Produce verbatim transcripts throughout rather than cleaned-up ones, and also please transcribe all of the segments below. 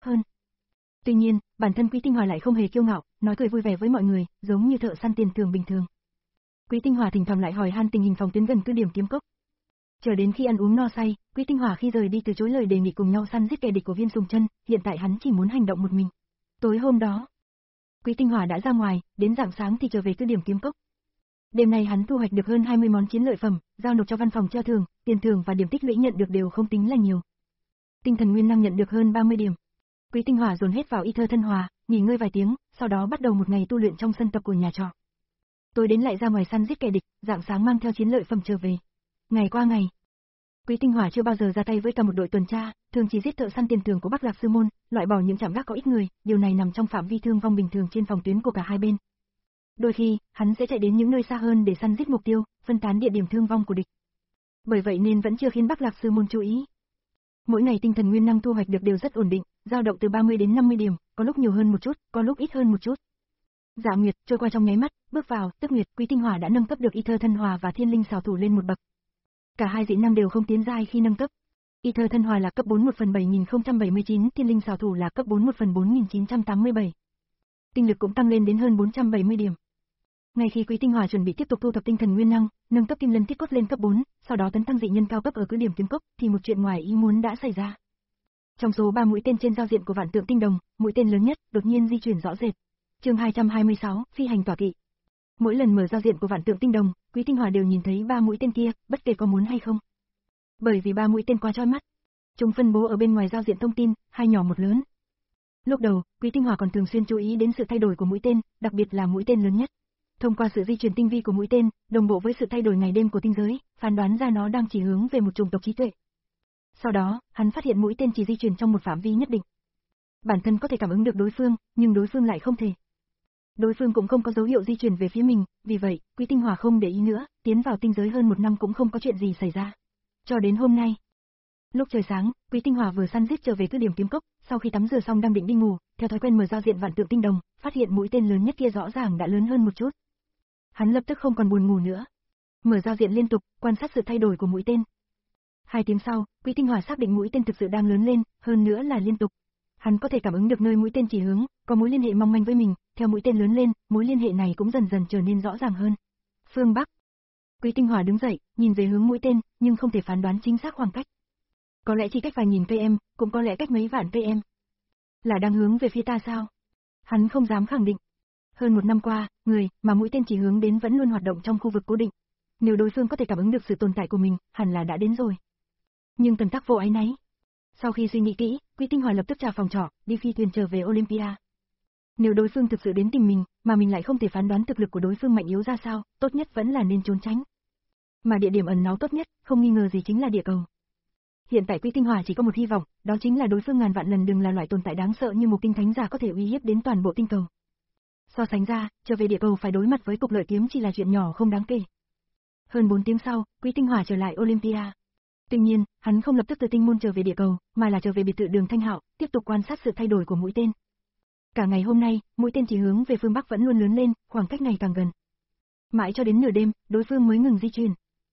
hơn. Tuy nhiên, bản thân Quý Tinh Hòa lại không hề kiêu ngạo, nói cười vui vẻ với mọi người, giống như thợ săn tiền thưởng bình thường. Quý Tinh Hòa thỉnh thoảng lại hỏi han tình hình phòng tuyến gần cứ điểm Kiếm Cốc. Chờ đến khi ăn uống no say, Quý Tinh Hòa khi rời đi từ chối lời đề nghị cùng nhau săn giết kẻ địch của Viên Sùng Chân, hiện tại hắn chỉ muốn hành động một mình. Tối hôm đó, Quý Tinh Hòa đã ra ngoài, đến rạng sáng thì trở về cứ điểm Kiếm Cốc. Đêm nay hắn thu hoạch được hơn hai mươi món chiến lợi phẩm, giao nộp cho văn phòng treo thưởng, tiền thưởng và điểm tích lũy nhận được đều không tính là nhiều. Tinh thần nguyên năng nhận được hơn ba mươi điểm. Quý Tinh Hòa dồn hết vào y thơ thân hòa, nghỉ ngơi vài tiếng, sau đó bắt đầu một ngày tu luyện trong sân tập của nhà trọ. Tối đến lại ra ngoài săn giết kẻ địch, rạng sáng mang theo chiến lợi phẩm trở về. Ngày qua ngày, Quý Tinh Hòa chưa bao giờ ra tay với cả một đội tuần tra, thường chỉ giết thợ săn tiền thưởng của Bắc Lạc Sư Môn, loại bỏ những trạm gác có ít người, điều này nằm trong phạm vi thương vong bình thường trên phòng tuyến của cả hai bên. Đôi khi, hắn sẽ chạy đến những nơi xa hơn để săn giết mục tiêu, phân tán địa điểm thương vong của địch. Bởi vậy nên vẫn chưa khiến Bắc Lạc Sư Môn chú ý. Mỗi ngày tinh thần nguyên năng thu hoạch được đều rất ổn định, dao động từ ba mươi đến năm mươi điểm, có lúc nhiều hơn một chút, có lúc ít hơn một chút. Dạ Nguyệt trôi qua trong nháy mắt, bước vào, Tức Nguyệt, Quý Tinh Hòa đã nâng cấp được y thơ thân hòa và thiên linh xảo thủ lên một bậc. Cả hai dị năng đều không tiến giai khi nâng cấp. Y thơ thân hòa là cấp bốn một phần bảy nghìn không trăm bảy mươi chín, thiên linh xảo thủ là cấp bốn một phần bốn nghìn chín trăm tám mươi bảy. Tinh lực cũng tăng lên đến hơn bốn trăm bảy mươi điểm. Ngay khi Quý Tinh Hòa chuẩn bị tiếp tục thu thập tinh thần nguyên năng, nâng cấp kim lân thiết cốt lên cấp bốn, sau đó tấn tăng dị nhân cao cấp ở cứ điểm Kiếm Cốc, thì một chuyện ngoài ý muốn đã xảy ra. Trong số ba mũi tên trên giao diện của Vạn Tượng Tinh Đồng, mũi tên lớn nhất đột nhiên di chuyển rõ rệt. Chương hai trăm hai mươi sáu, phi hành tọa kỵ. Mỗi lần mở giao diện của Vạn Tượng Tinh Đồng, Quý Tinh Hòa đều nhìn thấy ba mũi tên kia, bất kể có muốn hay không. Bởi vì ba mũi tên quá chói mắt. Chúng phân bố ở bên ngoài giao diện thông tin, hai nhỏ một lớn. Lúc đầu, Quý Tinh Hòa còn thường xuyên chú ý đến sự thay đổi của mũi tên, đặc biệt là mũi tên lớn nhất. Thông qua sự di chuyển tinh vi của mũi tên, đồng bộ với sự thay đổi ngày đêm của tinh giới, phán đoán ra nó đang chỉ hướng về một chủng tộc trí tuệ. Sau đó, hắn phát hiện mũi tên chỉ di chuyển trong một phạm vi nhất định. Bản thân có thể cảm ứng được đối phương, nhưng đối phương lại không thể. Đối phương cũng không có dấu hiệu di chuyển về phía mình, vì vậy, Quý Tinh Hòa không để ý nữa, tiến vào tinh giới hơn một năm cũng không có chuyện gì xảy ra. Cho đến hôm nay. Lúc trời sáng, Quý Tinh Hòa vừa săn giết trở về cứ điểm Kiếm Cốc, sau khi tắm rửa xong đang định đi ngủ, theo thói quen mở giao diện Vạn Tượng Tinh Đồng, phát hiện mũi tên lớn nhất kia rõ ràng đã lớn hơn một chút. Hắn lập tức không còn buồn ngủ nữa. Mở giao diện liên tục, quan sát sự thay đổi của mũi tên. Hai tiếng sau, Quý Tinh Hòa xác định mũi tên thực sự đang lớn lên, hơn nữa là liên tục. Hắn có thể cảm ứng được nơi mũi tên chỉ hướng, có mối liên hệ mong manh với mình, theo mũi tên lớn lên, mối liên hệ này cũng dần dần trở nên rõ ràng hơn. Phương Bắc. Quý Tinh Hòa đứng dậy, nhìn về hướng mũi tên, nhưng không thể phán đoán chính xác khoảng cách. Có lẽ chỉ cách vài nghìn km, cũng có lẽ cách mấy vạn km. Là đang hướng về phía ta sao? Hắn không dám khẳng định. Hơn một năm qua, người mà mũi tên chỉ hướng đến vẫn luôn hoạt động trong khu vực cố định. Nếu đối phương có thể cảm ứng được sự tồn tại của mình, hẳn là đã đến rồi. Nhưng Tần Tắc vô áy náy. Sau khi suy nghĩ kỹ, Quý Tinh Hòa lập tức trả phòng trọ, đi phi thuyền trở về Olympia. Nếu đối phương thực sự đến tìm mình, mà mình lại không thể phán đoán thực lực của đối phương mạnh yếu ra sao, tốt nhất vẫn là nên trốn tránh. Mà địa điểm ẩn náu tốt nhất, không nghi ngờ gì chính là địa cầu. Hiện tại Quý Tinh Hòa chỉ có một hy vọng, đó chính là đối phương ngàn vạn lần đừng là loại tồn tại đáng sợ như một tinh thánh giả có thể uy hiếp đến toàn bộ tinh cầu. So sánh ra, trở về địa cầu phải đối mặt với cục lợi kiếm chỉ là chuyện nhỏ không đáng kể. Hơn bốn tiếng sau, Quý Tinh Hòa trở lại Olympia. Tuy nhiên, hắn không lập tức từ tinh môn trở về địa cầu, mà là trở về biệt thự Đường Thanh Hạo, tiếp tục quan sát sự thay đổi của mũi tên. Cả ngày hôm nay, mũi tên chỉ hướng về phương Bắc vẫn luôn lớn lên, khoảng cách ngày càng gần. Mãi cho đến nửa đêm, đối phương mới ngừng di chuyển.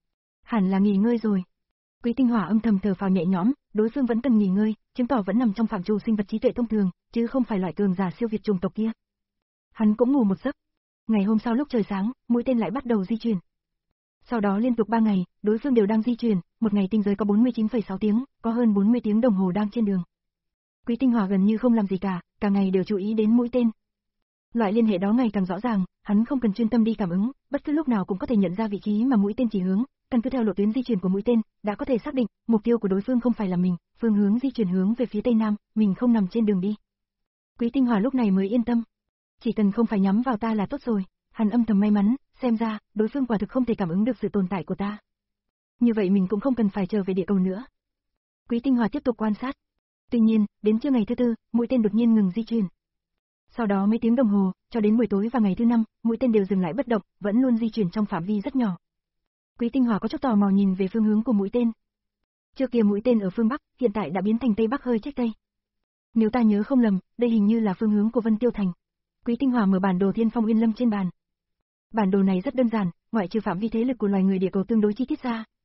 Hẳn là nghỉ ngơi rồi. Quý Tinh Hòa âm thầm thở phào nhẹ nhõm, đối phương vẫn cần nghỉ ngơi, chứng tỏ vẫn nằm trong phạm trù sinh vật trí tuệ thông thường, chứ không phải loại cường giả siêu việt chủng tộc kia. Hắn cũng ngủ một giấc. Ngày hôm sau lúc trời sáng, mũi tên lại bắt đầu di chuyển. Sau đó liên tục ba ngày, đối phương đều đang di chuyển, một ngày tinh giới có bốn mươi chín phẩy sáu tiếng, có hơn bốn mươi tiếng đồng hồ đang trên đường. Quý Tinh Hòa gần như không làm gì cả, cả ngày đều chú ý đến mũi tên. Loại liên hệ đó ngày càng rõ ràng, hắn không cần chuyên tâm đi cảm ứng, bất cứ lúc nào cũng có thể nhận ra vị trí mà mũi tên chỉ hướng, căn cứ theo lộ tuyến di chuyển của mũi tên, đã có thể xác định, mục tiêu của đối phương không phải là mình, phương hướng di chuyển hướng về phía tây nam, mình không nằm trên đường đi. Quý Tinh Hòa lúc này mới yên tâm. Chỉ cần không phải nhắm vào ta là tốt rồi, hắn âm thầm may mắn, xem ra, đối phương quả thực không thể cảm ứng được sự tồn tại của ta. Như vậy mình cũng không cần phải trở về địa cầu nữa. Quý Tinh Hòa tiếp tục quan sát. Tuy nhiên, đến trưa ngày thứ tư, mũi tên đột nhiên ngừng di chuyển. Sau đó mấy tiếng đồng hồ, cho đến buổi tối và ngày thứ năm, mũi tên đều dừng lại bất động, vẫn luôn di chuyển trong phạm vi rất nhỏ. Quý Tinh Hòa có chút tò mò nhìn về phương hướng của mũi tên. Trước kia mũi tên ở phương Bắc, hiện tại đã biến thành Tây Bắc hơi trách Tây. Nếu ta nhớ không lầm, đây hình như là phương hướng của Vân Tiêu Thành. Quý Tinh Hòa mở bản đồ Thiên Phong Uyên Lâm trên bàn. Bản đồ này rất đơn giản, ngoại trừ phạm vi thế lực của loài người địa cầu tương đối chi tiết ra,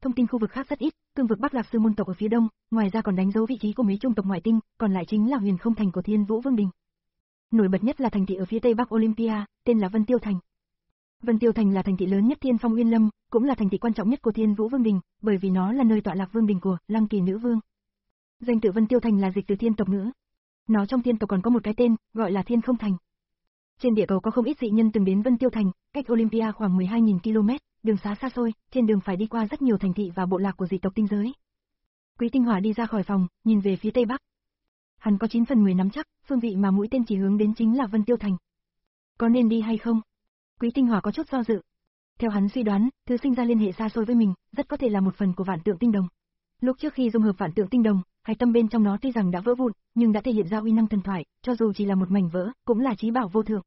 thông tin khu vực khác rất ít, cương vực Bắc Lạc Sư môn tộc ở phía đông, ngoài ra còn đánh dấu vị trí của mấy trung tộc ngoại tinh, còn lại chính là huyền không thành của Thiên Vũ Vương đình. Nổi bật nhất là thành thị ở phía tây bắc Olympia, tên là Vân Tiêu Thành. Vân Tiêu Thành là thành thị lớn nhất Thiên Phong Uyên Lâm, cũng là thành thị quan trọng nhất của Thiên Vũ Vương đình, bởi vì nó là nơi tọa lạc vương đình của Lăng Kỳ Nữ Vương. Danh tự Vân Tiêu Thành là dịch từ thiên tộc ngữ. Nó trong thiên tộc còn có một cái tên, gọi là Thiên Không Thành. Trên địa cầu có không ít dị nhân từng đến Vân Tiêu Thành, cách Olympia khoảng mười hai nghìn ki lô mét, đường xá xa xôi, trên đường phải đi qua rất nhiều thành thị và bộ lạc của dị tộc tinh giới. Quý Tinh Hỏa đi ra khỏi phòng, nhìn về phía tây bắc. Hắn có chín phần mười nắm chắc, phương vị mà mũi tên chỉ hướng đến chính là Vân Tiêu Thành. Có nên đi hay không? Quý Tinh Hỏa có chút do dự. Theo hắn suy đoán, thứ sinh ra liên hệ xa xôi với mình, rất có thể là một phần của Vạn Tượng Tinh Đồng. Lúc trước khi dung hợp Vạn Tượng Tinh Đồng, hạch tâm bên trong nó tuy rằng đã vỡ vụn, nhưng đã thể hiện ra uy năng thần thoại, cho dù chỉ là một mảnh vỡ, cũng là chí bảo vô thượng.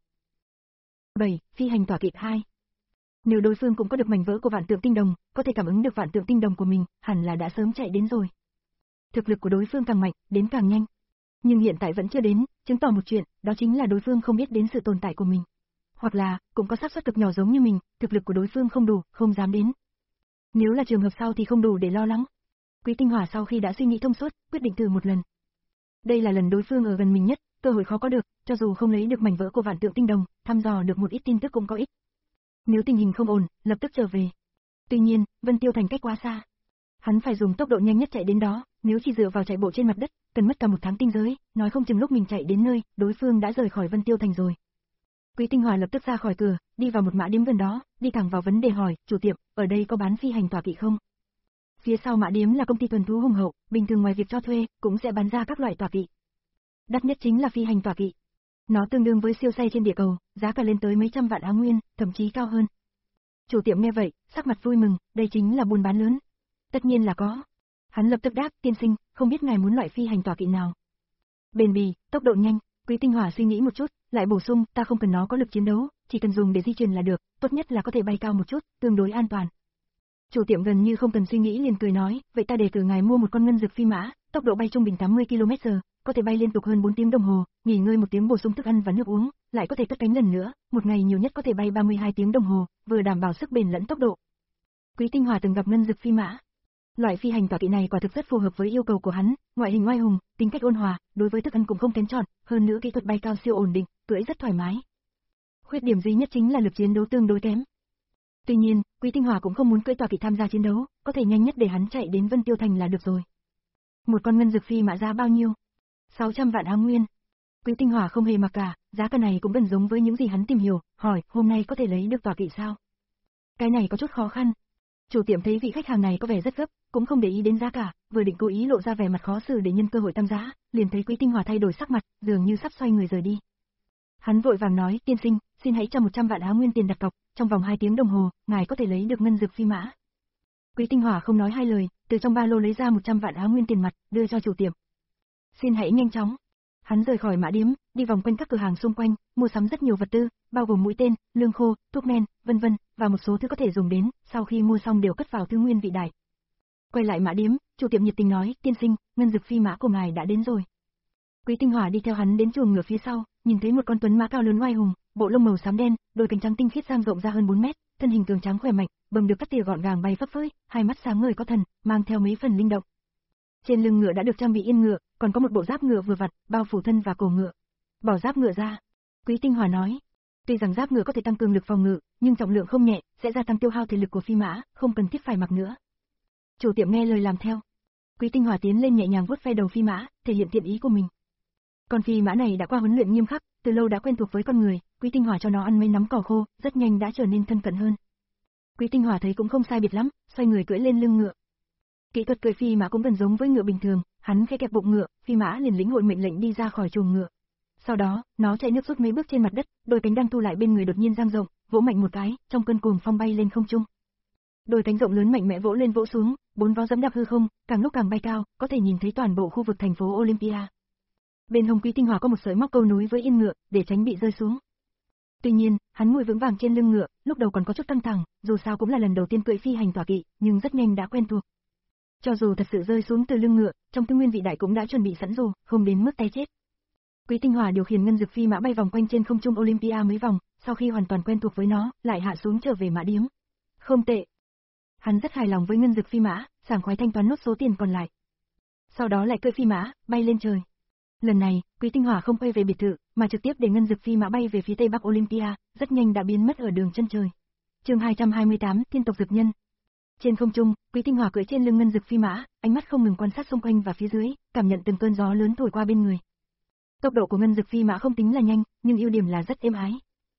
bảy. Phi hành tỏa kỵ hai. Nếu đối phương cũng có được mảnh vỡ của Vạn Tượng Tinh Đồng, có thể cảm ứng được Vạn Tượng Tinh Đồng của mình, hẳn là đã sớm chạy đến rồi. Thực lực của đối phương càng mạnh, đến càng nhanh. Nhưng hiện tại vẫn chưa đến, chứng tỏ một chuyện, đó chính là đối phương không biết đến sự tồn tại của mình. Hoặc là, cũng có xác suất cực nhỏ giống như mình, thực lực của đối phương không đủ, không dám đến. Nếu là trường hợp sau thì không đủ để lo lắng. Quý Tinh Hỏa sau khi đã suy nghĩ thông suốt, quyết định thử một lần. Đây là lần đối phương ở gần mình nhất, cơ hội khó có được, cho dù không lấy được mảnh vỡ của Vạn Tượng Tinh Đồng, thăm dò được một ít tin tức cũng có ích. Nếu tình hình không ổn, lập tức trở về. Tuy nhiên, Vân Tiêu Thành cách quá xa. Hắn phải dùng tốc độ nhanh nhất chạy đến đó, nếu chỉ dựa vào chạy bộ trên mặt đất, cần mất cả một tháng tinh giới, nói không chừng lúc mình chạy đến nơi, đối phương đã rời khỏi Vân Tiêu Thành rồi. Quý Tinh Hỏa lập tức ra khỏi cửa, đi vào một mã điếm gần đó, đi thẳng vào vấn đề hỏi, chủ tiệm, ở đây có bán phi hành tỏa kỵ không? Phía sau mã điếm là công ty tuần thú hùng hậu, bình thường ngoài việc cho thuê, cũng sẽ bán ra các loại tỏa kỵ. Đắt nhất chính là phi hành tỏa kỵ. Nó tương đương với siêu xe trên địa cầu, giá cả lên tới mấy trăm vạn Á Nguyên, thậm chí cao hơn. Chủ tiệm nghe vậy, sắc mặt vui mừng, đây chính là buôn bán lớn. Tất nhiên là có. Hắn lập tức đáp, tiên sinh, không biết ngài muốn loại phi hành tỏa kỵ nào? Bền bỉ, tốc độ nhanh. Quý Tinh Hỏa suy nghĩ một chút, lại bổ sung, ta không cần nó có lực chiến đấu, chỉ cần dùng để di chuyển là được, tốt nhất là có thể bay cao một chút, tương đối an toàn. Chủ tiệm gần như không cần suy nghĩ liền cười nói, vậy ta đề cử ngài mua một con ngân dực phi mã, tốc độ bay trung bình tám mươi ki lô mét giờ, có thể bay liên tục hơn bốn tiếng đồng hồ, nghỉ ngơi một tiếng bổ sung thức ăn và nước uống, lại có thể cất cánh lần nữa, một ngày nhiều nhất có thể bay ba mươi hai tiếng đồng hồ, vừa đảm bảo sức bền lẫn tốc độ. Quý Tinh Hỏa từng gặp ngân dực phi mã. Loại phi hành tỏa kỵ này quả thực rất phù hợp với yêu cầu của hắn, ngoại hình oai hùng, tính cách ôn hòa, đối với thức ăn cũng không kén chọn, hơn nữa kỹ thuật bay cao siêu ổn định, cưỡi rất thoải mái. Khuyết điểm duy nhất chính là lực chiến đấu tương đối kém. Tuy nhiên, Quý Tinh Hỏa cũng không muốn cưỡi tỏa kỵ tham gia chiến đấu, có thể nhanh nhất để hắn chạy đến Vân Tiêu Thành là được rồi. Một con ngân dực phi mã giá bao nhiêu? sáu trăm vạn Á Nguyên. Quý Tinh Hỏa không hề mặc cả, giá cả này cũng gần giống với những gì hắn tìm hiểu, hỏi, hôm nay có thể lấy được tỏa kỵ sao? Cái này có chút khó khăn. Chủ tiệm thấy vị khách hàng này có vẻ rất gấp, cũng không để ý đến giá cả, vừa định cố ý lộ ra vẻ mặt khó xử để nhân cơ hội tăng giá, liền thấy Quý Tinh Hỏa thay đổi sắc mặt, dường như sắp xoay người rời đi. Hắn vội vàng nói, tiên sinh, xin hãy cho một trăm vạn Á Nguyên tiền đặt cọc, trong vòng hai tiếng đồng hồ, ngài có thể lấy được ngân dực phi mã. Quý Tinh Hỏa không nói hai lời, từ trong ba lô lấy ra một trăm vạn Á Nguyên tiền mặt, đưa cho chủ tiệm. Xin hãy nhanh chóng. Hắn rời khỏi mã điếm, đi vòng quanh các cửa hàng xung quanh, mua sắm rất nhiều vật tư, bao gồm mũi tên, lương khô, thuốc men, vân vân, và một số thứ có thể dùng đến, sau khi mua xong đều cất vào thư nguyên vị đại. Quay lại mã điếm, chủ tiệm nhiệt tình nói, tiên sinh, ngân dực phi mã của ngài đã đến rồi. Quý Tinh Hỏa đi theo hắn đến chuồng ngựa phía sau, nhìn thấy một con tuấn mã cao lớn oai hùng, bộ lông màu xám đen, đôi cánh trắng tinh khiết dang rộng ra hơn bốn mét, thân hình cường tráng khỏe mạnh, bầm được cắt tỉa gọn gàng bay phấp phới, hai mắt sáng ngời có thần, mang theo mấy phần linh động. Trên lưng ngựa đã được trang bị yên ngựa, còn có một bộ giáp ngựa vừa vặn, bao phủ thân và cổ ngựa. Bỏ giáp ngựa ra. Quý Tinh Hỏa nói, tuy rằng giáp ngựa có thể tăng cường lực phòng ngự, nhưng trọng lượng không nhẹ, sẽ gia tăng tiêu hao thể lực của phi mã, không cần thiết phải mặc nữa. Chủ tiệm nghe lời làm theo. Quý Tinh Hỏa tiến lên nhẹ nhàng vuốt ve đầu phi mã, thể hiện thiện ý của mình. Con phi mã này đã qua huấn luyện nghiêm khắc, từ lâu đã quen thuộc với con người, Quý Tinh Hỏa cho nó ăn mấy nắm cỏ khô, rất nhanh đã trở nên thân cận hơn. Quý Tinh Hỏa thấy cũng không sai biệt lắm, xoay người cưỡi lên lưng ngựa. Kỹ thuật cưỡi phi mã cũng gần giống với ngựa bình thường, hắn khẽ kẹp bụng ngựa, phi mã liền lĩnh hội mệnh lệnh đi ra khỏi chuồng ngựa. Sau đó, nó chạy nước rút mấy bước trên mặt đất, đôi cánh đang thu lại bên người đột nhiên dang rộng, vỗ mạnh một cái, trong cơn cuồng phong bay lên không trung. Đôi cánh rộng lớn mạnh mẽ vỗ lên vỗ xuống, bốn vó giẫm đạp hư không, càng lúc càng bay cao, có thể nhìn thấy toàn bộ khu vực thành phố Olympia. Bên hông Quý Tinh Hỏa có một sợi móc câu nối với yên ngựa, để tránh bị rơi xuống. Tuy nhiên, hắn ngồi vững vàng trên lưng ngựa, lúc đầu còn có chút căng thẳng, dù sao cũng là lần đầu tiên cưỡi phi hành tỏa kỵ, nhưng rất nhanh đã quen thuộc. Cho dù thật sự rơi xuống từ lưng ngựa, trong tư nguyên vị đại cũng đã chuẩn bị sẵn rồi, không đến mức té chết. Quý Tinh Hỏa điều khiển ngân dực phi mã bay vòng quanh trên không trung Olympia mấy vòng, sau khi hoàn toàn quen thuộc với nó, lại hạ xuống trở về mã điếm. Không tệ. Hắn rất hài lòng với ngân dực phi mã, sảng khoái thanh toán nốt số tiền còn lại. Sau đó lại cưỡi phi mã, bay lên trời. Lần này, Quý Tinh Hỏa không quay về biệt thự, mà trực tiếp để ngân dực phi mã bay về phía tây bắc Olympia, rất nhanh đã biến mất ở đường chân trời. Chương hai trăm hai mươi tám, Thiên tộc dực nhân. Trên không trung, Quý Tinh Hỏa cưỡi trên lưng ngân dực phi mã, ánh mắt không ngừng quan sát xung quanh và phía dưới, cảm nhận từng cơn gió lớn thổi qua bên người. Tốc độ của ngân dực phi mã không tính là nhanh, nhưng ưu điểm là rất êm ái.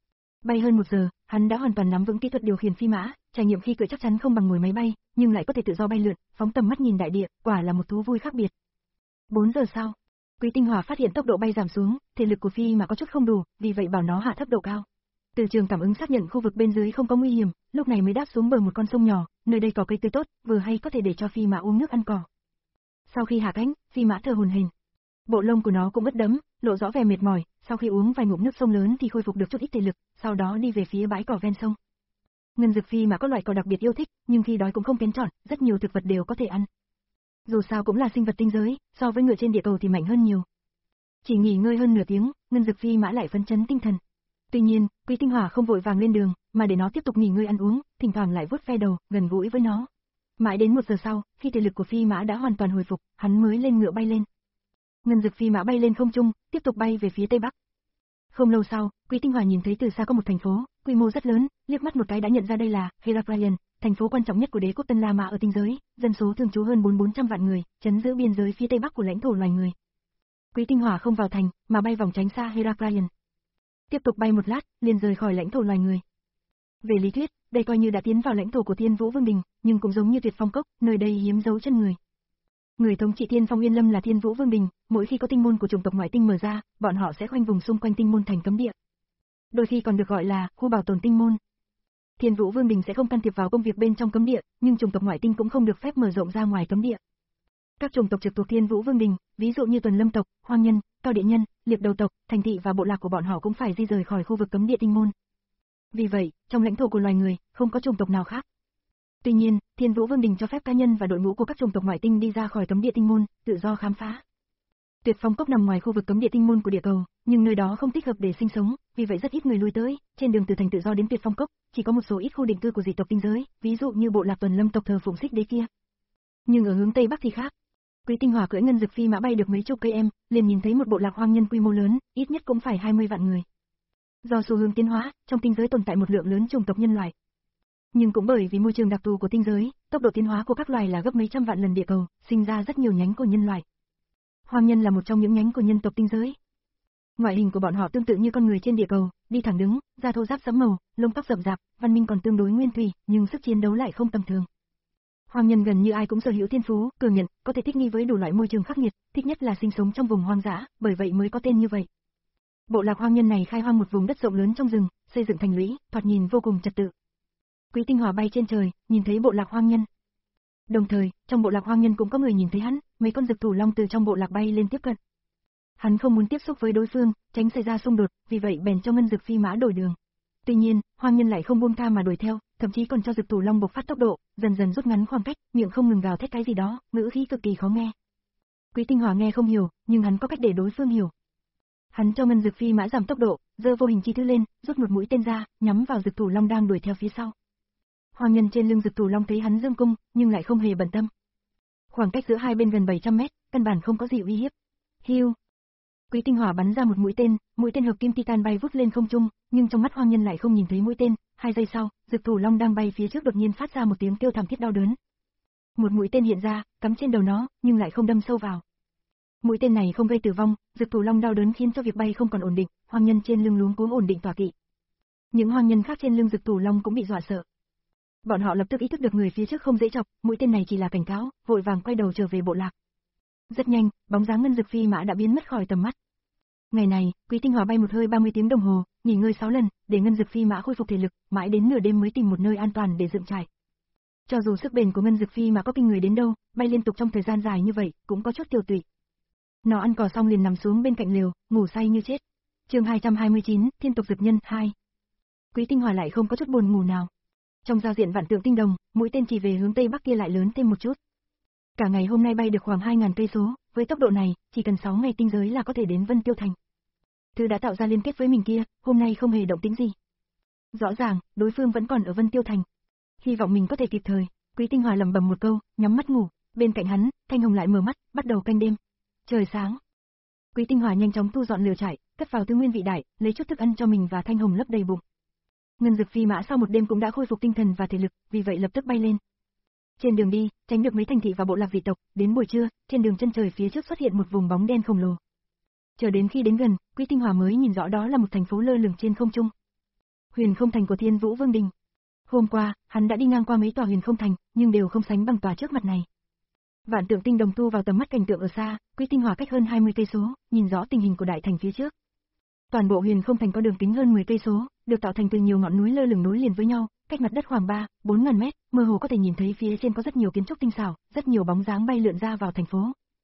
Bay hơn một giờ, hắn đã hoàn toàn nắm vững kỹ thuật điều khiển phi mã, trải nghiệm khi cưỡi chắc chắn không bằng ngồi máy bay, nhưng lại có thể tự do bay lượn, phóng tầm mắt nhìn đại địa, quả là một thú vui khác biệt. bốn giờ sau, Quý Tinh Hỏa phát hiện tốc độ bay giảm xuống, thể lực của phi mã có chút không đủ, vì vậy bảo nó hạ thấp độ cao. Từ trường cảm ứng xác nhận khu vực bên dưới không có nguy hiểm, lúc này mới đáp xuống bờ một con sông nhỏ, nơi đây có cây tươi tốt, vừa hay có thể để cho phi mã uống nước ăn cỏ. Sau khi hạ cánh, phi mã thở hổn hển. Bộ lông của nó cũng ướt đẫm, lộ rõ vẻ mệt mỏi, sau khi uống vài ngụm nước sông lớn thì khôi phục được chút ít thể lực, sau đó đi về phía bãi cỏ ven sông. Ngân dực phi mã có loại cỏ đặc biệt yêu thích, nhưng khi đói cũng không kén chọn, rất nhiều thực vật đều có thể ăn. Dù sao cũng là sinh vật tinh giới, so với ngựa trên địa cầu thì mạnh hơn nhiều. Chỉ nghỉ ngơi hơn nửa tiếng, ngân dực phi mã lại phấn chấn tinh thần. Tuy nhiên, Quý Tinh Hỏa không vội vàng lên đường, mà để nó tiếp tục nghỉ ngơi ăn uống, thỉnh thoảng lại vuốt ve đầu, gần gũi với nó. Mãi đến một giờ sau, khi thể lực của phi mã đã hoàn toàn hồi phục, hắn mới lên ngựa bay lên. Ngân dực phi mã bay lên không trung, tiếp tục bay về phía tây bắc. Không lâu sau, Quý Tinh Hỏa nhìn thấy từ xa có một thành phố, quy mô rất lớn, liếc mắt một cái đã nhận ra đây là Heraklion, thành phố quan trọng nhất của đế quốc Tân La Mã ở tinh giới, dân số thường trú hơn bốn bốn trăm vạn người, trấn giữ biên giới phía tây bắc của lãnh thổ loài người. Quý Tinh Hỏa không vào thành, mà bay vòng tránh xa Heraklion. Tiếp tục bay một lát, liền rời khỏi lãnh thổ loài người. Về lý thuyết, đây coi như đã tiến vào lãnh thổ của Thiên Vũ Vương Đình, nhưng cũng giống như Tuyệt Phong Cốc, nơi đây hiếm dấu chân người. Người thống trị Thiên Phong Uyên Lâm là Thiên Vũ Vương Đình, mỗi khi có tinh môn của chủng tộc ngoại tinh mở ra, bọn họ sẽ khoanh vùng xung quanh tinh môn thành cấm địa. Đôi khi còn được gọi là khu bảo tồn tinh môn. Thiên Vũ Vương Đình sẽ không can thiệp vào công việc bên trong cấm địa, nhưng chủng tộc ngoại tinh cũng không được phép mở rộng ra ngoài cấm địa. Các chủng tộc trực thuộc Thiên Vũ Vương Đình, ví dụ như Tuần Lâm tộc, Hoang Nhân, Cao Địa Nhân, Liệp Đầu tộc, thành thị và bộ lạc của bọn họ cũng phải di rời khỏi khu vực cấm địa tinh môn. Vì vậy, trong lãnh thổ của loài người, không có chủng tộc nào khác. Tuy nhiên, Thiên Vũ Vương Đình cho phép cá nhân và đội ngũ của các chủng tộc ngoại tinh đi ra khỏi cấm địa tinh môn, tự do khám phá. Tuyệt Phong Cốc nằm ngoài khu vực cấm địa tinh môn của địa cầu, nhưng nơi đó không thích hợp để sinh sống, vì vậy rất ít người lui tới. Trên đường từ thành tự do đến Tuyệt Phong Cốc, chỉ có một số ít khu định cư của dị tộc tinh giới, ví dụ như bộ lạc Tuần Lâm tộc thờ phụng Xích Đế kia. Nhưng ở hướng tây bắc thì khác. Quý Tinh Hỏa cưỡi ngân dực phi mã bay được mấy chục cây em, liền nhìn thấy một bộ lạc hoang nhân quy mô lớn, ít nhất cũng phải hai mươi vạn người. Do xu hướng tiến hóa, trong tinh giới tồn tại một lượng lớn chủng tộc nhân loại. Nhưng cũng bởi vì môi trường đặc thù của tinh giới, tốc độ tiến hóa của các loài là gấp mấy trăm vạn lần địa cầu, sinh ra rất nhiều nhánh của nhân loại. Hoang nhân là một trong những nhánh của nhân tộc tinh giới. Ngoại hình của bọn họ tương tự như con người trên địa cầu, đi thẳng đứng, da thô ráp sẫm màu, lông tóc rậm rạp, văn minh còn tương đối nguyên thủy, nhưng sức chiến đấu lại không tầm thường. Hoang nhân gần như ai cũng sở hữu thiên phú, cường nhận, có thể thích nghi với đủ loại môi trường khắc nghiệt, thích nhất là sinh sống trong vùng hoang dã, bởi vậy mới có tên như vậy. Bộ lạc hoang nhân này khai hoang một vùng đất rộng lớn trong rừng, xây dựng thành lũy, thoạt nhìn vô cùng trật tự. Quý Tinh Hỏa bay trên trời, nhìn thấy bộ lạc hoang nhân. Đồng thời, trong bộ lạc hoang nhân cũng có người nhìn thấy hắn, mấy con dực thủ long từ trong bộ lạc bay lên tiếp cận. Hắn không muốn tiếp xúc với đối phương, tránh xảy ra xung đột, vì vậy bèn cho ngân dực phi mã đổi đường. Tuy nhiên, hoang nhân lại không buông tha mà đuổi theo, thậm chí còn cho dực thủ long bộc phát tốc độ, dần dần rút ngắn khoảng cách, miệng không ngừng gào thét cái gì đó, ngữ khí cực kỳ khó nghe. Quý Tinh Hỏa nghe không hiểu, nhưng hắn có cách để đối phương hiểu. Hắn cho ngân dực phi mã giảm tốc độ, giơ vô hình chi thứ lên, rút một mũi tên ra, nhắm vào dực thủ long đang đuổi theo phía sau. Hoang nhân trên lưng dực thủ long thấy hắn dương cung, nhưng lại không hề bận tâm. Khoảng cách giữa hai bên gần bảy trăm mét, căn bản không có gì uy hiếp. Hiu. Quý Tinh Hỏa bắn ra một mũi tên, mũi tên hợp kim titan bay vút lên không trung, nhưng trong mắt hoang nhân lại không nhìn thấy mũi tên. Hai giây sau, dực thủ long đang bay phía trước đột nhiên phát ra một tiếng kêu thảm thiết đau đớn. Một mũi tên hiện ra, cắm trên đầu nó, nhưng lại không đâm sâu vào. Mũi tên này không gây tử vong, dực thủ long đau đớn khiến cho việc bay không còn ổn định, hoang nhân trên lưng luống cuống ổn định tọa kỵ. Những hoang nhân khác trên lưng dực thủ long cũng bị dọa sợ. Bọn họ lập tức ý thức được người phía trước không dễ chọc, mũi tên này chỉ là cảnh cáo, vội vàng quay đầu trở về bộ lạc. Rất nhanh, bóng dáng ngân dực phi mã đã biến mất khỏi tầm mắt. Ngày này, Quý Tinh Hỏa bay một hơi ba mươi tiếng đồng hồ, nghỉ ngơi sáu lần, để ngân dực phi mã khôi phục thể lực, mãi đến nửa đêm mới tìm một nơi an toàn để dựng trại. Cho dù sức bền của ngân dực phi mã có kinh người đến đâu, bay liên tục trong thời gian dài như vậy, cũng có chút tiêu tụy. Nó ăn cỏ xong liền nằm xuống bên cạnh lều, ngủ say như chết. Chương hai trăm hai mươi chín, Thiên tộc dực nhân hai. Quý Tinh Hỏa lại không có chút buồn ngủ nào. Trong giao diện vạn tượng tinh đồng, mũi tên chỉ về hướng tây bắc kia lại lớn thêm một chút. Cả ngày hôm nay bay được khoảng hai nghìn cây số, với tốc độ này, chỉ cần sáu ngày tinh giới là có thể đến Vân Tiêu Thành. Thứ đã tạo ra liên kết với mình kia, hôm nay không hề động tĩnh gì. Rõ ràng, đối phương vẫn còn ở Vân Tiêu Thành. Hy vọng mình có thể kịp thời. Quý Tinh Hòa lẩm bẩm một câu, nhắm mắt ngủ, bên cạnh hắn, Thanh Hồng lại mở mắt, bắt đầu canh đêm. Trời sáng. Quý Tinh Hòa nhanh chóng thu dọn lều trại, cất vào tứ nguyên vị đại, lấy chút thức ăn cho mình và Thanh Hồng lấp đầy bụng. Ngân Dực Phi Mã sau một đêm cũng đã khôi phục tinh thần và thể lực, vì vậy lập tức bay lên. Trên đường đi, tránh được mấy thành thị và bộ lạc vị tộc, đến buổi trưa, trên đường chân trời phía trước xuất hiện một vùng bóng đen khổng lồ. Chờ đến khi đến gần, Quý Tinh Hòa mới nhìn rõ đó là một thành phố lơ lửng trên không trung. Huyền Không Thành của Thiên Vũ Vương Đình. Hôm qua, hắn đã đi ngang qua mấy tòa Huyền Không Thành, nhưng đều không sánh bằng tòa trước mặt này. Vạn Tượng Tinh Đồng thu vào tầm mắt cảnh tượng ở xa, Quý Tinh Hòa cách hơn hai mươi cây số, nhìn rõ tình hình của đại thành phía trước. Toàn bộ Huyền Không Thành có đường kính hơn mười cây số, được tạo thành từ nhiều ngọn núi lơ lửng nối liền với nhau, cách mặt đất khoảng ba, bốn ngàn mét, mơ hồ có thể nhìn thấy phía trên có rất nhiều kiến trúc tinh xảo, rất nhiều bóng dáng bay lượn ra vào thành phố.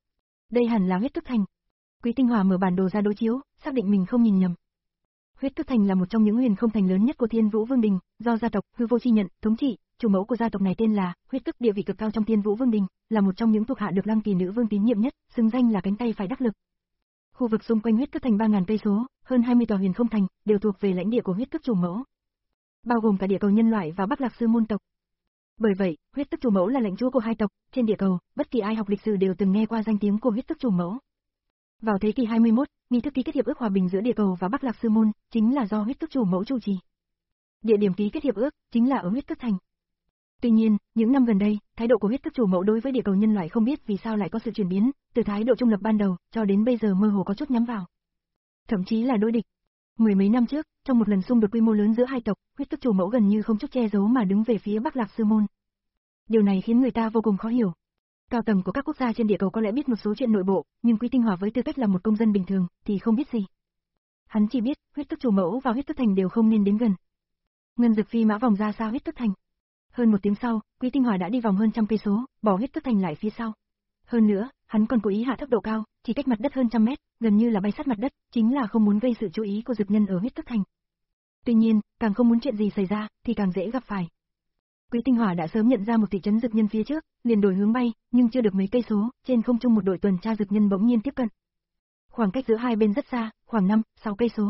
Đây hẳn là Huyết Tức Thành. Quý Tinh Hòa mở bản đồ ra đối chiếu, xác định mình không nhìn nhầm. Huyết Tức Thành là một trong những Huyền Không Thành lớn nhất của Thiên Vũ Vương Đình, do gia tộc Hư Vô Chi nhận thống trị, chủ mẫu của gia tộc này tên là Huyết Tức, địa vị cực cao trong Thiên Vũ Vương Đình, là một trong những thuộc hạ được Lăng Kỳ Nữ Vương tín nhiệm nhất, xứng danh là cánh tay phải đắc lực. Khu vực xung quanh Huyết Tức Thành ba ngàn cây số, hơn hai mươi tòa Huyền Không Thành đều thuộc về lãnh địa của Huyết Tức chủ mẫu, bao gồm cả địa cầu nhân loại và Bắc Lạc Sư môn tộc. Bởi vậy, Huyết Tức chủ mẫu là lãnh chúa của hai tộc, trên địa cầu, bất kỳ ai học lịch sử đều từng nghe qua danh tiếng của Huyết Tức chủ mẫu. Vào thế kỷ hai mươi mốt, nghi thức ký kết hiệp ước hòa bình giữa địa cầu và Bắc Lạc Sư môn chính là do Huyết Tức chủ mẫu chủ trì. Địa điểm ký kết hiệp ước chính là ở Huyết Tức Thành. Tuy nhiên, những năm gần đây, thái độ của Huyết Tức chủ mẫu đối với địa cầu nhân loại không biết vì sao lại có sự chuyển biến, từ thái độ trung lập ban đầu cho đến bây giờ mơ hồ có chút nhắm vào, thậm chí là đối địch. Mười mấy năm trước, trong một lần xung đột quy mô lớn giữa hai tộc, Huyết Tức chủ mẫu gần như không chút che giấu mà đứng về phía Bắc Lạc Sư môn. Điều này khiến người ta vô cùng khó hiểu. Cao tầng của các quốc gia trên địa cầu có lẽ biết một số chuyện nội bộ, nhưng Quý Tinh Hòa với tư cách là một công dân bình thường thì không biết gì. Hắn chỉ biết, Huyết Tức chủ mẫu và Huyết Tức Thành đều không nên đến gần. Ngân Dực Phi Mã vòng ra xa Huyết Tức Thành. Hơn một tiếng sau, Quý Tinh Hòa đã đi vòng hơn trăm cây số, bỏ Huyết Tức Thành lại phía sau. Hơn nữa, hắn còn cố ý hạ thấp độ cao, chỉ cách mặt đất hơn trăm mét, gần như là bay sát mặt đất, chính là không muốn gây sự chú ý của dực nhân ở Huyết Tức Thành. Tuy nhiên, càng không muốn chuyện gì xảy ra, thì càng dễ gặp phải. Quý Tinh Hòa đã sớm nhận ra một thị trấn dực nhân phía trước, liền đổi hướng bay, nhưng chưa được mấy cây số, trên không trung một đội tuần tra dực nhân bỗng nhiên tiếp cận. Khoảng cách giữa hai bên rất xa, khoảng năm, sáu cây số.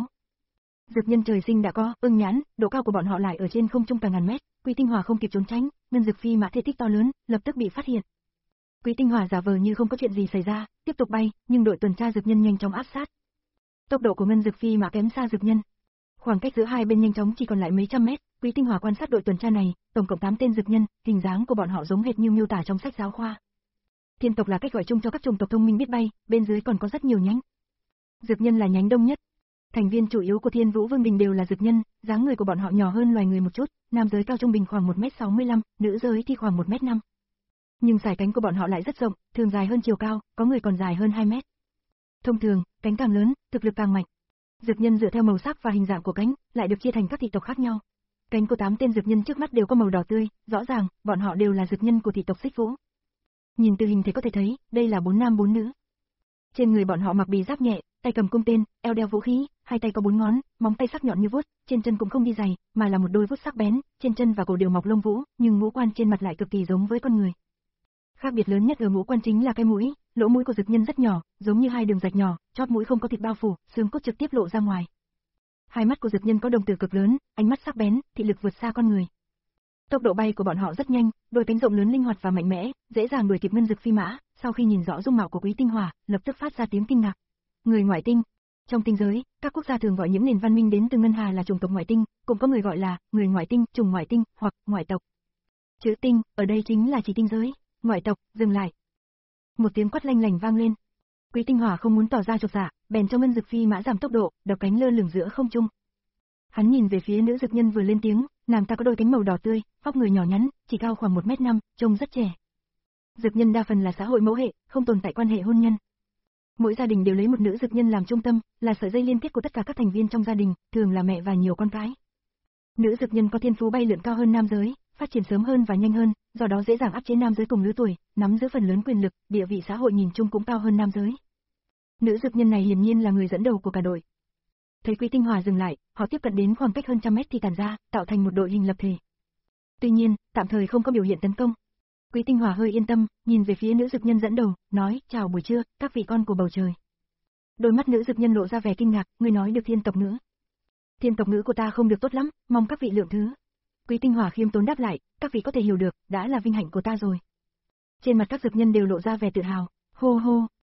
Dực nhân trời sinh đã có ưng nhãn, độ cao của bọn họ lại ở trên không trung cả ngàn mét, Quý Tinh Hòa không kịp trốn tránh, Ngân Dực Phi Mã thể tích to lớn, lập tức bị phát hiện. Quý Tinh Hòa giả vờ như không có chuyện gì xảy ra, tiếp tục bay, nhưng đội tuần tra dực nhân nhanh chóng áp sát. Tốc độ của Ngân Dực Phi Mã kém xa dực nhân. Khoảng cách giữa hai bên nhanh chóng chỉ còn lại mấy trăm mét, Quý Tinh Hòa quan sát đội tuần tra này, tổng cộng tám tên dực nhân, hình dáng của bọn họ giống hệt như miêu tả trong sách giáo khoa. Thiên tộc là cách gọi chung cho các chủng tộc thông minh biết bay, bên dưới còn có rất nhiều nhánh. Dực nhân là nhánh đông nhất. Thành viên chủ yếu của Thiên Vũ Vương Đình đều là dực nhân, dáng người của bọn họ nhỏ hơn loài người một chút, nam giới cao trung bình khoảng một mét sáu mươi lăm, nữ giới thì khoảng một mét năm. Nhưng sải cánh của bọn họ lại rất rộng, thường dài hơn chiều cao, có người còn dài hơn hai mét. Thông thường, cánh càng lớn, thực lực càng mạnh. Dực nhân dựa theo màu sắc và hình dạng của cánh, lại được chia thành các thị tộc khác nhau. Cánh của tám tên dực nhân trước mắt đều có màu đỏ tươi, rõ ràng, bọn họ đều là dực nhân của thị tộc Xích Vũ. Nhìn từ hình thể có thể thấy, đây là bốn nam bốn nữ. Trên người bọn họ mặc bì giáp nhẹ, tay cầm cung tên, eo đeo vũ khí, hai tay có bốn ngón, móng tay sắc nhọn như vuốt, trên chân cũng không đi giày, mà là một đôi vuốt sắc bén, trên chân và cổ đều mọc lông vũ, nhưng ngũ quan trên mặt lại cực kỳ giống với con người. Khác biệt lớn nhất ở ngũ quan chính là cái mũi, lỗ mũi của dực nhân rất nhỏ, giống như hai đường rạch nhỏ, chóp mũi không có thịt bao phủ, xương cốt trực tiếp lộ ra ngoài. Hai mắt của dực nhân có đồng tử cực lớn, ánh mắt sắc bén, thị lực vượt xa con người. Tốc độ bay của bọn họ rất nhanh, đôi cánh rộng lớn linh hoạt và mạnh mẽ, dễ dàng đuổi kịp Ngân Dực Phi Mã. Sau khi nhìn rõ dung mạo của Quý Tinh Hòa, lập tức phát ra tiếng kinh ngạc. Người ngoại tinh. Trong tinh giới, các quốc gia thường gọi những nền văn minh đến từ ngân hà là chủng tộc ngoại tinh, cũng có người gọi là người ngoại tinh, chủng ngoại tinh hoặc ngoại tộc. Chữ tinh ở đây chính là chỉ tinh giới. Ngoại tộc, dừng lại. Một tiếng quát lanh lảnh vang lên. Quý Tinh Hòa không muốn tỏ ra chột dạ, bèn cho Ngân Dực Phi Mã giảm tốc độ, đập cánh lơ lửng giữa không trung. Hắn nhìn về phía nữ dực nhân vừa lên tiếng, nàng ta có đôi cánh màu đỏ tươi, vóc người nhỏ nhắn, chỉ cao khoảng một mét năm, trông rất trẻ. Dực nhân đa phần là xã hội mẫu hệ, không tồn tại quan hệ hôn nhân. Mỗi gia đình đều lấy một nữ dực nhân làm trung tâm, là sợi dây liên kết của tất cả các thành viên trong gia đình, thường là mẹ và nhiều con cái. Nữ dực nhân có thiên phú bay lượn cao hơn nam giới, phát triển sớm hơn và nhanh hơn, do đó dễ dàng áp chế nam giới cùng lứa tuổi, nắm giữ phần lớn quyền lực, địa vị xã hội nhìn chung cũng cao hơn nam giới. Nữ dực nhân này hiển nhiên là người dẫn đầu của cả đội. Thấy Quý Tinh Hòa dừng lại, họ tiếp cận đến khoảng cách hơn trăm mét thì tản ra, tạo thành một đội hình lập thể. Tuy nhiên, tạm thời không có biểu hiện tấn công. Quý Tinh Hòa hơi yên tâm, nhìn về phía nữ dực nhân dẫn đầu, nói: "Chào buổi trưa, các vị con của bầu trời." Đôi mắt nữ dực nhân lộ ra vẻ kinh ngạc, "Ngươi nói được thiên tộc ngữ?" "Thiên tộc ngữ của ta không được tốt lắm, mong các vị lượng thứ." Quý Tinh Hỏa khiêm tốn đáp lại, các vị có thể hiểu được, đã là vinh hạnh của ta rồi. Trên mặt các dược nhân đều lộ ra vẻ tự hào, hô hô.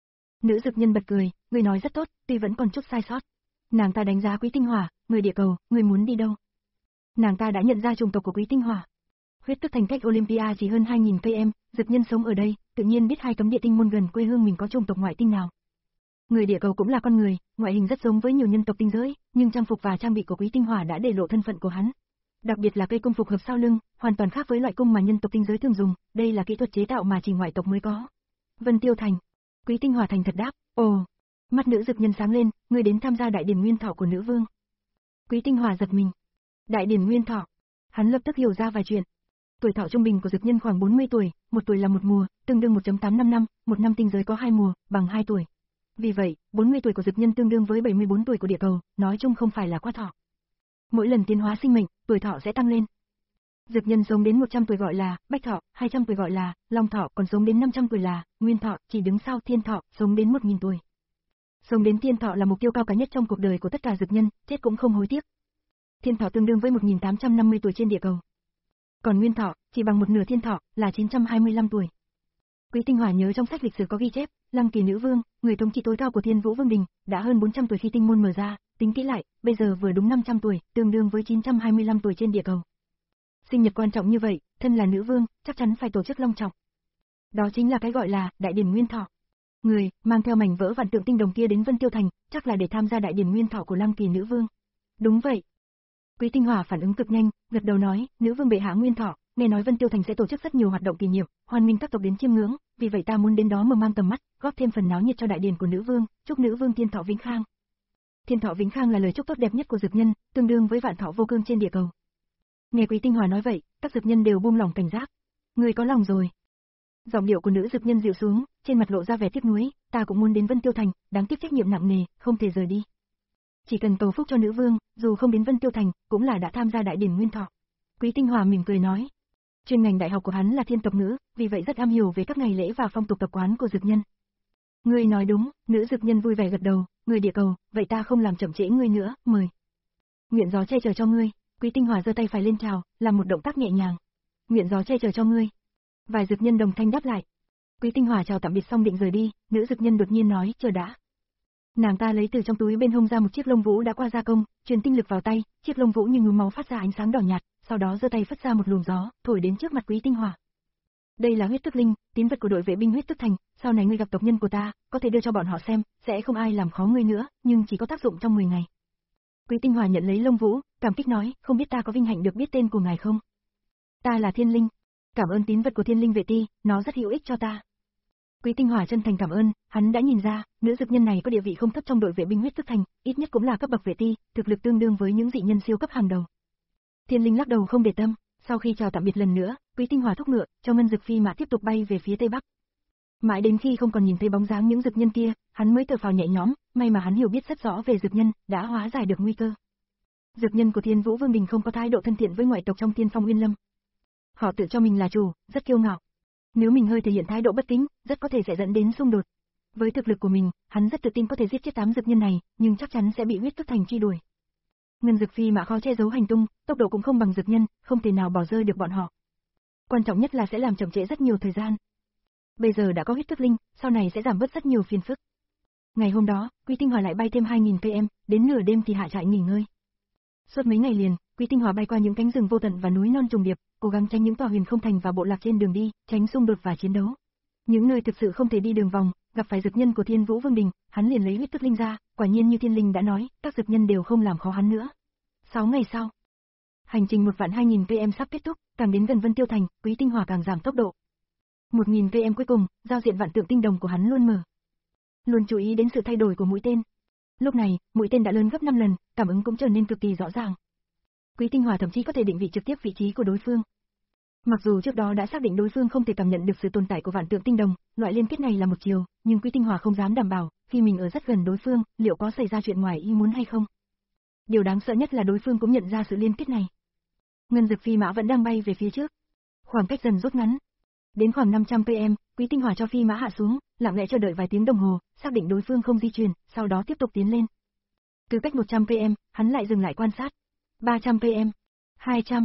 Nữ dược nhân bật cười, người nói rất tốt, tuy vẫn còn chút sai sót. Nàng ta đánh giá Quý Tinh Hỏa, người địa cầu, người muốn đi đâu? Nàng ta đã nhận ra chủng tộc của Quý Tinh Hỏa. Huyết Tức Thành cách Olympia chỉ hơn hai nghìn cây số, dược nhân sống ở đây, tự nhiên biết hai cấm địa tinh môn gần quê hương mình có chủng tộc ngoại tinh nào. Người địa cầu cũng là con người, ngoại hình rất giống với nhiều nhân tộc tinh giới, nhưng trang phục và trang bị của Quý Tinh Hỏa đã để lộ thân phận của hắn. Đặc biệt là cây cung phục hợp sau lưng, hoàn toàn khác với loại cung mà nhân tộc tinh giới thường dùng, đây là kỹ thuật chế tạo mà chỉ ngoại tộc mới có. Vân Tiêu Thành. Quý Tinh Hỏa thành thật đáp, ồ. Mắt nữ dược nhân sáng lên, người đến tham gia đại điển nguyên thọ của nữ vương. Quý Tinh Hỏa giật mình. Đại điển nguyên thọ. Hắn lập tức hiểu ra vài chuyện. Tuổi thọ trung bình của dược nhân khoảng bốn mươi tuổi, một tuổi là một mùa, tương đương một phẩy tám năm năm, một năm tinh giới có hai mùa, bằng hai tuổi. Vì vậy, bốn mươi tuổi của dược nhân tương đương với bảy mươi bốn tuổi của địa cầu, nói chung không phải là quá thọ. Mỗi lần tiến hóa sinh mệnh, tuổi thọ sẽ tăng lên. Dược nhân sống đến một trăm tuổi gọi là bách thọ, hai trăm tuổi gọi là long thọ, còn sống đến năm trăm tuổi là nguyên thọ, chỉ đứng sau thiên thọ, sống đến một nghìn tuổi. Sống đến thiên thọ là mục tiêu cao cả nhất trong cuộc đời của tất cả dược nhân, chết cũng không hối tiếc. Thiên thọ tương đương với một nghìn tám trăm năm mươi tuổi trên địa cầu. Còn nguyên thọ, chỉ bằng một nửa thiên thọ, là chín trăm hai mươi lăm tuổi. Quý Tinh Hỏa nhớ trong sách lịch sử có ghi chép, Lăng Kỳ nữ vương, người thống trị tối cao của Thiên Vũ Vương đình, đã hơn bốn trăm tuổi khi tinh môn mở ra, tính kỹ lại, bây giờ vừa đúng năm trăm tuổi, tương đương với chín trăm hai mươi lăm tuổi trên địa cầu. Sinh nhật quan trọng như vậy, thân là nữ vương, chắc chắn phải tổ chức long trọng. Đó chính là cái gọi là đại điển nguyên thọ. Người mang theo mảnh vỡ vạn tượng tinh đồng kia đến Vân Tiêu Thành, chắc là để tham gia đại điển nguyên thọ của Lăng Kỳ nữ vương. Đúng vậy. Quý Tinh Hỏa phản ứng cực nhanh, gật đầu nói, nữ vương bệ hạ nguyên thọ, nghe nói Vân Tiêu Thành sẽ tổ chức rất nhiều hoạt động kỷ niệm, hoan nghênh các tộc đến chiêm ngưỡng, vì vậy ta muốn đến đó mở mang tầm mắt, góp thêm phần náo nhiệt cho đại điển của nữ vương, chúc nữ vương thiên thọ vĩnh khang. Thiên thọ vĩnh khang là lời chúc tốt đẹp nhất của dược nhân, tương đương với vạn thọ vô cương trên địa cầu. Nghe Quý Tinh Hỏa nói vậy, các dược nhân đều buông lỏng cảnh giác. Người có lòng rồi. Giọng điệu của nữ dược nhân dịu xuống, trên mặt lộ ra vẻ tiếc nuối, ta cũng muốn đến Vân Tiêu Thành, đáng tiếc trách nhiệm nặng nề, không thể rời đi. Chỉ cần cầu phúc cho nữ vương, dù không đến Vân Tiêu Thành, cũng là đã tham gia đại điển nguyên thọ. Quý Tinh Hỏa mỉm cười nói. Chuyên ngành đại học của hắn là thiên tộc ngữ, vì vậy rất am hiểu về các ngày lễ và phong tục tập quán của dược nhân. Ngươi nói đúng, nữ dược nhân vui vẻ gật đầu, người địa cầu, vậy ta không làm chậm trễ ngươi nữa, mời. Nguyện gió che chở cho ngươi. Quý Tinh Hỏa giơ tay phải lên chào, làm một động tác nhẹ nhàng. Nguyện gió che chở cho ngươi. Vài dược nhân đồng thanh đáp lại. Quý Tinh Hỏa chào tạm biệt xong định rời đi, nữ dược nhân đột nhiên nói, chờ đã. Nàng ta lấy từ trong túi bên hông ra một chiếc lông vũ đã qua gia công, truyền tinh lực vào tay, chiếc lông vũ như núm máu phát ra ánh sáng đỏ nhạt, sau đó giơ tay phất ra một luồng gió, thổi đến trước mặt Quý Tinh Hỏa. Đây là huyết tức linh, tín vật của đội vệ binh huyết tức thành, sau này ngươi gặp tộc nhân của ta, có thể đưa cho bọn họ xem, sẽ không ai làm khó ngươi nữa, nhưng chỉ có tác dụng trong mười ngày. Quý Tinh Hỏa nhận lấy lông vũ, cảm kích nói, không biết ta có vinh hạnh được biết tên của ngài không? Ta là Thiên Linh. Cảm ơn tín vật của Thiên Linh vệ ti, nó rất hữu ích cho ta. Quý Tinh Hỏa chân thành cảm ơn, hắn đã nhìn ra, nữ dược nhân này có địa vị không thấp trong đội vệ binh huyết tức thành, ít nhất cũng là cấp bậc vệ ti, thực lực tương đương với những dị nhân siêu cấp hàng đầu. Thiên Linh lắc đầu không để tâm, sau khi chào tạm biệt lần nữa, Quý Tinh Hỏa thúc ngựa, cho ngân dực phi mã tiếp tục bay về phía tây bắc. Mãi đến khi không còn nhìn thấy bóng dáng những dược nhân kia, hắn mới thở phào nhẹ nhõm, may mà hắn hiểu biết rất rõ về dược nhân, đã hóa giải được nguy cơ. Dược nhân của Thiên Vũ Vương đình không có thái độ thân thiện với ngoại tộc trong Tiên Phong Uyên Lâm. Họ tự cho mình là chủ, rất kiêu ngạo. Nếu mình hơi thể hiện thái độ bất kính, rất có thể sẽ dẫn đến xung đột. Với thực lực của mình, hắn rất tự tin có thể giết chết tám dược nhân này, nhưng chắc chắn sẽ bị huyết tức thành truy đuổi. Ngân dực phi mã khó che giấu hành tung, tốc độ cũng không bằng dược nhân, không thể nào bỏ rơi được bọn họ. Quan trọng nhất là sẽ làm chậm trễ rất nhiều thời gian. Bây giờ đã có huyết tức linh, sau này sẽ giảm bớt rất nhiều phiền phức. Ngày hôm đó, Quý Tinh Hỏa lại bay thêm hai nghìn cây số, đến nửa đêm thì hạ trại nghỉ ngơi. Suốt mấy ngày liền, Quý Tinh Hỏa bay qua những cánh rừng vô tận và núi non trùng điệp, cố gắng tránh những tòa huyền không thành và bộ lạc trên đường đi, tránh xung đột và chiến đấu. Những nơi thực sự không thể đi đường vòng, gặp phải dược nhân của Thiên Vũ Vương đình, hắn liền lấy huyết tức linh ra, quả nhiên như Thiên Linh đã nói, các dược nhân đều không làm khó hắn nữa. Sáu ngày sau, hành trình một vạn hai nghìn cây số sắp kết thúc, càng đến gần Vân Tiêu Thành, Quý Tinh Hỏa càng giảm tốc độ. Một nghìn cây số cuối cùng, giao diện vạn tượng tinh đồng của hắn luôn mở. Luôn chú ý đến sự thay đổi của mũi tên. Lúc này, mũi tên đã lớn gấp năm lần, cảm ứng cũng trở nên cực kỳ rõ ràng. Quý Tinh Hỏa thậm chí có thể định vị trực tiếp vị trí của đối phương. Mặc dù trước đó đã xác định đối phương không thể cảm nhận được sự tồn tại của vạn tượng tinh đồng, loại liên kết này là một chiều, nhưng Quý Tinh Hỏa không dám đảm bảo, khi mình ở rất gần đối phương, liệu có xảy ra chuyện ngoài ý muốn hay không. Điều đáng sợ nhất là đối phương cũng nhận ra sự liên kết này. Ngân dực phi mã vẫn đang bay về phía trước. Khoảng cách dần rút ngắn. Đến khoảng năm trăm cây số, Quý Tinh Hỏa cho phi mã hạ xuống, lặng lẽ chờ đợi vài tiếng đồng hồ, xác định đối phương không di chuyển, sau đó tiếp tục tiến lên. Từ cách một trăm cây số, hắn lại dừng lại quan sát. ba trăm cây số, hai trăm,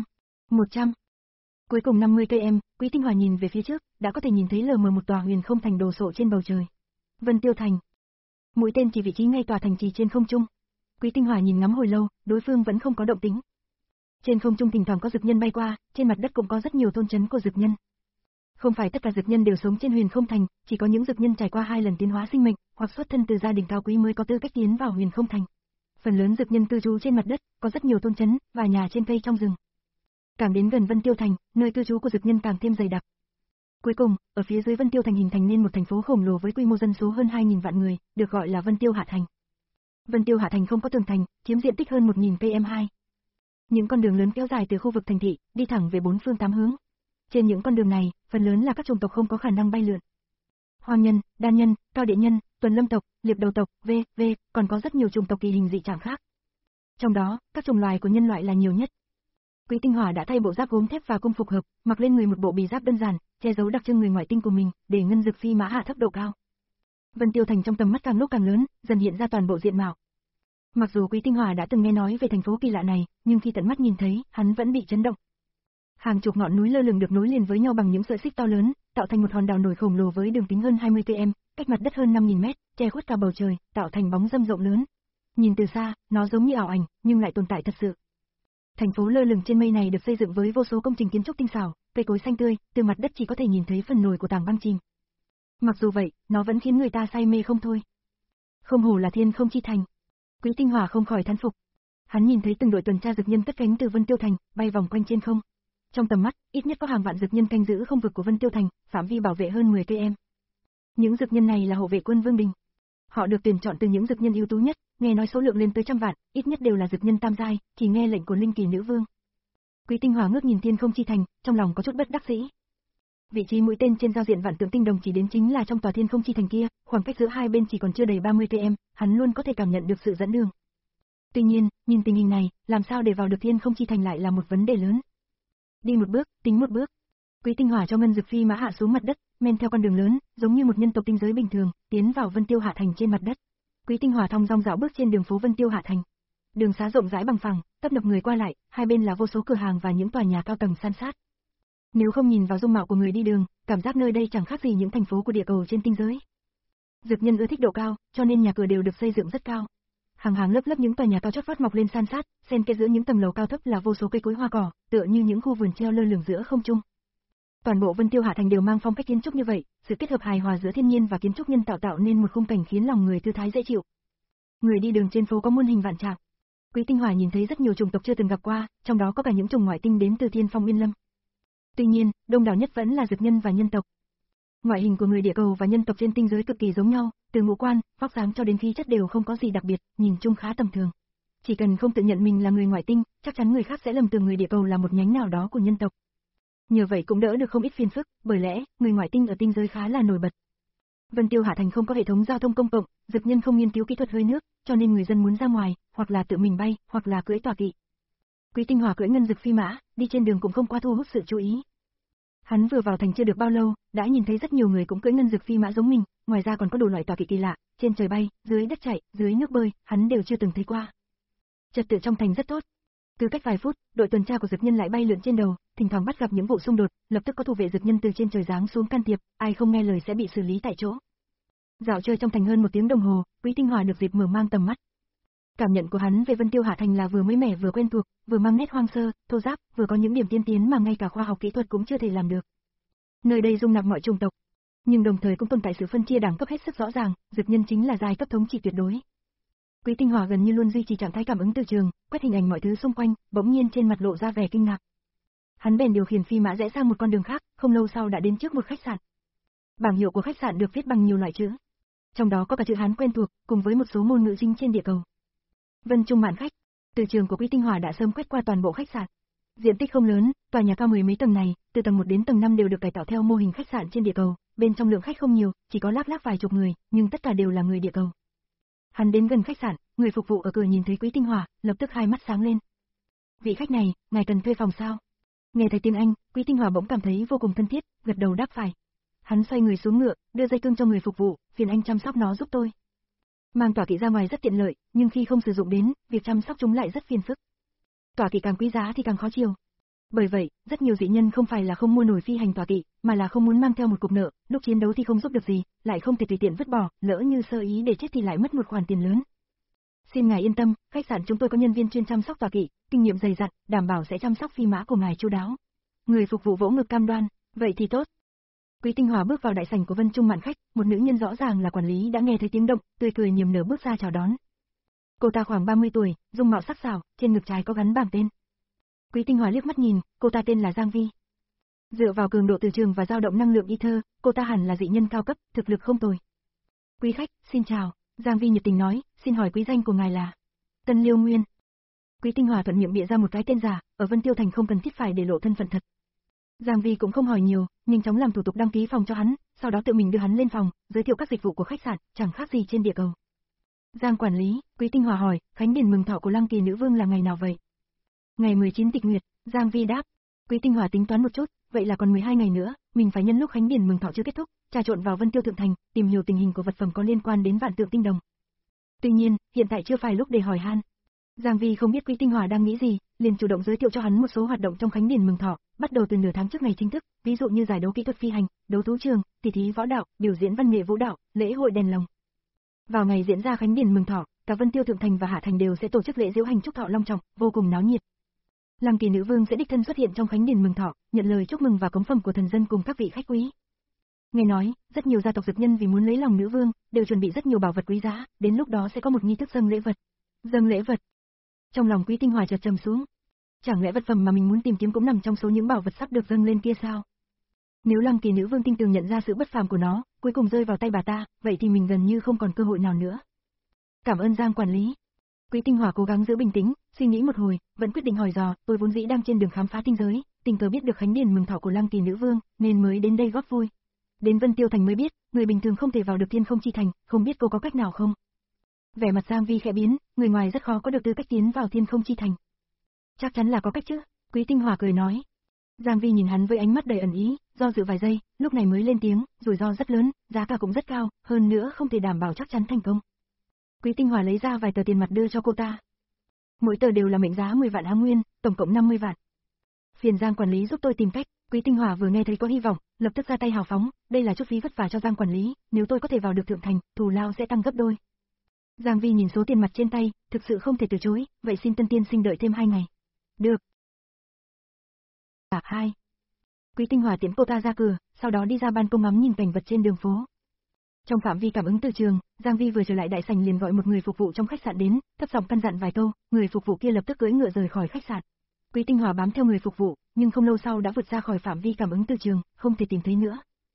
một trăm. Cuối cùng năm mươi km, Quý Tinh Hòa nhìn về phía trước, đã có thể nhìn thấy lờ mờ một tòa huyền không thành đồ sộ trên bầu trời. Vân Tiêu Thành. Mũi tên chỉ vị trí ngay tòa thành trì trên không trung. Quý Tinh Hòa nhìn ngắm hồi lâu, đối phương vẫn không có động tĩnh. Trên không trung thỉnh thoảng có dực nhân bay qua, trên mặt đất cũng có rất nhiều thôn trấn của dực nhân. Không phải tất cả dực nhân đều sống trên huyền không thành, chỉ có những dực nhân trải qua hai lần tiến hóa sinh mệnh, hoặc xuất thân từ gia đình cao quý mới có tư cách tiến vào huyền không thành. Phần lớn dực nhân cư trú trên mặt đất, có rất nhiều thôn trấn và nhà trên cây trong rừng. Càng đến gần Vân Tiêu Thành, nơi cư trú của dực nhân càng thêm dày đặc. Cuối cùng, ở phía dưới Vân Tiêu Thành hình thành nên một thành phố khổng lồ với quy mô dân số hơn hai nghìn vạn người, được gọi là Vân Tiêu Hạ Thành. Vân Tiêu Hạ Thành không có tường thành, chiếm diện tích hơn một nghìn ki lô mét vuông. Những con đường lớn kéo dài từ khu vực thành thị, đi thẳng về bốn phương tám hướng. Trên những con đường này, phần lớn là các chủng tộc không có khả năng bay lượn. Hoang nhân, đan nhân, cao địa nhân, tuần lâm tộc, liệp đầu tộc, vân vân, còn có rất nhiều chủng tộc kỳ hình dị trạng khác. Trong đó, các chủng loài của nhân loại là nhiều nhất. Quý Tinh Hòa đã thay bộ giáp gốm thép và cung phục hợp, mặc lên người một bộ bì giáp đơn giản, che giấu đặc trưng người ngoại tinh của mình, để ngân dực phi mã hạ thấp độ cao. Vân Tiêu Thành trong tầm mắt càng lúc càng lớn, dần hiện ra toàn bộ diện mạo. Mặc dù Quý Tinh Hòa đã từng nghe nói về thành phố kỳ lạ này, nhưng khi tận mắt nhìn thấy, hắn vẫn bị chấn động. Hàng chục ngọn núi lơ lửng được nối liền với nhau bằng những sợi xích to lớn, tạo thành một hòn đảo nổi khổng lồ với đường kính hơn hai mươi ki lô mét, cách mặt đất hơn năm nghìn mét, che khuất cả bầu trời, tạo thành bóng râm rộng lớn. Nhìn từ xa, nó giống như ảo ảnh, nhưng lại tồn tại thật sự. Thành phố lơ lửng trên mây này được xây dựng với vô số công trình kiến trúc tinh xảo, cây cối xanh tươi, từ mặt đất chỉ có thể nhìn thấy phần nổi của tảng băng chìm. Mặc dù vậy, nó vẫn khiến người ta say mê không thôi. Không hổ là thiên không chi thành. Quý Tinh Hòa không khỏi thán phục. Hắn nhìn thấy từng đội tuần tra dực nhân cất cánh từ Vân Tiêu Thành, bay vòng quanh trên không. Trong tầm mắt, ít nhất có hàng vạn dực nhân canh giữ không vực của Vân Tiêu Thành, phạm vi bảo vệ hơn mười ki lô mét. Những dực nhân này là hộ vệ quân Vương Đình. Họ được tuyển chọn từ những dực nhân ưu tú nhất, nghe nói số lượng lên tới trăm vạn, ít nhất đều là dực nhân tam giai, chỉ nghe lệnh của Linh Kỳ Nữ Vương. Quý Tinh Hòa ngước nhìn thiên không chi thành, trong lòng có chút bất đắc dĩ. Vị trí mũi tên trên giao diện vạn tượng tinh đồng chỉ đến chính là trong tòa thiên không chi thành kia, khoảng cách giữa hai bên chỉ còn chưa đầy ba mươi ki lô mét, hắn luôn có thể cảm nhận được sự dẫn đường. Tuy nhiên, nhìn tình hình này, làm sao để vào được thiên không chi thành lại là một vấn đề lớn. Đi một bước, tính một bước. Quý Tinh Hòa cho ngân dực phi mã hạ xuống mặt đất, men theo con đường lớn, giống như một nhân tộc tinh giới bình thường, tiến vào Vân Tiêu Hạ Thành trên mặt đất. Quý Tinh Hòa thong dong dạo bước trên đường phố Vân Tiêu Hạ Thành. Đường xá rộng rãi bằng phẳng, tấp nập người qua lại, hai bên là vô số cửa hàng và những tòa nhà cao tầng san sát. Nếu không nhìn vào dung mạo của người đi đường, cảm giác nơi đây chẳng khác gì những thành phố của địa cầu trên tinh giới. Dực nhân ưa thích độ cao, cho nên nhà cửa đều được xây dựng rất cao. Hàng hàng lớp lớp những tòa nhà cao chót vót mọc lên san sát, xen kẽ giữa những tầng lầu cao thấp là vô số cây cối hoa cỏ, tựa như những khu vườn treo lơ lửng giữa không trung. Toàn bộ Vân Tiêu Hạ Thành đều mang phong cách kiến trúc như vậy, sự kết hợp hài hòa giữa thiên nhiên và kiến trúc nhân tạo tạo nên một khung cảnh khiến lòng người thư thái dễ chịu. Người đi đường trên phố có muôn hình vạn trạng. Quý Tinh Hòa nhìn thấy rất nhiều chủng tộc chưa từng gặp qua, trong đó có cả những chủng ngoại tinh đến từ Thiên Phong Yên Lâm. Tuy nhiên, đông đảo nhất vẫn là dực nhân và nhân tộc. Ngoại hình của người địa cầu và nhân tộc trên tinh giới cực kỳ giống nhau, từ ngũ quan, vóc dáng cho đến khí chất đều không có gì đặc biệt, nhìn chung khá tầm thường. Chỉ cần không tự nhận mình là người ngoại tinh, chắc chắn người khác sẽ lầm tưởng người địa cầu là một nhánh nào đó của nhân tộc. Nhờ vậy cũng đỡ được không ít phiền phức, bởi lẽ, người ngoại tinh ở tinh giới khá là nổi bật. Vân Tiêu Hạ Thành không có hệ thống giao thông công cộng, dực nhân không nghiên cứu kỹ thuật hơi nước, cho nên người dân muốn ra ngoài, hoặc là tự mình bay, hoặc là cưỡi tọa kỵ. Quý Tinh Hòa cưỡi ngân dực phi mã, đi trên đường cũng không quá thu hút sự chú ý. Hắn vừa vào thành chưa được bao lâu, đã nhìn thấy rất nhiều người cũng cưỡi ngân dực phi mã giống mình, ngoài ra còn có đủ loại tọa kỵ kỳ lạ, trên trời bay, dưới đất chạy, dưới nước bơi, hắn đều chưa từng thấy qua. Trật tự trong thành rất tốt. Cứ cách vài phút, đội tuần tra của dực nhân lại bay lượn trên đầu, thỉnh thoảng bắt gặp những vụ xung đột, lập tức có thủ vệ dực nhân từ trên trời giáng xuống can thiệp, ai không nghe lời sẽ bị xử lý tại chỗ. Dạo chơi trong thành hơn một tiếng đồng hồ, Quý Tinh Hòa được dịp mở mang tầm mắt. Cảm nhận của hắn về Vân Tiêu Hạ Thành là vừa mới mẻ vừa quen thuộc, vừa mang nét hoang sơ, thô ráp, vừa có những điểm tiên tiến mà ngay cả khoa học kỹ thuật cũng chưa thể làm được. Nơi đây dung nạp mọi chủng tộc, nhưng đồng thời cũng tồn tại sự phân chia đẳng cấp hết sức rõ ràng, dực nhân chính là giai cấp thống trị tuyệt đối. Quý Tinh Hòa gần như luôn duy trì trạng thái cảm ứng từ trường, quét hình ảnh mọi thứ xung quanh, bỗng nhiên trên mặt lộ ra vẻ kinh ngạc. Hắn bèn điều khiển phi mã rẽ sang một con đường khác, không lâu sau đã đến trước một khách sạn. Bảng hiệu của khách sạn được viết bằng nhiều loại chữ, trong đó có cả chữ Hán quen thuộc, cùng với một số ngôn ngữ chính trên địa cầu. Vân Trung Mạn Khách. Từ trường của Quý Tinh Hòa đã sớm quét qua toàn bộ khách sạn. Diện tích không lớn, tòa nhà cao mười mấy tầng này, từ tầng một đến tầng năm đều được cải tạo theo mô hình khách sạn trên địa cầu, bên trong lượng khách không nhiều, chỉ có lác lác vài chục người, nhưng tất cả đều là người địa cầu. Hắn đến gần khách sạn, người phục vụ ở cửa nhìn thấy Quý Tinh Hòa, lập tức hai mắt sáng lên. Vị khách này, ngài cần thuê phòng sao? Nghe thấy tiếng Anh, Quý Tinh Hòa bỗng cảm thấy vô cùng thân thiết, gật đầu đáp phải. Hắn xoay người xuống ngựa, đưa dây cương cho người phục vụ, phiền anh chăm sóc nó giúp tôi. Mang tọa kỵ ra ngoài rất tiện lợi, nhưng khi không sử dụng đến, việc chăm sóc chúng lại rất phiền phức. Tọa kỵ càng quý giá thì càng khó chiều. Bởi vậy, rất nhiều dị nhân không phải là không mua nổi phi hành tọa kỵ, mà là không muốn mang theo một cục nợ, lúc chiến đấu thì không giúp được gì, lại không thể tùy tiện vứt bỏ, lỡ như sơ ý để chết thì lại mất một khoản tiền lớn. Xin ngài yên tâm, khách sạn chúng tôi có nhân viên chuyên chăm sóc tọa kỵ, kinh nghiệm dày dặn, đảm bảo sẽ chăm sóc phi mã của ngài chu đáo. Người phục vụ vỗ ngực cam đoan, vậy thì tốt. Quý Tinh Hòa bước vào đại sảnh của Vân Trung Mạn khách, một nữ nhân rõ ràng là quản lý đã nghe thấy tiếng động, tươi cười niềm nở bước ra chào đón. Cô ta khoảng ba mươi tuổi, dung mạo sắc sảo, trên ngực trái có gắn bảng tên. Quý Tinh Hòa liếc mắt nhìn, cô ta tên là Giang Vi. Dựa vào cường độ từ trường và dao động năng lượng ether, cô ta hẳn là dị nhân cao cấp, thực lực không tồi. Quý khách, xin chào, Giang Vi nhiệt tình nói, xin hỏi quý danh của ngài là? Tân Liêu Nguyên. Quý Tinh Hòa thuận miệng bịa ra một cái tên giả, ở Vân Tiêu Thành không cần thiết phải để lộ thân phận thật. Giang Vi cũng không hỏi nhiều, nhanh chóng làm thủ tục đăng ký phòng cho hắn, sau đó tự mình đưa hắn lên phòng, giới thiệu các dịch vụ của khách sạn, chẳng khác gì trên địa cầu. Giang quản lý, Quý Tinh Hòa hỏi, khánh điển mừng thọ của Lăng Kỳ nữ vương là ngày nào vậy? Ngày mười chín tịch nguyệt, Giang Vi đáp. Quý Tinh Hòa tính toán một chút, vậy là còn mười hai ngày nữa, mình phải nhân lúc khánh điển mừng thọ chưa kết thúc, trà trộn vào Vân Tiêu Thượng Thành, tìm hiểu tình hình của vật phẩm có liên quan đến Vạn Tượng Tinh Đồng. Tuy nhiên, hiện tại chưa phải lúc để hỏi han. Giang Vi không biết Quý Tinh Hòa đang nghĩ gì, liền chủ động giới thiệu cho hắn một số hoạt động trong khánh điển mừng thọ, bắt đầu từ nửa tháng trước ngày chính thức, ví dụ như giải đấu kỹ thuật phi hành, đấu thú trường, tỷ thí võ đạo, biểu diễn văn nghệ vũ đạo, lễ hội đèn lồng. Vào ngày diễn ra khánh điển mừng thọ, cả Vân Tiêu Thượng Thành và Hạ Thành đều sẽ tổ chức lễ diễu hành chúc thọ long trọng, vô cùng náo nhiệt. Lăng Kỳ nữ vương sẽ đích thân xuất hiện trong khánh điển mừng thọ, nhận lời chúc mừng và cống phẩm của thần dân cùng các vị khách quý. Nghe nói, rất nhiều gia tộc dực nhân vì muốn lấy lòng nữ vương, đều chuẩn bị rất nhiều bảo vật quý giá, đến lúc đó sẽ có một nghi thức dâng lễ vật. Dâng lễ vật. Trong lòng Quý Tinh Hòa chợt trầm xuống. Chẳng lẽ vật phẩm mà mình muốn tìm kiếm cũng nằm trong số những bảo vật sắp được dâng lên kia sao? Nếu Lăng Kỳ nữ vương tinh tường nhận ra sự bất phàm của nó, cuối cùng rơi vào tay bà ta, vậy thì mình gần như không còn cơ hội nào nữa. Cảm ơn Giang quản lý. Quý Tinh Hòa cố gắng giữ bình tĩnh, suy nghĩ một hồi, vẫn quyết định hỏi dò, tôi vốn dĩ đang trên đường khám phá tinh giới, tình cờ biết được khánh điển mừng thọ của Lăng Kỳ nữ vương, nên mới đến đây góp vui. Đến Vân Tiêu Thành mới biết, người bình thường không thể vào được Thiên Không Chi Thành, không biết cô có cách nào không? Vẻ mặt Giang Vi khẽ biến, người ngoài rất khó có được tư cách tiến vào Thiên Không Chi Thành. Chắc chắn là có cách chứ, Quý Tinh Hòa cười nói. Giang Vi nhìn hắn với ánh mắt đầy ẩn ý, do dự vài giây, lúc này mới lên tiếng, rủi ro rất lớn, giá cả cũng rất cao, hơn nữa không thể đảm bảo chắc chắn thành công. Quý Tinh Hòa lấy ra vài tờ tiền mặt đưa cho cô ta. Mỗi tờ đều là mệnh giá mười vạn há nguyên, tổng cộng năm mươi vạn. Phiền Giang quản lý giúp tôi tìm cách. Quý Tinh Hòa vừa nghe thấy có hy vọng, lập tức ra tay hào phóng, đây là chút phí vất vả cho Giang quản lý, nếu tôi có thể vào được Thượng Thành, thù lao sẽ tăng gấp đôi. Giang Vi nhìn số tiền mặt trên tay, thực sự không thể từ chối, vậy xin Tân tiên sinh đợi thêm hai ngày. Được. Cả hai. Quý Tinh Hòa tiễn cô ta ra cửa, sau đó đi ra ban công ngắm nhìn cảnh vật trên đường phố. Trong phạm vi cảm ứng từ trường, Giang Vi vừa trở lại đại sảnh liền gọi một người phục vụ trong khách sạn đến, thấp giọng căn dặn vài câu, người phục vụ kia lập tức cưỡi ngựa rời khỏi khách sạn. Quý Tinh Hòa bám theo người phục vụ, nhưng không lâu sau đã vượt ra khỏi phạm vi cảm ứng từ trường, không thể tìm thấy nữa.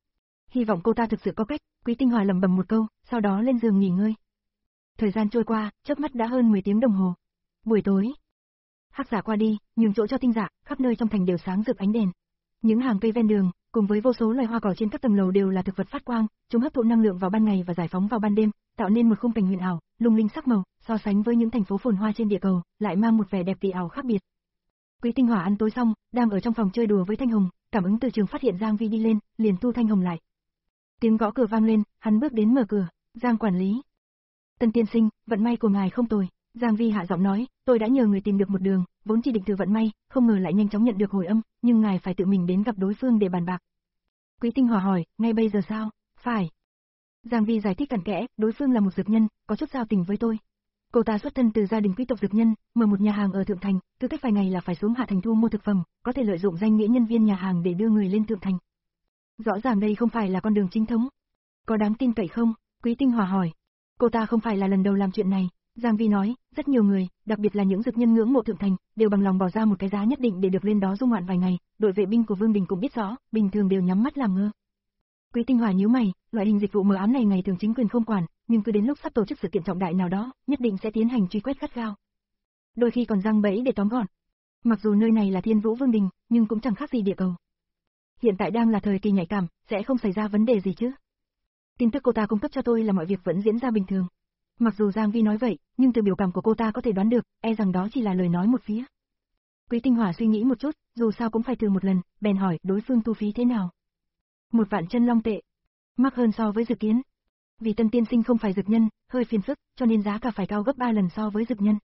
Hy vọng cô ta thực sự có cách, Quý Tinh Hòa lẩm bẩm một câu, sau đó lên giường nghỉ ngơi. Thời gian trôi qua, chớp mắt đã hơn mười tiếng đồng hồ. Buổi tối, hắc giả qua đi, nhường chỗ cho tinh giả, khắp nơi trong thành đều sáng rực ánh đèn. Những hàng cây ven đường, cùng với vô số loài hoa cỏ trên các tầng lầu đều là thực vật phát quang, chúng hấp thụ năng lượng vào ban ngày và giải phóng vào ban đêm, tạo nên một khung cảnh huyền ảo, lung linh sắc màu, so sánh với những thành phố phồn hoa trên địa cầu, lại mang một vẻ đẹp kỳ ảo khác biệt. Quý Tinh Hòa ăn tối xong, đang ở trong phòng chơi đùa với Thanh Hồng, cảm ứng từ trường phát hiện Giang Vi đi lên, liền thu Thanh Hồng lại. Tiếng gõ cửa vang lên, hắn bước đến mở cửa, Giang quản lý. Tân tiên sinh, vận may của ngài không tồi. Giang Vi hạ giọng nói, tôi đã nhờ người tìm được một đường, vốn chỉ định thử vận may, không ngờ lại nhanh chóng nhận được hồi âm, nhưng ngài phải tự mình đến gặp đối phương để bàn bạc. Quý Tinh Hòa hỏi, ngay bây giờ sao? Phải. Giang Vi giải thích cặn kẽ, đối phương là một dược nhân, có chút giao tình với tôi. Cô ta xuất thân từ gia đình quý tộc dược nhân, mở một nhà hàng ở Thượng Thành, cứ cách vài ngày là phải xuống Hạ Thành thu mua thực phẩm, có thể lợi dụng danh nghĩa nhân viên nhà hàng để đưa người lên Thượng Thành. Rõ ràng đây không phải là con đường chính thống. Có đáng tin cậy không? Quý Tinh Hòa hỏi. Cô ta không phải là lần đầu làm chuyện này. Giang Vi nói, rất nhiều người, đặc biệt là những dược nhân ngưỡng mộ Thượng Thành, đều bằng lòng bỏ ra một cái giá nhất định để được lên đó dung ngoạn vài ngày, đội vệ binh của Vương Đình cũng biết rõ, bình thường đều nhắm mắt làm ngơ. Quý Tinh Hòa nhíu mày, loại hình dịch vụ mờ ám này ngày thường chính quyền không quản, nhưng cứ đến lúc sắp tổ chức sự kiện trọng đại nào đó, nhất định sẽ tiến hành truy quét gắt gao. Đôi khi còn giăng bẫy để tóm gọn. Mặc dù nơi này là Thiên Vũ Vương Đình, nhưng cũng chẳng khác gì địa cầu. Hiện tại đang là thời kỳ nhạy cảm, sẽ không xảy ra vấn đề gì chứ? Tin tức cô ta cung cấp cho tôi là mọi việc vẫn diễn ra bình thường. Mặc dù Giang Vi nói vậy, nhưng từ biểu cảm của cô ta có thể đoán được, e rằng đó chỉ là lời nói một phía. Quý Tinh Hòa suy nghĩ một chút, dù sao cũng phải thử một lần, bèn hỏi đối phương thu phí thế nào. Một vạn chân long tệ. Mắc hơn so với dự kiến. Vì Tân tiên sinh không phải dược nhân, hơi phiền phức, cho nên giá cả phải cao gấp ba lần so với dược nhân.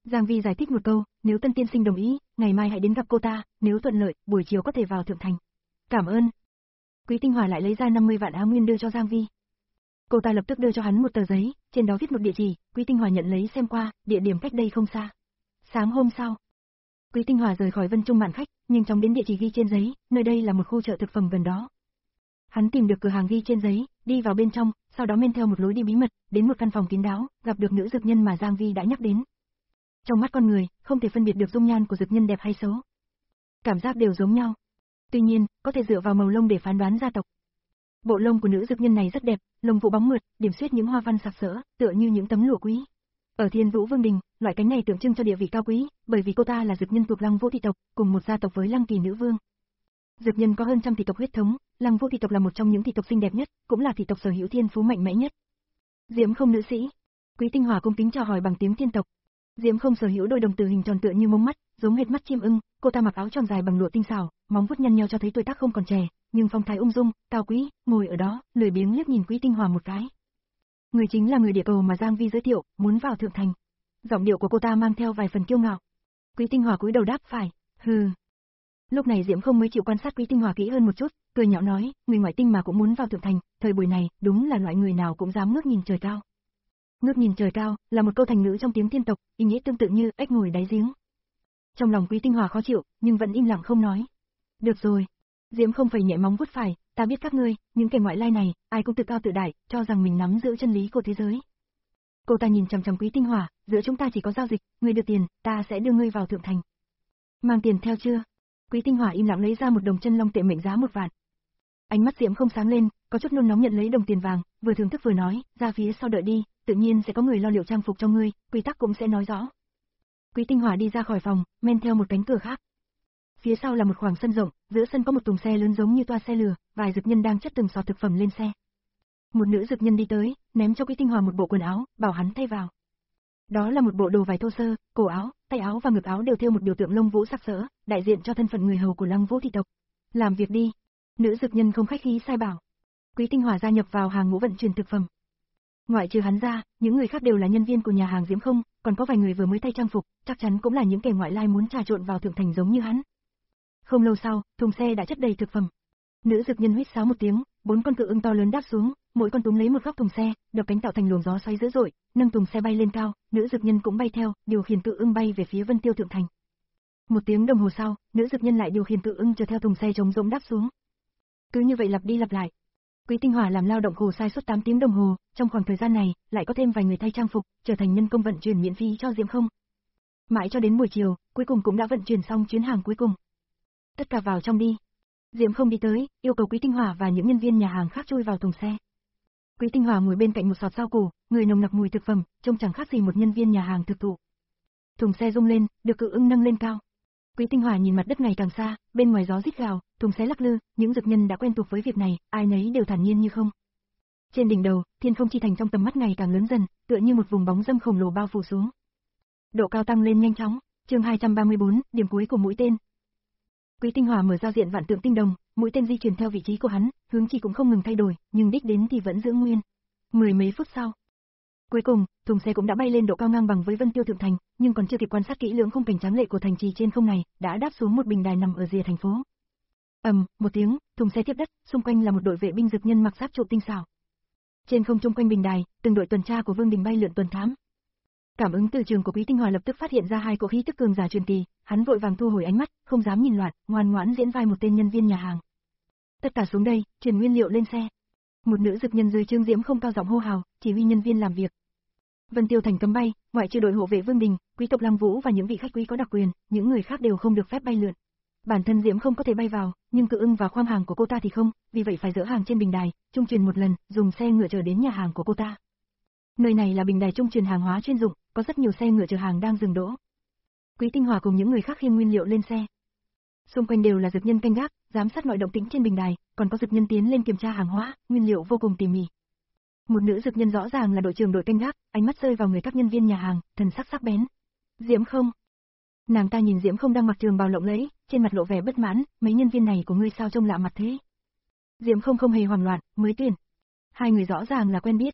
Giang Vi giải thích một câu, nếu Tân tiên sinh đồng ý, ngày mai hãy đến gặp cô ta, nếu thuận lợi, buổi chiều có thể vào thượng thành. Cảm ơn. Quý Tinh Hòa lại lấy ra năm mươi vạn Á Nguyên đưa cho Giang Vi. Cô ta lập tức đưa cho hắn một tờ giấy, trên đó viết một địa chỉ, Quý Tinh Hòa nhận lấy xem qua, địa điểm cách đây không xa. Sáng hôm sau, Quý Tinh Hòa rời khỏi Vân Trung Mạn Khách, nhanh chóng đến địa chỉ ghi trên giấy, nơi đây là một khu chợ thực phẩm gần đó. Hắn tìm được cửa hàng ghi trên giấy, đi vào bên trong, sau đó men theo một lối đi bí mật, đến một căn phòng kín đáo, gặp được nữ dược nhân mà Giang Vi đã nhắc đến. Trong mắt con người, không thể phân biệt được dung nhan của dược nhân đẹp hay xấu. Cảm giác đều giống nhau. Tuy nhiên, có thể dựa vào màu lông để phán đoán gia tộc. Bộ lông của nữ dược nhân này rất đẹp, lông vũ bóng mượt, điểm xuyết những hoa văn sặc sỡ, tựa như những tấm lụa quý. Ở Thiên Vũ Vương đình, loại cánh này tượng trưng cho địa vị cao quý, bởi vì cô ta là dược nhân thuộc Lăng Vũ thị tộc, cùng một gia tộc với Lăng Kỳ nữ vương. Dược nhân có hơn trăm thị tộc huyết thống, Lăng Vũ thị tộc là một trong những thị tộc xinh đẹp nhất, cũng là thị tộc sở hữu thiên phú mạnh mẽ nhất. Diễm Không nữ sĩ. Quý Tinh Hòa cung kính chào hỏi bằng tiếng thiên tộc. Diễm Không sở hữu đôi đồng tử hình tròn tựa như mống mắt, giống hệt mắt chim ưng, cô ta mặc áo tròn dài bằng lụa tinh xảo, móng vuốt nhăn nheo cho thấy tuổi tác không còn trẻ, nhưng phong thái ung dung, cao quý, ngồi ở đó, lười biếng liếc nhìn Quý Tinh Hòa một cái. Người chính là người địa cầu mà Giang Vi giới thiệu, muốn vào thượng thành. Giọng điệu của cô ta mang theo vài phần kiêu ngạo. Quý Tinh Hòa cúi đầu đáp phải, hừ. Lúc này Diễm Không mới chịu quan sát Quý Tinh Hòa kỹ hơn một chút, cười nhạo nói, người ngoại tinh mà cũng muốn vào thượng thành, thời buổi này, đúng là loại người nào cũng dám ngước nhìn trời cao. Ngước nhìn trời cao, là một câu thành ngữ trong tiếng thiên tộc, ý nghĩa tương tự như ếch ngồi đáy giếng. Trong lòng Quý Tinh Hòa khó chịu, nhưng vẫn im lặng không nói. Được rồi. Diễm Không phẩy nhẹ móng vuốt phải, ta biết các ngươi, những kẻ ngoại lai này, ai cũng tự cao tự đại, cho rằng mình nắm giữ chân lý của thế giới. Cô ta nhìn chằm chằm Quý Tinh Hòa, giữa chúng ta chỉ có giao dịch, ngươi đưa tiền, ta sẽ đưa ngươi vào thượng thành. Mang tiền theo chưa? Quý Tinh Hòa im lặng lấy ra một đồng chân long tệ mệnh giá một vạn. Ánh mắt Diễm Không sáng lên, có chút nôn nóng nhận lấy đồng tiền vàng, vừa thưởng thức vừa nói, ra phía sau đợi đi, tự nhiên sẽ có người lo liệu trang phục cho ngươi, quy tắc cũng sẽ nói rõ. Quý Tinh Hòa đi ra khỏi phòng, men theo một cánh cửa khác. Phía sau là một khoảng sân rộng, giữa sân có một thùng xe lớn giống như toa xe lửa, vài dược nhân đang chất từng sọt thực phẩm lên xe. Một nữ dược nhân đi tới, ném cho Quý Tinh Hòa một bộ quần áo, bảo hắn thay vào. Đó là một bộ đồ vải thô sơ, cổ áo, tay áo và ngực áo đều thêu một biểu tượng lông vũ sắc sỡ, đại diện cho thân phận người hầu của Lăng Vũ thị tộc. Làm việc đi. Nữ dược nhân không khách khí sai bảo. Quý Tinh Hòa gia nhập vào hàng ngũ vận chuyển thực phẩm. Ngoại trừ hắn ra, những người khác đều là nhân viên của nhà hàng Diễm Không, còn có vài người vừa mới thay trang phục, chắc chắn cũng là những kẻ ngoại lai muốn trà trộn vào thượng thành giống như hắn. Không lâu sau, thùng xe đã chất đầy thực phẩm. Nữ dược nhân huýt sáo một tiếng, bốn con cự ưng to lớn đáp xuống, mỗi con túm lấy một góc thùng xe, đập cánh tạo thành luồng gió xoáy dữ dội, nâng thùng xe bay lên cao, nữ dược nhân cũng bay theo, điều khiển cự ưng bay về phía Vân Tiêu thượng thành. Một tiếng đồng hồ sau, nữ dược nhân lại điều khiển cự ưng chờ theo thùng xe trống rỗng đáp xuống. Cứ như vậy lặp đi lặp lại. Quý Tinh Hòa làm lao động khổ sai suốt tám tiếng đồng hồ, trong khoảng thời gian này, lại có thêm vài người thay trang phục, trở thành nhân công vận chuyển miễn phí cho Diễm Không. Mãi cho đến buổi chiều, cuối cùng cũng đã vận chuyển xong chuyến hàng cuối cùng. Tất cả vào trong đi. Diễm Không đi tới, yêu cầu Quý Tinh Hòa và những nhân viên nhà hàng khác chui vào thùng xe. Quý Tinh Hòa ngồi bên cạnh một sọt rau củ, người nồng nặc mùi thực phẩm, trông chẳng khác gì một nhân viên nhà hàng thực thụ. Thùng xe rung lên, được cự ưng nâng lên cao. Quý Tinh Hòa nhìn mặt đất ngày càng xa, bên ngoài gió rít gào, thùng xe lắc lư, những dược nhân đã quen thuộc với việc này, ai nấy đều thản nhiên như không. Trên đỉnh đầu, thiên không chi thành trong tầm mắt ngày càng lớn dần, tựa như một vùng bóng râm khổng lồ bao phủ xuống. Độ cao tăng lên nhanh chóng, chương hai trăm ba mươi bốn, điểm cuối của mũi tên. Quý Tinh Hòa mở giao diện vạn tượng tinh đồng, mũi tên di chuyển theo vị trí của hắn, hướng chỉ cũng không ngừng thay đổi, nhưng đích đến thì vẫn giữ nguyên. Mười mấy phút sau, cuối cùng, thùng xe cũng đã bay lên độ cao ngang bằng với Vân Tiêu thượng thành, nhưng còn chưa kịp quan sát kỹ lưỡng khung cảnh tráng lệ của thành trì trên không này, đã đáp xuống một bình đài nằm ở rìa thành phố. Ầm, um, một tiếng, thùng xe tiếp đất, xung quanh là một đội vệ binh dược nhân mặc giáp trụ tinh xảo. Trên không trung quanh bình đài, từng đội tuần tra của Vương đình bay lượn tuần thám. Cảm ứng từ trường của Quý Tinh Hòa lập tức phát hiện ra hai cỗ khí tức cường giả truyền kỳ, hắn vội vàng thu hồi ánh mắt, không dám nhìn loạn, ngoan ngoãn diễn vai một tên nhân viên nhà hàng. Tất cả xuống đây, chuyển nguyên liệu lên xe. Một nữ dược nhân dưới trương Diễm Không cao giọng hô hào, chỉ huy nhân viên làm việc. Vân Tiêu thành cấm bay, ngoại trừ đội hộ vệ Vương đình, quý tộc Lăng Vũ và những vị khách quý có đặc quyền, những người khác đều không được phép bay lượn. Bản thân Diễm Không có thể bay vào, nhưng cự ưng và khoang hàng của cô ta thì không, vì vậy phải dỡ hàng trên bình đài, trung truyền một lần, dùng xe ngựa chở đến nhà hàng của cô ta. Nơi này là bình đài trung truyền hàng hóa chuyên dụng, có rất nhiều xe ngựa chở hàng đang dừng đỗ. Quý Tinh Hòa cùng những người khác khiêng nguyên liệu lên xe. Xung quanh đều là dược nhân canh gác, giám sát mọi động tĩnh trên bình đài, còn có dược nhân tiến lên kiểm tra hàng hóa, nguyên liệu vô cùng tỉ mỉ. Một nữ dược nhân rõ ràng là đội trưởng đội canh gác, ánh mắt rơi vào người các nhân viên nhà hàng, thần sắc sắc bén. Diễm Không. Nàng ta nhìn Diễm Không đang mặc trường bào lộng lẫy, trên mặt lộ vẻ bất mãn, mấy nhân viên này của ngươi sao trông lạ mặt thế? Diễm Không không hề hoảng loạn, mới tuyển. Hai người rõ ràng là quen biết.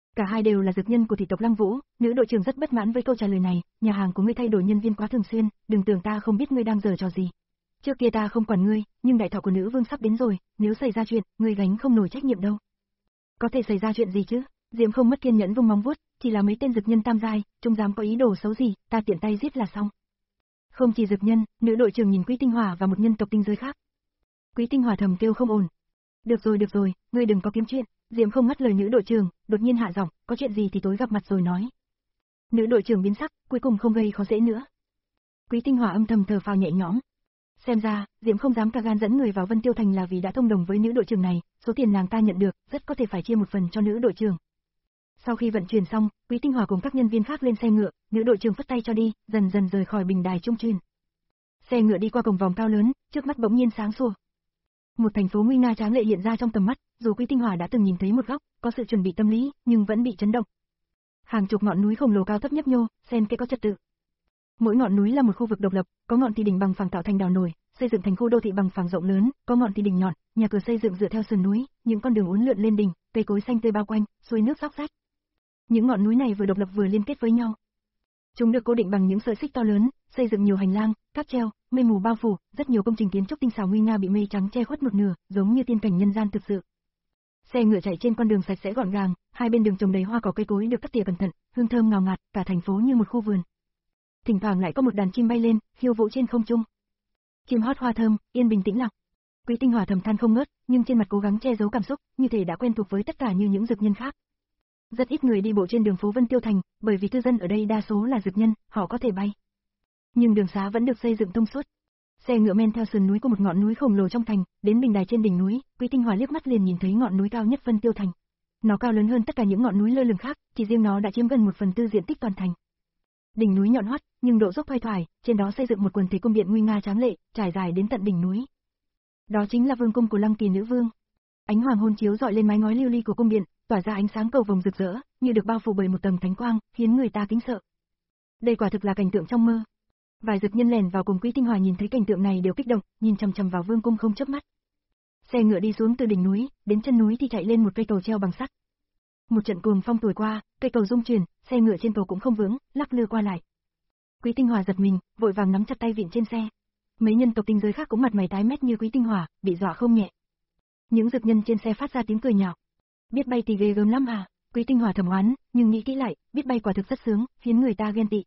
Cả hai đều là dược nhân của thị tộc Lăng Vũ, nữ đội trưởng rất bất mãn với câu trả lời này, nhà hàng của ngươi thay đổi nhân viên quá thường xuyên, đừng tưởng ta không biết ngươi đang giở trò gì. Trước kia ta không quản ngươi, nhưng đại thọ của nữ vương sắp đến rồi, nếu xảy ra chuyện, ngươi gánh không nổi trách nhiệm đâu. Có thể xảy ra chuyện gì chứ? Diễm không mất kiên nhẫn vung móng vuốt, chỉ là mấy tên dược nhân tam giai, chúng dám có ý đồ xấu gì, ta tiện tay giết là xong. Không chỉ dược nhân, nữ đội trưởng nhìn Quý Tinh Hỏa và một nhân tộc tinh giới khác. Quý Tinh Hỏa thầm kêu không ổn. Được rồi được rồi, ngươi đừng có kiếm chuyện. Diễm không ngắt lời nữ đội trưởng, đột nhiên hạ giọng, có chuyện gì thì tối gặp mặt rồi nói. Nữ đội trưởng biến sắc, cuối cùng không gây khó dễ nữa. Quý Tinh Hỏa âm thầm thở phào nhẹ nhõm. Xem ra, Diễm không dám cả gan dẫn người vào Vân Tiêu Thành là vì đã thông đồng với nữ đội trưởng này, số tiền nàng ta nhận được, rất có thể phải chia một phần cho nữ đội trưởng. Sau khi vận chuyển xong, Quý Tinh Hỏa cùng các nhân viên khác lên xe ngựa, nữ đội trưởng phất tay cho đi, dần dần rời khỏi bình đài trung truyền. Xe ngựa đi qua cổng vòng cao lớn, trước mắt bỗng nhiên sáng sủa. Một thành phố nguy nga tráng lệ hiện ra trong tầm mắt, dù Quý Tinh Hỏa đã từng nhìn thấy một góc, có sự chuẩn bị tâm lý, nhưng vẫn bị chấn động. Hàng chục ngọn núi khổng lồ cao thấp nhấp nhô, xen kẽ có trật tự. Mỗi ngọn núi là một khu vực độc lập, có ngọn thì đỉnh bằng phẳng tạo thành đảo nổi, xây dựng thành khu đô thị bằng phẳng rộng lớn, có ngọn thì đỉnh nhọn, nhà cửa xây dựng dựa theo sườn núi, những con đường uốn lượn lên đỉnh, cây cối xanh tươi bao quanh, suối nước róc rách. Những ngọn núi này vừa độc lập vừa liên kết với nhau. Chúng được cố định bằng những sợi xích to lớn, xây dựng nhiều hành lang, cáp treo, mây mù bao phủ, rất nhiều công trình kiến trúc tinh xảo nguy nga bị mây trắng che khuất một nửa, giống như tiên cảnh nhân gian thực sự. Xe ngựa chạy trên con đường sạch sẽ gọn gàng, hai bên đường trồng đầy hoa cỏ cây cối được cắt tỉa cẩn thận, hương thơm ngào ngạt, cả thành phố như một khu vườn. Thỉnh thoảng lại có một đàn chim bay lên, khiêu vũ trên không trung. Chim hót hoa thơm, yên bình tĩnh lặng. Quý Tinh Hỏa thầm than không ngớt, nhưng trên mặt cố gắng che giấu cảm xúc, như thể đã quen thuộc với tất cả như những dược nhân khác. Rất ít người đi bộ trên đường phố Vân Tiêu Thành, bởi vì cư dân ở đây đa số là dược nhân, họ có thể bay. Nhưng đường xá vẫn được xây dựng thông suốt. Xe ngựa men theo sườn núi của một ngọn núi khổng lồ trong thành, đến bình đài trên đỉnh núi, Quý Tinh Hỏa liếc mắt liền nhìn thấy ngọn núi cao nhất Vân Tiêu Thành. Nó cao lớn hơn tất cả những ngọn núi lơ lửng khác, chỉ riêng nó đã chiếm gần một phần tư diện tích toàn thành. Đỉnh núi nhọn hoắt, nhưng độ dốc thoai thoải, trên đó xây dựng một quần thể cung điện nguy nga tráng lệ, trải dài đến tận đỉnh núi. Đó chính là vương cung của Lăng Kỳ nữ vương. Ánh hoàng hôn chiếu rọi lên mái ngói lưu ly của cung điện, tỏa ra ánh sáng cầu vồng rực rỡ, như được bao phủ bởi một tầng thánh quang, khiến người ta kính sợ. Đây quả thực là cảnh tượng trong mơ. Vài dược nhân lèn vào cùng Quý Tinh Hỏa nhìn thấy cảnh tượng này đều kích động, nhìn chằm chằm vào vương cung không chớp mắt. Xe ngựa đi xuống từ đỉnh núi, đến chân núi thì chạy lên một cây cầu treo bằng sắt. Một trận cuồng phong thổi qua, cây cầu rung chuyển, xe ngựa trên cầu cũng không vững, lắc lư qua lại. Quý Tinh Hỏa giật mình, vội vàng nắm chặt tay vịn trên xe. Mấy nhân tộc tinh giới khác cũng mặt mày tái mét như Quý Tinh Hỏa, bị dọa không nhẹ. Những dược nhân trên xe phát ra tiếng cười nhạo. Biết bay thì ghê gớm lắm à? Quý Tinh Hỏa thầm oán, nhưng nghĩ kỹ lại, biết bay quả thực rất sướng, khiến người ta ghen tị.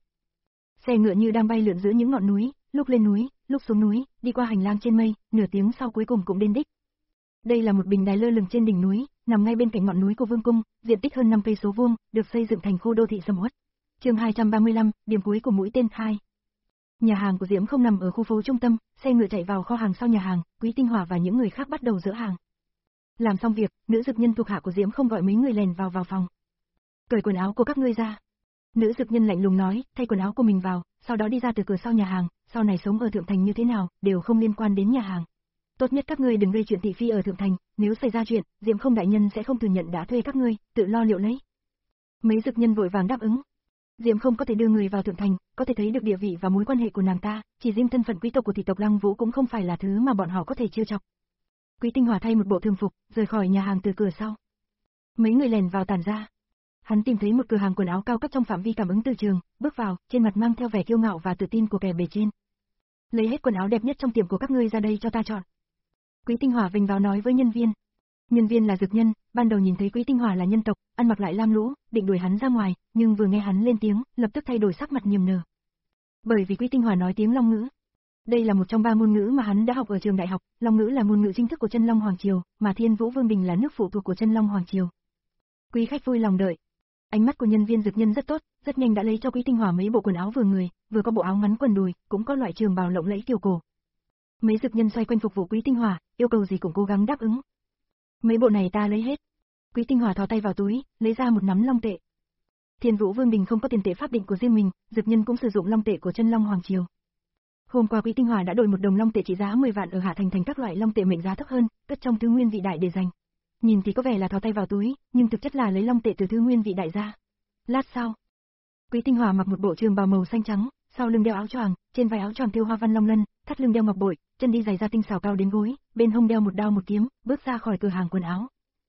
Xe ngựa như đang bay lượn giữa những ngọn núi, lúc lên núi, lúc xuống núi, đi qua hành lang trên mây, nửa tiếng sau cuối cùng cũng đến đích. Đây là một bình đài lơ lửng trên đỉnh núi, nằm ngay bên cạnh ngọn núi của vương cung, diện tích hơn năm cây số vuông, được xây dựng thành khu đô thị sầm uất. Chương hai trăm ba mươi lăm, điểm cuối của mũi tên hai. Nhà hàng của Diễm không nằm ở khu phố trung tâm, xe ngựa chạy vào kho hàng sau nhà hàng, Quý Tinh Hỏa và những người khác bắt đầu dỡ hàng. Làm xong việc, nữ dược nhân thuộc hạ của Diễm không gọi mấy người lèn vào vào phòng. Cởi quần áo của các ngươi ra. Nữ dược nhân lạnh lùng nói, thay quần áo của mình vào, sau đó đi ra từ cửa sau nhà hàng, sau này sống ở Thượng Thành như thế nào, đều không liên quan đến nhà hàng. Tốt nhất các ngươi đừng gây chuyện thị phi ở Thượng Thành, nếu xảy ra chuyện, Diễm không đại nhân sẽ không thừa nhận đã thuê các ngươi, tự lo liệu lấy. Mấy dược nhân vội vàng đáp ứng. Diễm không có thể đưa người vào Thượng Thành, có thể thấy được địa vị và mối quan hệ của nàng ta, chỉ riêng thân phận quý tộc của thị tộc Lăng Vũ cũng không phải là thứ mà bọn họ có thể trêu chọc. Quý Tinh Hỏa thay một bộ thường phục, rời khỏi nhà hàng từ cửa sau. Mấy người lèn vào tản ra. Hắn tìm thấy một cửa hàng quần áo cao cấp trong phạm vi cảm ứng từ trường, bước vào, trên mặt mang theo vẻ kiêu ngạo và tự tin của kẻ bề trên. Lấy hết quần áo đẹp nhất trong tiệm của các ngươi ra đây cho ta chọn. Quý Tinh Hỏa vinh vào nói với nhân viên. Nhân viên là dược nhân, ban đầu nhìn thấy Quý Tinh Hỏa là nhân tộc, ăn mặc lại lam lũ, định đuổi hắn ra ngoài, nhưng vừa nghe hắn lên tiếng, lập tức thay đổi sắc mặt niềm nở. Bởi vì Quý Tinh Hỏa nói tiếng Long ngữ. Đây là một trong ba ngôn ngữ mà hắn đã học ở trường đại học, Long ngữ là ngôn ngữ chính thức của Chân Long Hoàng Triều, mà Thiên Vũ Vương Đình là nước phụ thuộc của Chân Long Hoàng Triều. Quý khách vui lòng đợi. Ánh mắt của nhân viên dược nhân rất tốt, rất nhanh đã lấy cho Quý Tinh Hỏa mấy bộ quần áo vừa người, vừa có bộ áo ngắn quần đùi, cũng có loại trường bào lộng lẫy kiều cổ. Mấy dược nhân xoay quanh phục vụ Quý Tinh Hỏa, yêu cầu gì cũng cố gắng đáp ứng. Mấy bộ này ta lấy hết. Quý Tinh Hỏa thò tay vào túi, lấy ra một nắm long tệ. Thiên Vũ Vương Đình không có tiền tệ pháp định của riêng mình, dược nhân cũng sử dụng long tệ của Chân Long Hoàng Triều. Hôm qua Quý Tinh Hỏa đã đổi một đồng long tệ trị giá mười vạn ở Hạ Thành thành các loại long tệ mệnh giá thấp hơn, cất trong Thứ Nguyên Vị Đại để dành. Nhìn thì có vẻ là thò tay vào túi, nhưng thực chất là lấy long tệ từ Thứ Nguyên Vị Đại ra. Lát sau, Quý Tinh Hỏa mặc một bộ trường bào màu xanh trắng, sau lưng đeo áo choàng, trên vai áo choàng thêu hoa văn long lân, thắt lưng đeo ngọc bội, chân đi giày da tinh xảo cao đến gối, bên hông đeo một đao một kiếm, bước ra khỏi cửa hàng quần áo.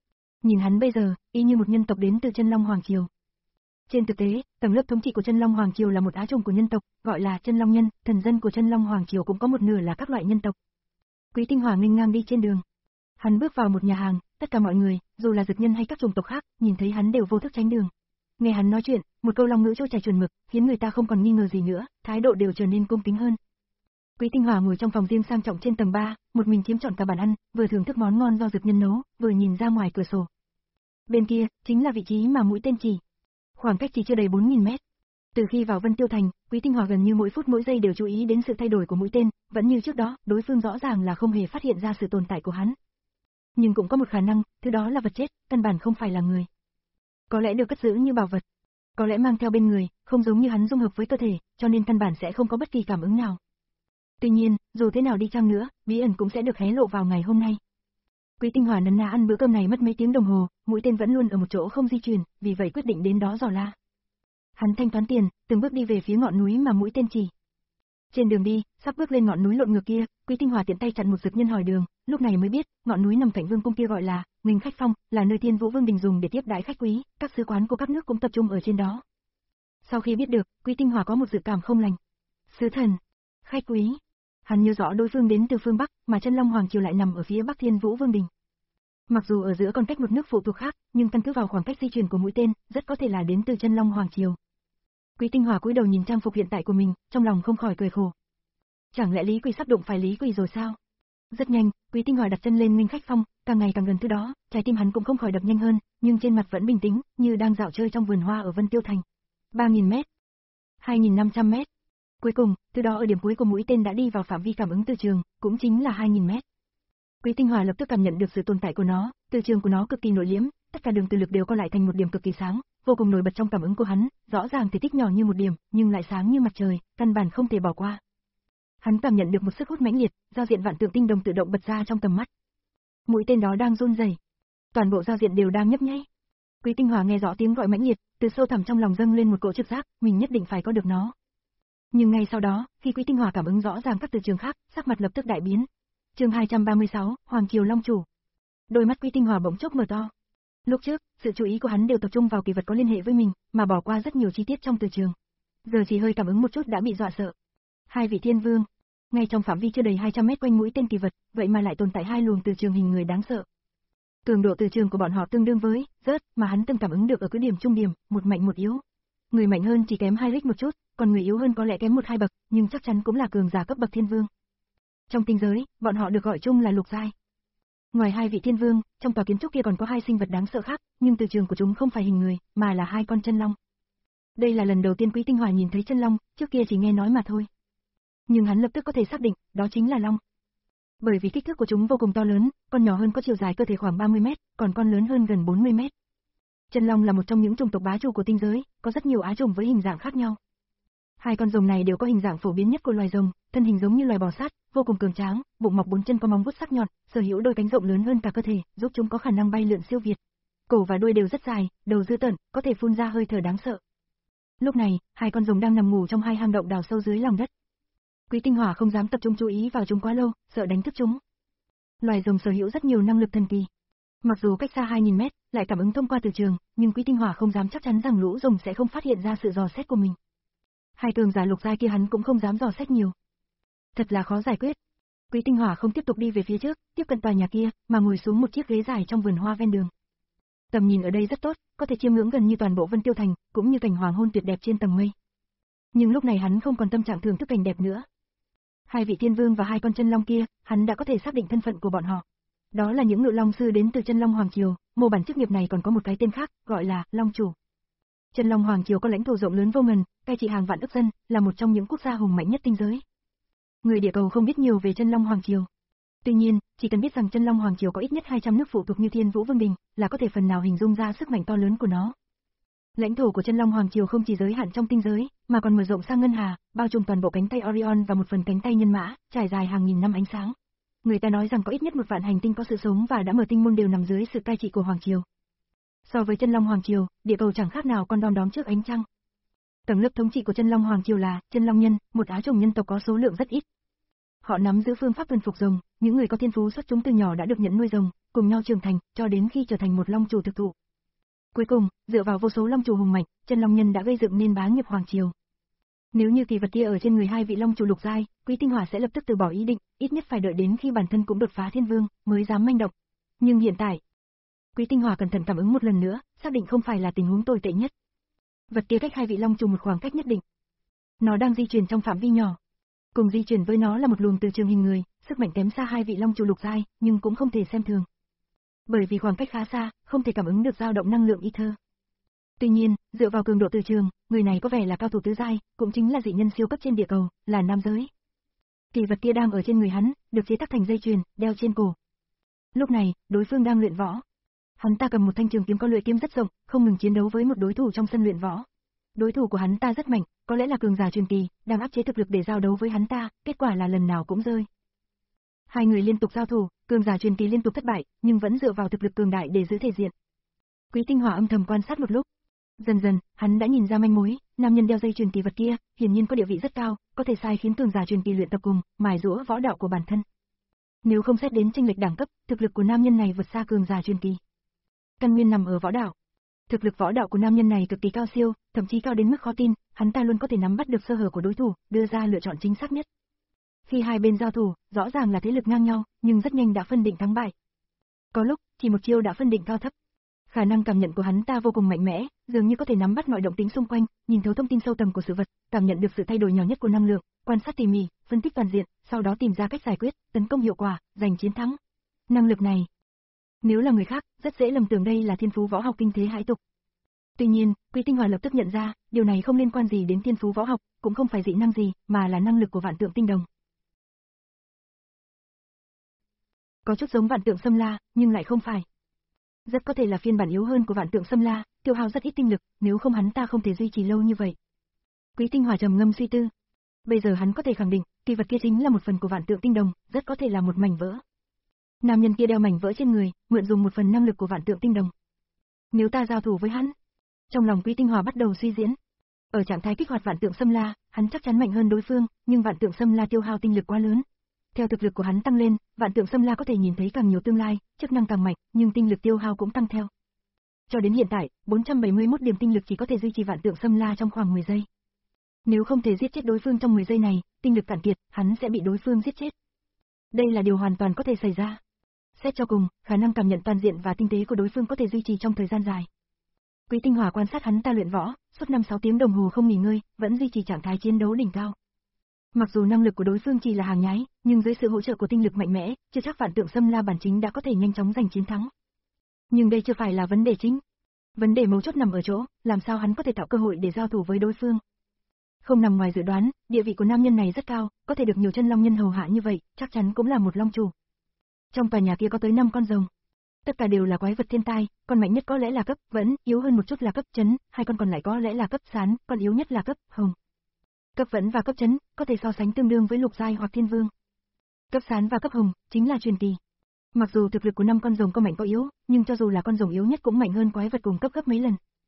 Nhìn hắn bây giờ, y như một nhân tộc đến từ Chân Long Hoàng Triều. Trên thực tế, tầng lớp thống trị của Chân Long Hoàng Triều là một á chủng của nhân tộc, gọi là Chân Long nhân, thần dân của Chân Long Hoàng Triều cũng có một nửa là các loại nhân tộc. Quý Tinh Hòa nghênh ngang đi trên đường. Hắn bước vào một nhà hàng, tất cả mọi người, dù là dực nhân hay các chủng tộc khác, nhìn thấy hắn đều vô thức tránh đường. Nghe hắn nói chuyện, một câu long ngữ trôi chảy chuẩn mực, khiến người ta không còn nghi ngờ gì nữa, thái độ đều trở nên cung kính hơn. Quý Tinh Hòa ngồi trong phòng riêng sang trọng trên tầng ba, một mình chiếm trọn cả bàn ăn, vừa thưởng thức món ngon do dực nhân nấu, vừa nhìn ra ngoài cửa sổ. Bên kia, chính là vị trí mà mũi tên chỉ. Khoảng cách chỉ chưa đầy bốn nghìn mét. Từ khi vào Vân Tiêu Thành, Quý Tinh Hòa gần như mỗi phút mỗi giây đều chú ý đến sự thay đổi của mũi tên, vẫn như trước đó, đối phương rõ ràng là không hề phát hiện ra sự tồn tại của hắn. Nhưng cũng có một khả năng, thứ đó là vật chết, căn bản không phải là người. Có lẽ được cất giữ như bảo vật. Có lẽ mang theo bên người, không giống như hắn dung hợp với cơ thể, cho nên căn bản sẽ không có bất kỳ cảm ứng nào. Tuy nhiên, dù thế nào đi chăng nữa, bí ẩn cũng sẽ được hé lộ vào ngày hôm nay. Quý Tinh Hòa nấn ná ăn bữa cơm này mất mấy tiếng đồng hồ, mũi tên vẫn luôn ở một chỗ không di chuyển, vì vậy quyết định đến đó dò la. Hắn thanh toán tiền, từng bước đi về phía ngọn núi mà mũi tên chỉ. Trên đường đi, sắp bước lên ngọn núi lộn ngược kia, Quý Tinh Hòa tiện tay chặn một dực nhân hỏi đường, lúc này mới biết, ngọn núi nằm cạnh vương cung kia gọi là Nghinh Khách Phong, là nơi Thiên Vũ Vương đình dùng để tiếp đãi khách quý, các sứ quán của các nước cũng tập trung ở trên đó. Sau khi biết được, Quý Tinh Hòa có một dự cảm không lành. Sứ thần, khách quý. Hắn nhớ rõ đối phương đến từ phương Bắc, mà Chân Long Hoàng Triều lại nằm ở phía Bắc Thiên Vũ Vương đình. Mặc dù ở giữa còn cách một nước phụ thuộc khác, nhưng căn cứ vào khoảng cách di chuyển của mũi tên, rất có thể là đến từ Chân Long Hoàng Triều. Quý Tinh Hòa cúi đầu nhìn trang phục hiện tại của mình, trong lòng không khỏi cười khổ. Chẳng lẽ Lý Quỳ sắp đụng phải Lý Quỳ rồi sao? Rất nhanh, Quý Tinh Hòa đặt chân lên Nghinh Khách Phong, càng ngày càng gần thứ đó, trái tim hắn cũng không khỏi đập nhanh hơn, nhưng trên mặt vẫn bình tĩnh, như đang dạo chơi trong vườn hoa ở Vân Tiêu Thành. ba nghìn mét, hai nghìn năm trăm mét. Cuối cùng, từ đó ở điểm cuối của mũi tên đã đi vào phạm vi cảm ứng từ trường, cũng chính là hai nghìn mét. Quý Tinh Hòa lập tức cảm nhận được sự tồn tại của nó, từ trường của nó cực kỳ nội liễm, tất cả đường từ lực đều co lại thành một điểm cực kỳ sáng, vô cùng nổi bật trong cảm ứng của hắn, rõ ràng thể tích nhỏ như một điểm, nhưng lại sáng như mặt trời, căn bản không thể bỏ qua. Hắn cảm nhận được một sức hút mãnh liệt, giao diện vạn tượng tinh đồng tự động bật ra trong tầm mắt. Mũi tên đó đang run rẩy, toàn bộ giao diện đều đang nhấp nháy. Quý Tinh Hòa nghe rõ tiếng gọi mãnh liệt, từ sâu thẳm trong lòng dâng lên một cỗ trực giác, mình nhất định phải có được nó. Nhưng ngay sau đó, khi Quý Tinh Hòa cảm ứng rõ ràng các từ trường khác, sắc mặt lập tức đại biến. Chương hai trăm ba mươi sáu, Hoàng Triều Long Chủ. Đôi mắt Quý Tinh Hòa bỗng chốc mở to. Lúc trước, sự chú ý của hắn đều tập trung vào kỳ vật có liên hệ với mình, mà bỏ qua rất nhiều chi tiết trong từ trường. Giờ chỉ hơi cảm ứng một chút đã bị dọa sợ. Hai vị thiên vương, ngay trong phạm vi chưa đầy hai trăm mét quanh mũi tên kỳ vật, vậy mà lại tồn tại hai luồng từ trường hình người đáng sợ. Cường độ từ trường của bọn họ tương đương với rớt mà hắn từng cảm ứng được ở cứ điểm trung điểm, một mạnh một yếu. Người mạnh hơn chỉ kém hai lít một chút, còn người yếu hơn có lẽ kém một hai bậc, nhưng chắc chắn cũng là cường giả cấp bậc thiên vương. Trong tinh giới, bọn họ được gọi chung là lục giai. Ngoài hai vị thiên vương, trong tòa kiến trúc kia còn có hai sinh vật đáng sợ khác, nhưng từ trường của chúng không phải hình người, mà là hai con chân long. Đây là lần đầu tiên Quý Tinh Hòa nhìn thấy chân long, trước kia chỉ nghe nói mà thôi. Nhưng hắn lập tức có thể xác định, đó chính là long. Bởi vì kích thước của chúng vô cùng to lớn, con nhỏ hơn có chiều dài cơ thể khoảng ba mươi mét, còn con lớn hơn gần bốn mươi mét. Chân long là một trong những chủng tộc bá chủ của tinh giới, có rất nhiều á chủng với hình dạng khác nhau. Hai con rồng này đều có hình dạng phổ biến nhất của loài rồng, thân hình giống như loài bò sát, vô cùng cường tráng, bụng mọc bốn chân có móng vuốt sắc nhọn, sở hữu đôi cánh rộng lớn hơn cả cơ thể, giúp chúng có khả năng bay lượn siêu việt. Cổ và đuôi đều rất dài, đầu dữ tợn, có thể phun ra hơi thở đáng sợ. Lúc này, hai con rồng đang nằm ngủ trong hai hang động đào sâu dưới lòng đất. Quý Tinh Hòa không dám tập trung chú ý vào chúng quá lâu, sợ đánh thức chúng. Loài rồng sở hữu rất nhiều năng lực thần kỳ. Mặc dù cách xa hai nghìn mét, lại cảm ứng thông qua từ trường, nhưng Quý Tinh Hòa không dám chắc chắn rằng lũ rồng sẽ không phát hiện ra sự dò xét của mình. Hai cường giả lục giai kia hắn cũng không dám dò xét nhiều. Thật là khó giải quyết. Quý Tinh Hòa không tiếp tục đi về phía trước, tiếp cận tòa nhà kia, mà ngồi xuống một chiếc ghế dài trong vườn hoa ven đường. Tầm nhìn ở đây rất tốt, có thể chiêm ngưỡng gần như toàn bộ Vân Tiêu Thành, cũng như cảnh hoàng hôn tuyệt đẹp trên tầng mây. Nhưng lúc này hắn không còn tâm trạng thưởng thức cảnh đẹp nữa. Hai vị thiên vương và hai con chân long kia, hắn đã có thể xác định thân phận của bọn họ. Đó là những ngự long sư đến từ Chân Long Hoàng Triều, mô bản chức nghiệp này còn có một cái tên khác, gọi là Long Chủ. Chân Long Hoàng Triều có lãnh thổ rộng lớn vô ngần, cai trị hàng vạn ức dân, là một trong những quốc gia hùng mạnh nhất tinh giới. Người địa cầu không biết nhiều về Chân Long Hoàng Triều. Tuy nhiên, chỉ cần biết rằng Chân Long Hoàng Triều có ít nhất hai trăm nước phụ thuộc như Thiên Vũ Vương đình, là có thể phần nào hình dung ra sức mạnh to lớn của nó. Lãnh thổ của Chân Long Hoàng Triều không chỉ giới hạn trong tinh giới, mà còn mở rộng sang ngân hà, bao trùm toàn bộ cánh tay Orion và một phần cánh tay nhân mã, trải dài hàng nghìn năm ánh sáng. Người ta nói rằng có ít nhất một vạn hành tinh có sự sống và đã mở tinh môn đều nằm dưới sự cai trị của Hoàng Triều. So với Chân Long Hoàng Triều, địa cầu chẳng khác nào con đom đóm trước ánh trăng. Tầng lớp thống trị của Chân Long Hoàng Triều là Chân Long nhân, một á chủng nhân tộc có số lượng rất ít. họ nắm giữ phương pháp thuần phục rồng, những người có thiên phú xuất chúng từ nhỏ đã được nhận nuôi rồng, cùng nhau trưởng thành, cho đến khi trở thành một long chủ thực thụ. Cuối cùng, dựa vào vô số long chủ hùng mạnh, chân long nhân đã gây dựng nên bá nghiệp hoàng triều. Nếu như kỳ vật kia ở trên người hai vị long chủ lục giai, Quý Tinh Hỏa sẽ lập tức từ bỏ ý định, ít nhất phải đợi đến khi bản thân cũng đột phá thiên vương, mới dám manh động. Nhưng hiện tại, Quý Tinh Hỏa cẩn thận cảm ứng một lần nữa, xác định không phải là tình huống tồi tệ nhất. Vật kia cách hai vị long chủ một khoảng cách nhất định. Nó đang di chuyển trong phạm vi nhỏ. Cùng di chuyển với nó là một luồng từ trường hình người, sức mạnh kém xa hai vị long chủ lục giai, nhưng cũng không thể xem thường. Bởi vì khoảng cách khá xa, không thể cảm ứng được dao động năng lượng ether. Tuy nhiên, dựa vào cường độ từ trường, người này có vẻ là cao thủ tứ giai, cũng chính là dị nhân siêu cấp trên địa cầu, là nam giới. Kỳ vật kia đang ở trên người hắn, được chế tác thành dây chuyền, đeo trên cổ. Lúc này, đối phương đang luyện võ. Hắn ta cầm một thanh trường kiếm có lưỡi kiếm rất rộng, không ngừng chiến đấu với một đối thủ trong sân luyện võ. Đối thủ của hắn ta rất mạnh, có lẽ là cường giả truyền kỳ, đang áp chế thực lực để giao đấu với hắn ta, kết quả là lần nào cũng rơi. Hai người liên tục giao thủ, cường giả truyền kỳ liên tục thất bại, nhưng vẫn dựa vào thực lực cường đại để giữ thể diện. Quý Tinh Hỏa âm thầm quan sát một lúc. Dần dần, hắn đã nhìn ra manh mối, nam nhân đeo dây truyền kỳ vật kia, hiển nhiên có địa vị rất cao, có thể sai khiến cường giả truyền kỳ luyện tập cùng, mài giũa võ đạo của bản thân. Nếu không xét đến chênh lệch đẳng cấp, thực lực của nam nhân này vượt xa cường giả truyền kỳ. Căn nguyên nằm ở võ đạo. Thực lực võ đạo của nam nhân này cực kỳ cao siêu, thậm chí cao đến mức khó tin, hắn ta luôn có thể nắm bắt được sơ hở của đối thủ, đưa ra lựa chọn chính xác nhất. Khi hai bên giao thủ, rõ ràng là thế lực ngang nhau, nhưng rất nhanh đã phân định thắng bại. Có lúc, chỉ một chiêu đã phân định cao thấp. Khả năng cảm nhận của hắn ta vô cùng mạnh mẽ, dường như có thể nắm bắt mọi động tĩnh xung quanh, nhìn thấu thông tin sâu tầng của sự vật, cảm nhận được sự thay đổi nhỏ nhất của năng lượng, quan sát tỉ mỉ, phân tích toàn diện, sau đó tìm ra cách giải quyết, tấn công hiệu quả, giành chiến thắng. Năng lực này, nếu là người khác, rất dễ lầm tưởng đây là thiên phú võ học kinh thế hải tục. Tuy nhiên, Quý Tinh Hỏa lập tức nhận ra, điều này không liên quan gì đến thiên phú võ học, cũng không phải dị năng gì, mà là năng lực của vạn tượng tinh đồng. Có chút giống vạn tượng xâm la, nhưng lại không phải. Rất có thể là phiên bản yếu hơn của vạn tượng xâm la, tiêu hao rất ít tinh lực, nếu không hắn ta không thể duy trì lâu như vậy. Quý Tinh Hỏa trầm ngâm suy tư. Bây giờ hắn có thể khẳng định, kỳ vật kia chính là một phần của vạn tượng tinh đồng, rất có thể là một mảnh vỡ. Nam nhân kia đeo mảnh vỡ trên người, mượn dùng một phần năng lực của vạn tượng tinh đồng. Nếu ta giao thủ với hắn, trong lòng Quý Tinh Hỏa bắt đầu suy diễn. Ở trạng thái kích hoạt vạn tượng xâm la, hắn chắc chắn mạnh hơn đối phương, nhưng vạn tượng xâm la tiêu hao tinh lực quá lớn. Theo thực lực của hắn tăng lên, vạn tượng xâm la có thể nhìn thấy càng nhiều tương lai, chức năng càng mạnh, nhưng tinh lực tiêu hao cũng tăng theo. Cho đến hiện tại, bốn trăm bảy mươi mốt điểm tinh lực chỉ có thể duy trì vạn tượng xâm la trong khoảng mười giây. Nếu không thể giết chết đối phương trong mười giây này, tinh lực cạn kiệt, hắn sẽ bị đối phương giết chết. Đây là điều hoàn toàn có thể xảy ra. Xét cho cùng, khả năng cảm nhận toàn diện và tinh tế của đối phương có thể duy trì trong thời gian dài. Quý Tinh Hỏa quan sát hắn ta luyện võ, suốt năm sáu tiếng đồng hồ không nghỉ ngơi, vẫn duy trì trạng thái chiến đấu đỉnh cao. Mặc dù năng lực của đối phương chỉ là hàng nhái, nhưng dưới sự hỗ trợ của tinh lực mạnh mẽ, chưa chắc vạn tượng xâm la bản chính đã có thể nhanh chóng giành chiến thắng. Nhưng đây chưa phải là vấn đề chính. Vấn đề mấu chốt nằm ở chỗ, làm sao hắn có thể tạo cơ hội để giao thủ với đối phương. Không nằm ngoài dự đoán, địa vị của nam nhân này rất cao, có thể được nhiều chân long nhân hầu hạ như vậy, chắc chắn cũng là một long chủ. Trong tòa nhà kia có tới năm con rồng. Tất cả đều là quái vật thiên tai, con mạnh nhất có lẽ là cấp vẫn, yếu hơn một chút là cấp chấn, hai con còn lại có lẽ là cấp sán, con yếu nhất là cấp hồng. Cấp vẫn và cấp chấn, có thể so sánh tương đương với lục giai hoặc thiên vương. Cấp sán và cấp hồng, chính là truyền kỳ. Mặc dù thực lực của năm con rồng có mạnh có yếu, nhưng cho dù là con rồng yếu nhất cũng mạnh hơn quái vật cùng cấp gấp mấy lần.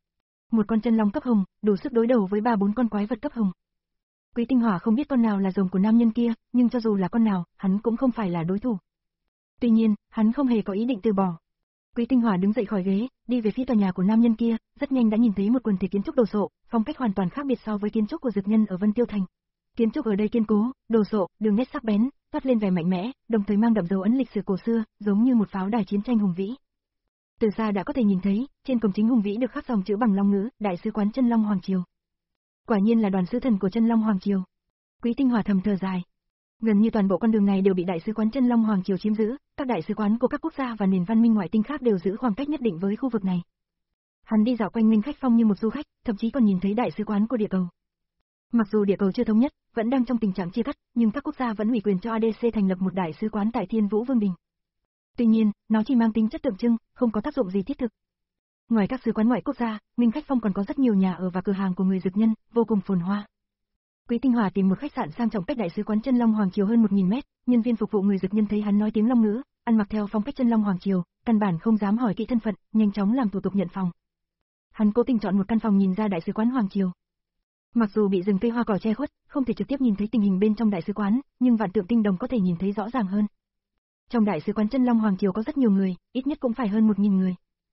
Một con chân long cấp hồng, đủ sức đối đầu với ba bốn con quái vật cấp hồng. Quý Tinh Hỏa không biết con nào là rồng của nam nhân kia, nhưng cho dù là con nào, hắn cũng không phải là đối thủ. Tuy nhiên, hắn không hề có ý định từ bỏ. Quý Tinh Hỏa đứng dậy khỏi ghế, đi về phía tòa nhà của nam nhân kia, rất nhanh đã nhìn thấy một quần thể kiến trúc đồ sộ, phong cách hoàn toàn khác biệt so với kiến trúc của dược nhân ở Vân Tiêu Thành. Kiến trúc ở đây kiên cố, đồ sộ, đường nét sắc bén, toát lên vẻ mạnh mẽ, đồng thời mang đậm dấu ấn lịch sử cổ xưa, giống như một pháo đài chiến tranh hùng vĩ. Từ xa đã có thể nhìn thấy, trên cổng chính hùng vĩ được khắc dòng chữ bằng long ngữ, Đại sứ quán Chân Long Hoàng Triều. Quả nhiên là đoàn sứ thần của Chân Long Hoàng Triều. Quý Tinh Hỏa thầm thở dài. Gần như toàn bộ con đường này đều bị Đại sứ quán Chân Long Hoàng Triều chiếm giữ, các đại sứ quán của các quốc gia và nền văn minh ngoại tinh khác đều giữ khoảng cách nhất định với khu vực này. Hắn đi dạo quanh Minh Khách Phong như một du khách, thậm chí còn nhìn thấy đại sứ quán của địa cầu. Mặc dù địa cầu chưa thống nhất, vẫn đang trong tình trạng chia cắt, nhưng các quốc gia vẫn ủy quyền cho a đê xê thành lập một đại sứ quán tại Thiên Vũ Vương Đình. Tuy nhiên, nó chỉ mang tính chất tượng trưng, không có tác dụng gì thiết thực. Ngoài các sứ quán ngoại quốc gia, Minh Khách Phong còn có rất nhiều nhà ở và cửa hàng của người dược nhân, vô cùng phồn hoa. Quý Tinh Hỏa tìm một khách sạn sang trọng cách đại sứ quán Chân Long Hoàng Triều hơn một nghìn mét, nhân viên phục vụ người dược nhân thấy hắn nói tiếng long ngữ, ăn mặc theo phong cách Chân Long Hoàng Triều, căn bản không dám hỏi kỹ thân phận, nhanh chóng làm thủ tục nhận phòng. Hắn cố tình chọn một căn phòng nhìn ra đại sứ quán Hoàng Triều. Mặc dù bị rừng cây hoa cỏ che khuất, không thể trực tiếp nhìn thấy tình hình bên trong đại sứ quán, nhưng vạn tượng tinh đồng có thể nhìn thấy rõ ràng hơn. Trong đại sứ quán Chân Long Hoàng Triều có rất nhiều người, ít nhất cũng phải hơn một nghìn người.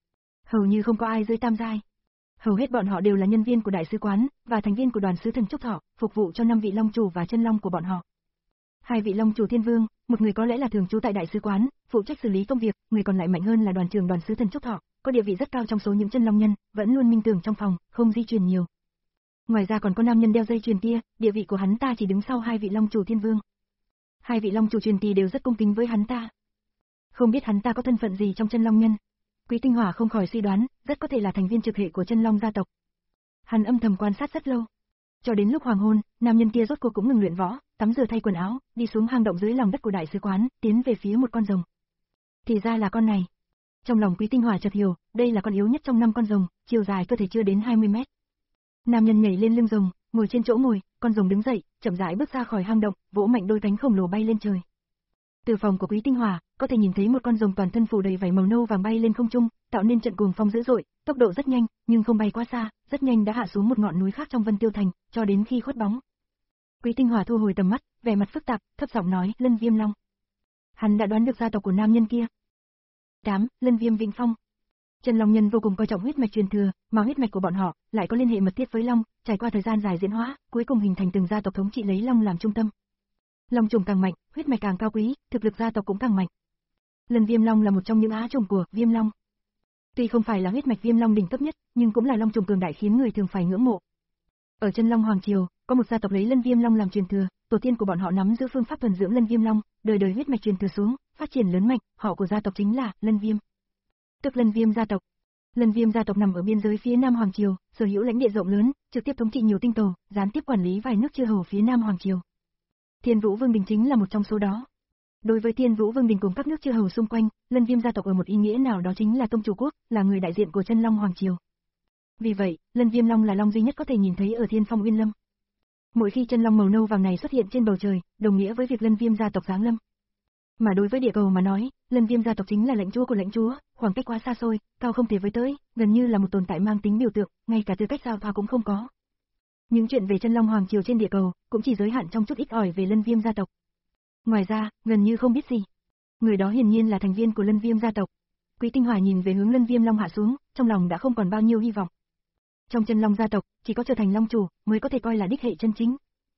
Hầu như không có ai dưới tam giai. Hầu hết bọn họ đều là nhân viên của đại sứ quán, và thành viên của đoàn sứ thần Trúc Thọ, phục vụ cho năm vị long chủ và chân long của bọn họ. Hai vị long chủ Thiên Vương, một người có lẽ là thường trú tại đại sứ quán, phụ trách xử lý công việc, người còn lại mạnh hơn là đoàn trưởng đoàn sứ thần Trúc Thọ, có địa vị rất cao trong số những chân long nhân, vẫn luôn minh tưởng trong phòng, không di truyền nhiều. Ngoài ra còn có nam nhân đeo dây chuyền kia, địa vị của hắn ta chỉ đứng sau hai vị long chủ Thiên Vương. Hai vị long chủ truyền kỳ đều rất cung kính với hắn ta. Không biết hắn ta có thân phận gì trong chân long nhân. Quý Tinh Hỏa không khỏi suy đoán, rất có thể là thành viên trực hệ của chân long gia tộc. Hắn âm thầm quan sát rất lâu. Cho đến lúc hoàng hôn, nam nhân kia rốt cuộc cũng ngừng luyện võ, tắm rửa thay quần áo, đi xuống hang động dưới lòng đất của đại sứ quán, tiến về phía một con rồng. Thì ra là con này. Trong lòng Quý Tinh Hỏa chợt hiểu, đây là con yếu nhất trong năm con rồng, chiều dài cơ thể chưa đến hai mươi mét. Nam nhân nhảy lên lưng rồng, ngồi trên chỗ ngồi, con rồng đứng dậy, chậm rãi bước ra khỏi hang động, vỗ mạnh đôi cánh khổng lồ bay lên trời. Từ phòng của Quý Tinh Hỏa, có thể nhìn thấy một con rồng toàn thân phủ đầy vảy màu nâu vàng bay lên không trung, tạo nên trận cuồng phong dữ dội, tốc độ rất nhanh, nhưng không bay quá xa, rất nhanh đã hạ xuống một ngọn núi khác trong Vân Tiêu Thành, cho đến khi khuất bóng. Quý Tinh Hỏa thu hồi tầm mắt, vẻ mặt phức tạp, thấp giọng nói, Lân Viêm Long. Hắn đã đoán được gia tộc của nam nhân kia. tám. Lân Viêm Vĩnh Phong. Chân Long nhân vô cùng coi trọng huyết mạch truyền thừa, mà huyết mạch của bọn họ lại có liên hệ mật thiết với Long, trải qua thời gian dài diễn hóa, cuối cùng hình thành từng gia tộc thống trị lấy Long làm trung tâm. Long trùng càng mạnh, huyết mạch càng cao quý, thực lực gia tộc cũng càng mạnh. Lân Viêm Long là một trong những á trùng của Viêm Long. Tuy không phải là huyết mạch Viêm Long đỉnh cấp nhất, nhưng cũng là long trùng cường đại khiến người thường phải ngưỡng mộ. Ở Chân Long Hoàng Triều, có một gia tộc lấy Lân Viêm Long làm truyền thừa, tổ tiên của bọn họ nắm giữ phương pháp thuần dưỡng Lân Viêm Long, đời đời huyết mạch truyền thừa xuống, phát triển lớn mạnh, họ của gia tộc chính là Lân Viêm. Tức Lân Viêm gia tộc. Lân Viêm gia tộc nằm ở biên giới phía Nam Hoàng Triều, sở hữu lãnh địa rộng lớn, trực tiếp thống trị nhiều tinh cầu, gián tiếp quản lý vài nước chư hầu phía Nam Hoàng Triều. Thiên Vũ Vương Đình chính là một trong số đó. Đối với Thiên Vũ Vương Đình cùng các nước chư hầu xung quanh, Lân Viêm gia tộc ở một ý nghĩa nào đó chính là tông chủ quốc, là người đại diện của Chân Long Hoàng Triều. Vì vậy, Lân Viêm Long là long duy nhất có thể nhìn thấy ở Thiên Phong Uyên Lâm. Mỗi khi chân long màu nâu vàng này xuất hiện trên bầu trời, đồng nghĩa với việc Lân Viêm gia tộc giáng lâm. Mà đối với địa cầu mà nói, Lân Viêm gia tộc chính là lãnh chúa của lãnh chúa, khoảng cách quá xa xôi, cao không thể với tới, gần như là một tồn tại mang tính biểu tượng, ngay cả tư cách giao thoa cũng không có. Những chuyện về Chân Long Hoàng Triều trên địa cầu cũng chỉ giới hạn trong chút ít ỏi về Lân Viêm gia tộc. Ngoài ra, gần như không biết gì. Người đó hiển nhiên là thành viên của Lân Viêm gia tộc. Quý Tinh Hỏa nhìn về hướng Lân Viêm Long hạ xuống, trong lòng đã không còn bao nhiêu hy vọng. Trong Chân Long gia tộc, chỉ có trở thành long chủ mới có thể coi là đích hệ chân chính.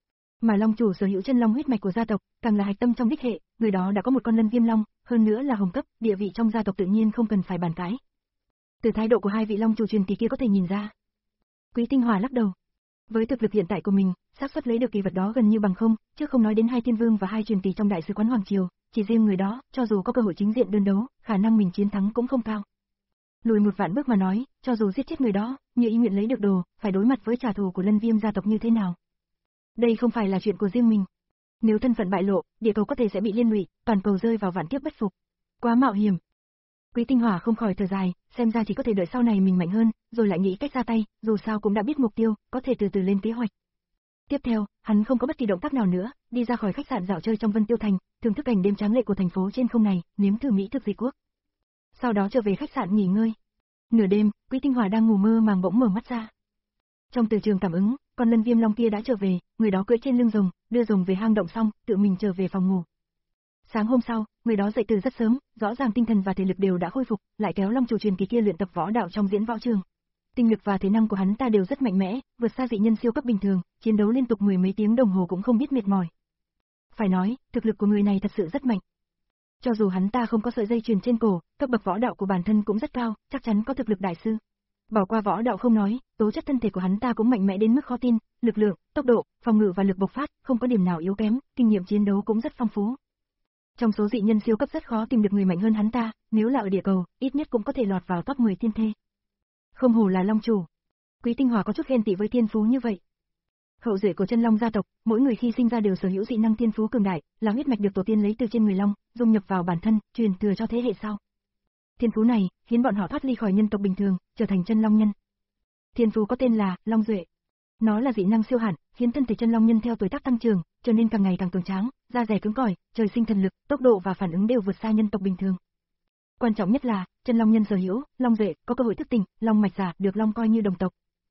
Mà long chủ sở hữu chân long huyết mạch của gia tộc, càng là hạch tâm trong đích hệ, người đó đã có một con Lân Viêm Long, hơn nữa là hồng cấp, địa vị trong gia tộc tự nhiên không cần phải bàn cãi. Từ thái độ của hai vị long chủ truyền kỳ kia có thể nhìn ra. Quý Tinh Hỏa lắc đầu. Với thực lực hiện tại của mình, xác suất lấy được kỳ vật đó gần như bằng không, chứ không nói đến hai thiên vương và hai truyền kỳ trong đại sứ quán Hoàng Triều, chỉ riêng người đó, cho dù có cơ hội chính diện đơn đấu, khả năng mình chiến thắng cũng không cao. Lùi một vạn bước mà nói, cho dù giết chết người đó, như ý nguyện lấy được đồ, phải đối mặt với trả thù của Lân Viêm gia tộc như thế nào. Đây không phải là chuyện của riêng mình. Nếu thân phận bại lộ, địa cầu có thể sẽ bị liên lụy, toàn cầu rơi vào vạn kiếp bất phục. Quá mạo hiểm. Quý Tinh Hỏa không khỏi thở dài, xem ra chỉ có thể đợi sau này mình mạnh hơn, rồi lại nghĩ cách ra tay, dù sao cũng đã biết mục tiêu, có thể từ từ lên kế hoạch. Tiếp theo, hắn không có bất kỳ động tác nào nữa, đi ra khỏi khách sạn dạo chơi trong Vân Tiêu Thành, thưởng thức cảnh đêm tráng lệ của thành phố trên không này, nếm thử mỹ thực dị quốc. Sau đó trở về khách sạn nghỉ ngơi. Nửa đêm, Quý Tinh Hỏa đang ngủ mơ màng bỗng mở mắt ra. Trong từ trường cảm ứng, con Lân Viêm Long kia đã trở về, người đó cưỡi trên lưng rồng, đưa rồng về hang động xong, tự mình trở về phòng ngủ. Sáng hôm sau, người đó dậy từ rất sớm, rõ ràng tinh thần và thể lực đều đã khôi phục, lại kéo long chủ truyền kỳ kia luyện tập võ đạo trong diễn võ trường. Tinh lực và thể năng của hắn ta đều rất mạnh mẽ, vượt xa dị nhân siêu cấp bình thường, chiến đấu liên tục mười mấy tiếng đồng hồ cũng không biết mệt mỏi. Phải nói, thực lực của người này thật sự rất mạnh. Cho dù hắn ta không có sợi dây chuyền trên cổ, cấp bậc võ đạo của bản thân cũng rất cao, chắc chắn có thực lực đại sư. Bỏ qua võ đạo không nói, tố chất thân thể của hắn ta cũng mạnh mẽ đến mức khó tin, lực lượng, tốc độ, phòng ngự và lực bộc phát, không có điểm nào yếu kém, kinh nghiệm chiến đấu cũng rất phong phú. Trong số dị nhân siêu cấp rất khó tìm được người mạnh hơn hắn ta, nếu là ở địa cầu, ít nhất cũng có thể lọt vào top mười tiên thê. Không hổ là long chủ. Quý Tinh Hỏa có chút ghen tị với thiên phú như vậy. Hậu duệ của Chân Long gia tộc, mỗi người khi sinh ra đều sở hữu dị năng thiên phú cường đại, là huyết mạch được tổ tiên lấy từ trên người long, dung nhập vào bản thân, truyền thừa cho thế hệ sau. Thiên phú này khiến bọn họ thoát ly khỏi nhân tộc bình thường, trở thành chân long nhân. Thiên phú có tên là Long Duệ. Nó là dị năng siêu hạn, khiến thân thể chân long nhân theo tuổi tác tăng trưởng, trở nên càng ngày càng cường tráng, da dẻ cứng cỏi, trời sinh thần lực, tốc độ và phản ứng đều vượt xa nhân tộc bình thường. Quan trọng nhất là, chân long nhân sở hữu Long Duệ có cơ hội thức tỉnh, long mạch giả được long coi như đồng tộc.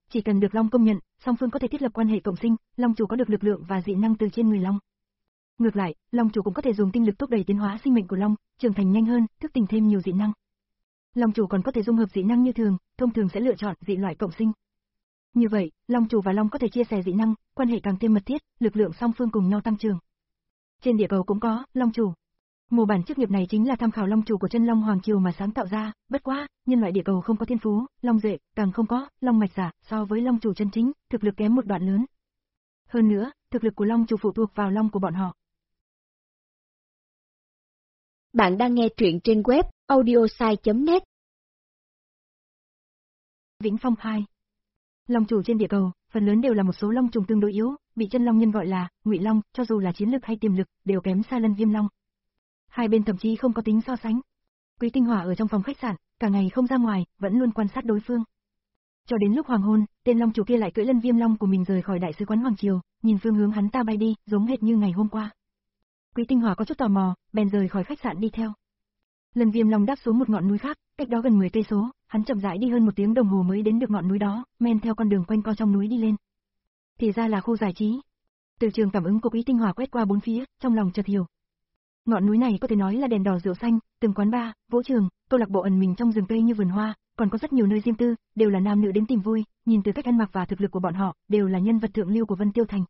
chỉ cần được Long công nhận, song phương có thể thiết lập quan hệ cộng sinh, Long chủ có được lực lượng và dị năng từ trên người Long. Ngược lại, Long chủ cũng có thể dùng tinh lực thúc đẩy tiến hóa sinh mệnh của Long, trưởng thành nhanh hơn, thức tỉnh thêm nhiều dị năng. Long chủ còn có thể dung hợp dị năng như thường, thông thường sẽ lựa chọn dị loại cộng sinh. Như vậy, Long chủ và Long có thể chia sẻ dị năng, quan hệ càng thêm mật thiết, lực lượng song phương cùng nhau tăng trưởng. Trên địa cầu cũng có, Long chủ. Mô bản chức nghiệp này chính là tham khảo Long chủ của chân Long Hoàng Triều mà sáng tạo ra, bất quá, nhân loại địa cầu không có thiên phú, Long duệ, càng không có, Long mạch giả, so với Long chủ chân chính, thực lực kém một đoạn lớn. Hơn nữa, thực lực của Long chủ phụ thuộc vào Long của bọn họ. Bạn đang nghe truyện trên web audiosai chấm net. Vĩnh Phong hai. Long chủ trên địa cầu, phần lớn đều là một số long trùng tương đối yếu, bị chân long nhân gọi là Ngụy Long, cho dù là chiến lực hay tiềm lực, đều kém xa Lân Viêm Long. Hai bên thậm chí không có tính so sánh. Quý Tinh Hỏa ở trong phòng khách sạn, cả ngày không ra ngoài, vẫn luôn quan sát đối phương. Cho đến lúc hoàng hôn, tên long chủ kia lại cưỡi Lân Viêm Long của mình rời khỏi đại sứ quán Hoàng Triều, nhìn phương hướng hắn ta bay đi, giống hệt như ngày hôm qua. Quý Tinh Hỏa có chút tò mò, bèn rời khỏi khách sạn đi theo. Lân Viêm Long đáp xuống một ngọn núi khác, cách đó gần mười cây số, hắn chậm rãi đi hơn một tiếng đồng hồ mới đến được ngọn núi đó, men theo con đường quanh co trong núi đi lên. Thì ra là khu giải trí. Từ trường cảm ứng của Quý Tinh Hỏa quét qua bốn phía, trong lòng chợt hiểu. Ngọn núi này có thể nói là đèn đỏ rượu xanh, từng quán bar, vũ trường, câu lạc bộ ẩn mình trong rừng cây như vườn hoa, còn có rất nhiều nơi riêng tư, đều là nam nữ đến tìm vui, nhìn từ cách ăn mặc và thực lực của bọn họ, đều là nhân vật thượng lưu của Vân Tiêu Thành.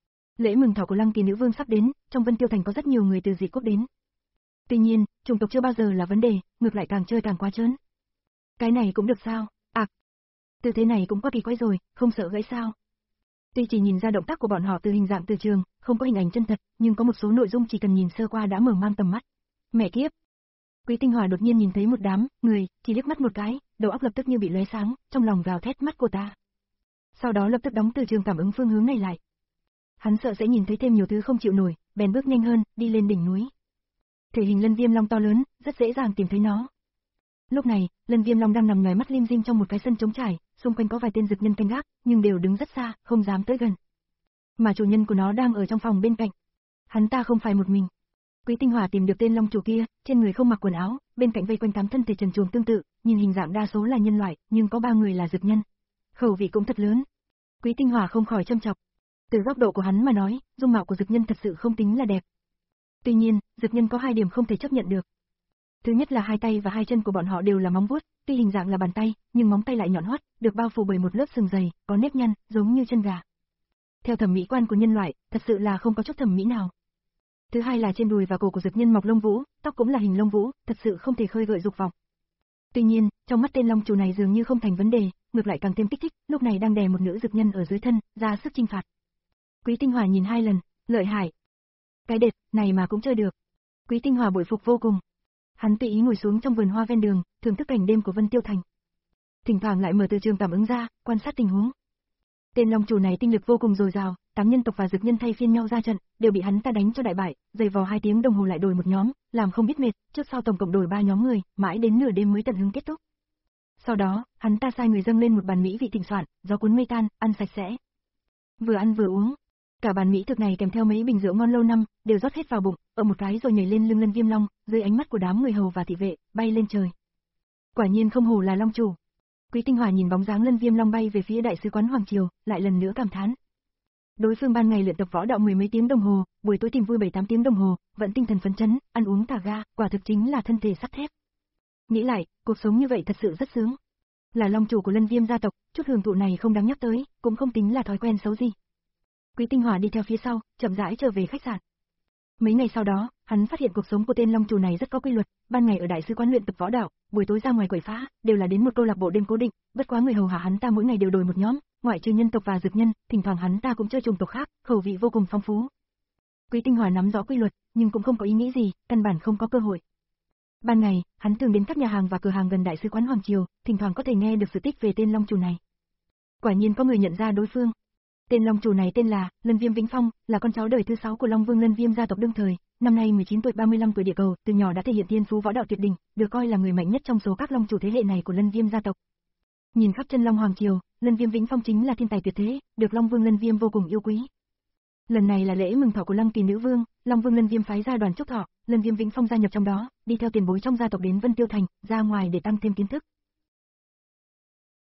Lễ mừng thọ của Lăng Kỳ Nữ Vương sắp đến, trong Vân Tiêu Thành có rất nhiều người từ dị quốc đến. Tuy nhiên, chủng tộc chưa bao giờ là vấn đề, ngược lại càng chơi càng quá trớn. Cái này cũng được sao? À, tư thế này cũng quá kỳ quái rồi, không sợ gãy sao? Tuy chỉ nhìn ra động tác của bọn họ từ hình dạng từ trường, không có hình ảnh chân thật, nhưng có một số nội dung chỉ cần nhìn sơ qua đã mở mang tầm mắt. Mẹ kiếp! Quý Tinh Hỏa đột nhiên nhìn thấy một đám người, chỉ liếc mắt một cái, đầu óc lập tức như bị lóe sáng, trong lòng gào thét mắt cô ta. Sau đó lập tức đóng từ trường cảm ứng phương hướng này lại. Hắn sợ sẽ nhìn thấy thêm nhiều thứ không chịu nổi, bèn bước nhanh hơn, đi lên đỉnh núi. Thể hình Lân Viêm Long to lớn, rất dễ dàng tìm thấy nó. Lúc này, Lân Viêm Long đang nằm nhòi mắt lim dim trong một cái sân trống trải, xung quanh có vài tên dực nhân canh gác, nhưng đều đứng rất xa, không dám tới gần. Mà chủ nhân của nó đang ở trong phòng bên cạnh. Hắn ta không phải một mình. Quý Tinh Hỏa tìm được tên long chủ kia, trên người không mặc quần áo, bên cạnh vây quanh tám thân thể trần truồng tương tự, nhìn hình dạng đa số là nhân loại, nhưng có ba người là dực nhân. Khẩu vị cũng thật lớn. Quý Tinh Hỏa không khỏi châm chọc. Từ góc độ của hắn mà nói, dung mạo của dực nhân thật sự không tính là đẹp. Tuy nhiên, dực nhân có hai điểm không thể chấp nhận được. Thứ nhất là hai tay và hai chân của bọn họ đều là móng vuốt, tuy hình dạng là bàn tay, nhưng móng tay lại nhọn hoắt, được bao phủ bởi một lớp sừng dày, có nếp nhăn, giống như chân gà. Theo thẩm mỹ quan của nhân loại, thật sự là không có chút thẩm mỹ nào. Thứ hai là trên đùi và cổ của dực nhân mọc lông vũ, tóc cũng là hình lông vũ, thật sự không thể khơi gợi dục vọng. Tuy nhiên, trong mắt tên long chủ này dường như không thành vấn đề, ngược lại càng thêm kích thích, lúc này đang đè một nữ dực nhân ở dưới thân, ra sức chinh phạt. Quý Tinh Hỏa nhìn hai lần, lợi hại. Cái đệt, này mà cũng chơi được. Quý Tinh Hỏa bội phục vô cùng. Hắn tùy ý ngồi xuống trong vườn hoa ven đường, thưởng thức cảnh đêm của Vân Tiêu Thành. Thỉnh thoảng lại mở từ trường cảm ứng ra, quan sát tình huống. Tên long chủ này tinh lực vô cùng dồi dào, tám nhân tộc và dực nhân thay phiên nhau ra trận, đều bị hắn ta đánh cho đại bại, giày vò hai tiếng đồng hồ lại đổi một nhóm, làm không biết mệt, trước sau tổng cộng đổi ba nhóm người, mãi đến nửa đêm mới tận hứng kết thúc. Sau đó, hắn ta sai người dâng lên một bàn mỹ vị thịnh soạn, gió cuốn mây tan, ăn sạch sẽ. Vừa ăn vừa uống. Cả bàn mỹ thực này kèm theo mấy bình rượu ngon lâu năm, đều rót hết vào bụng, ở một cái rồi nhảy lên lưng Lân Viêm Long, dưới ánh mắt của đám người hầu và thị vệ, bay lên trời. Quả nhiên không hổ là long chủ. Quý Tinh Hỏa nhìn bóng dáng Lân Viêm Long bay về phía đại sứ quán Hoàng Triều, lại lần nữa cảm thán. Đối phương ban ngày luyện tập võ đạo mười mấy tiếng đồng hồ, buổi tối tìm vui bảy tám tiếng đồng hồ, vẫn tinh thần phấn chấn, ăn uống thả ga, quả thực chính là thân thể sắt thép. Nghĩ lại, cuộc sống như vậy thật sự rất sướng. Là long chủ của Lân Viêm gia tộc, chút hưởng thụ này không đáng nhắc tới, cũng không tính là thói quen xấu gì. Quý Tinh Hỏa đi theo phía sau, chậm rãi trở về khách sạn. Mấy ngày sau đó, hắn phát hiện cuộc sống của tên long chủ này rất có quy luật, ban ngày ở đại sứ quán luyện tập võ đạo, buổi tối ra ngoài quẩy phá, đều là đến một câu lạc bộ đêm cố định, bất quá người hầu hạ hắn ta mỗi ngày đều đổi một nhóm, ngoại trừ nhân tộc và dực nhân, thỉnh thoảng hắn ta cũng chơi chủng tộc khác, khẩu vị vô cùng phong phú. Quý Tinh Hỏa nắm rõ quy luật, nhưng cũng không có ý nghĩ gì, căn bản không có cơ hội. Ban ngày, hắn thường đến các nhà hàng và cửa hàng gần đại sứ quán Hoàng Triều, thỉnh thoảng có thể nghe được sự tích về tên long chủ này. Quả nhiên có người nhận ra đối phương. Tên long chủ này tên là Lân Viêm Vĩnh Phong, là con cháu đời thứ sáu của Long Vương Lân Viêm gia tộc đương thời, năm nay mười chín tuổi ba mươi lăm tuổi địa cầu, từ nhỏ đã thể hiện thiên phú võ đạo tuyệt đỉnh, được coi là người mạnh nhất trong số các long chủ thế hệ này của Lân Viêm gia tộc. Nhìn khắp chân Long Hoàng Triều, Lân Viêm Vĩnh Phong chính là thiên tài tuyệt thế, được Long Vương Lân Viêm vô cùng yêu quý. Lần này là lễ mừng thọ của Lăng Kỳ Nữ Vương, Long Vương Lân Viêm phái ra đoàn chúc thọ, Lân Viêm Vĩnh Phong gia nhập trong đó, đi theo tiền bối trong gia tộc đến Vân Tiêu Thành, ra ngoài để tăng thêm kiến thức.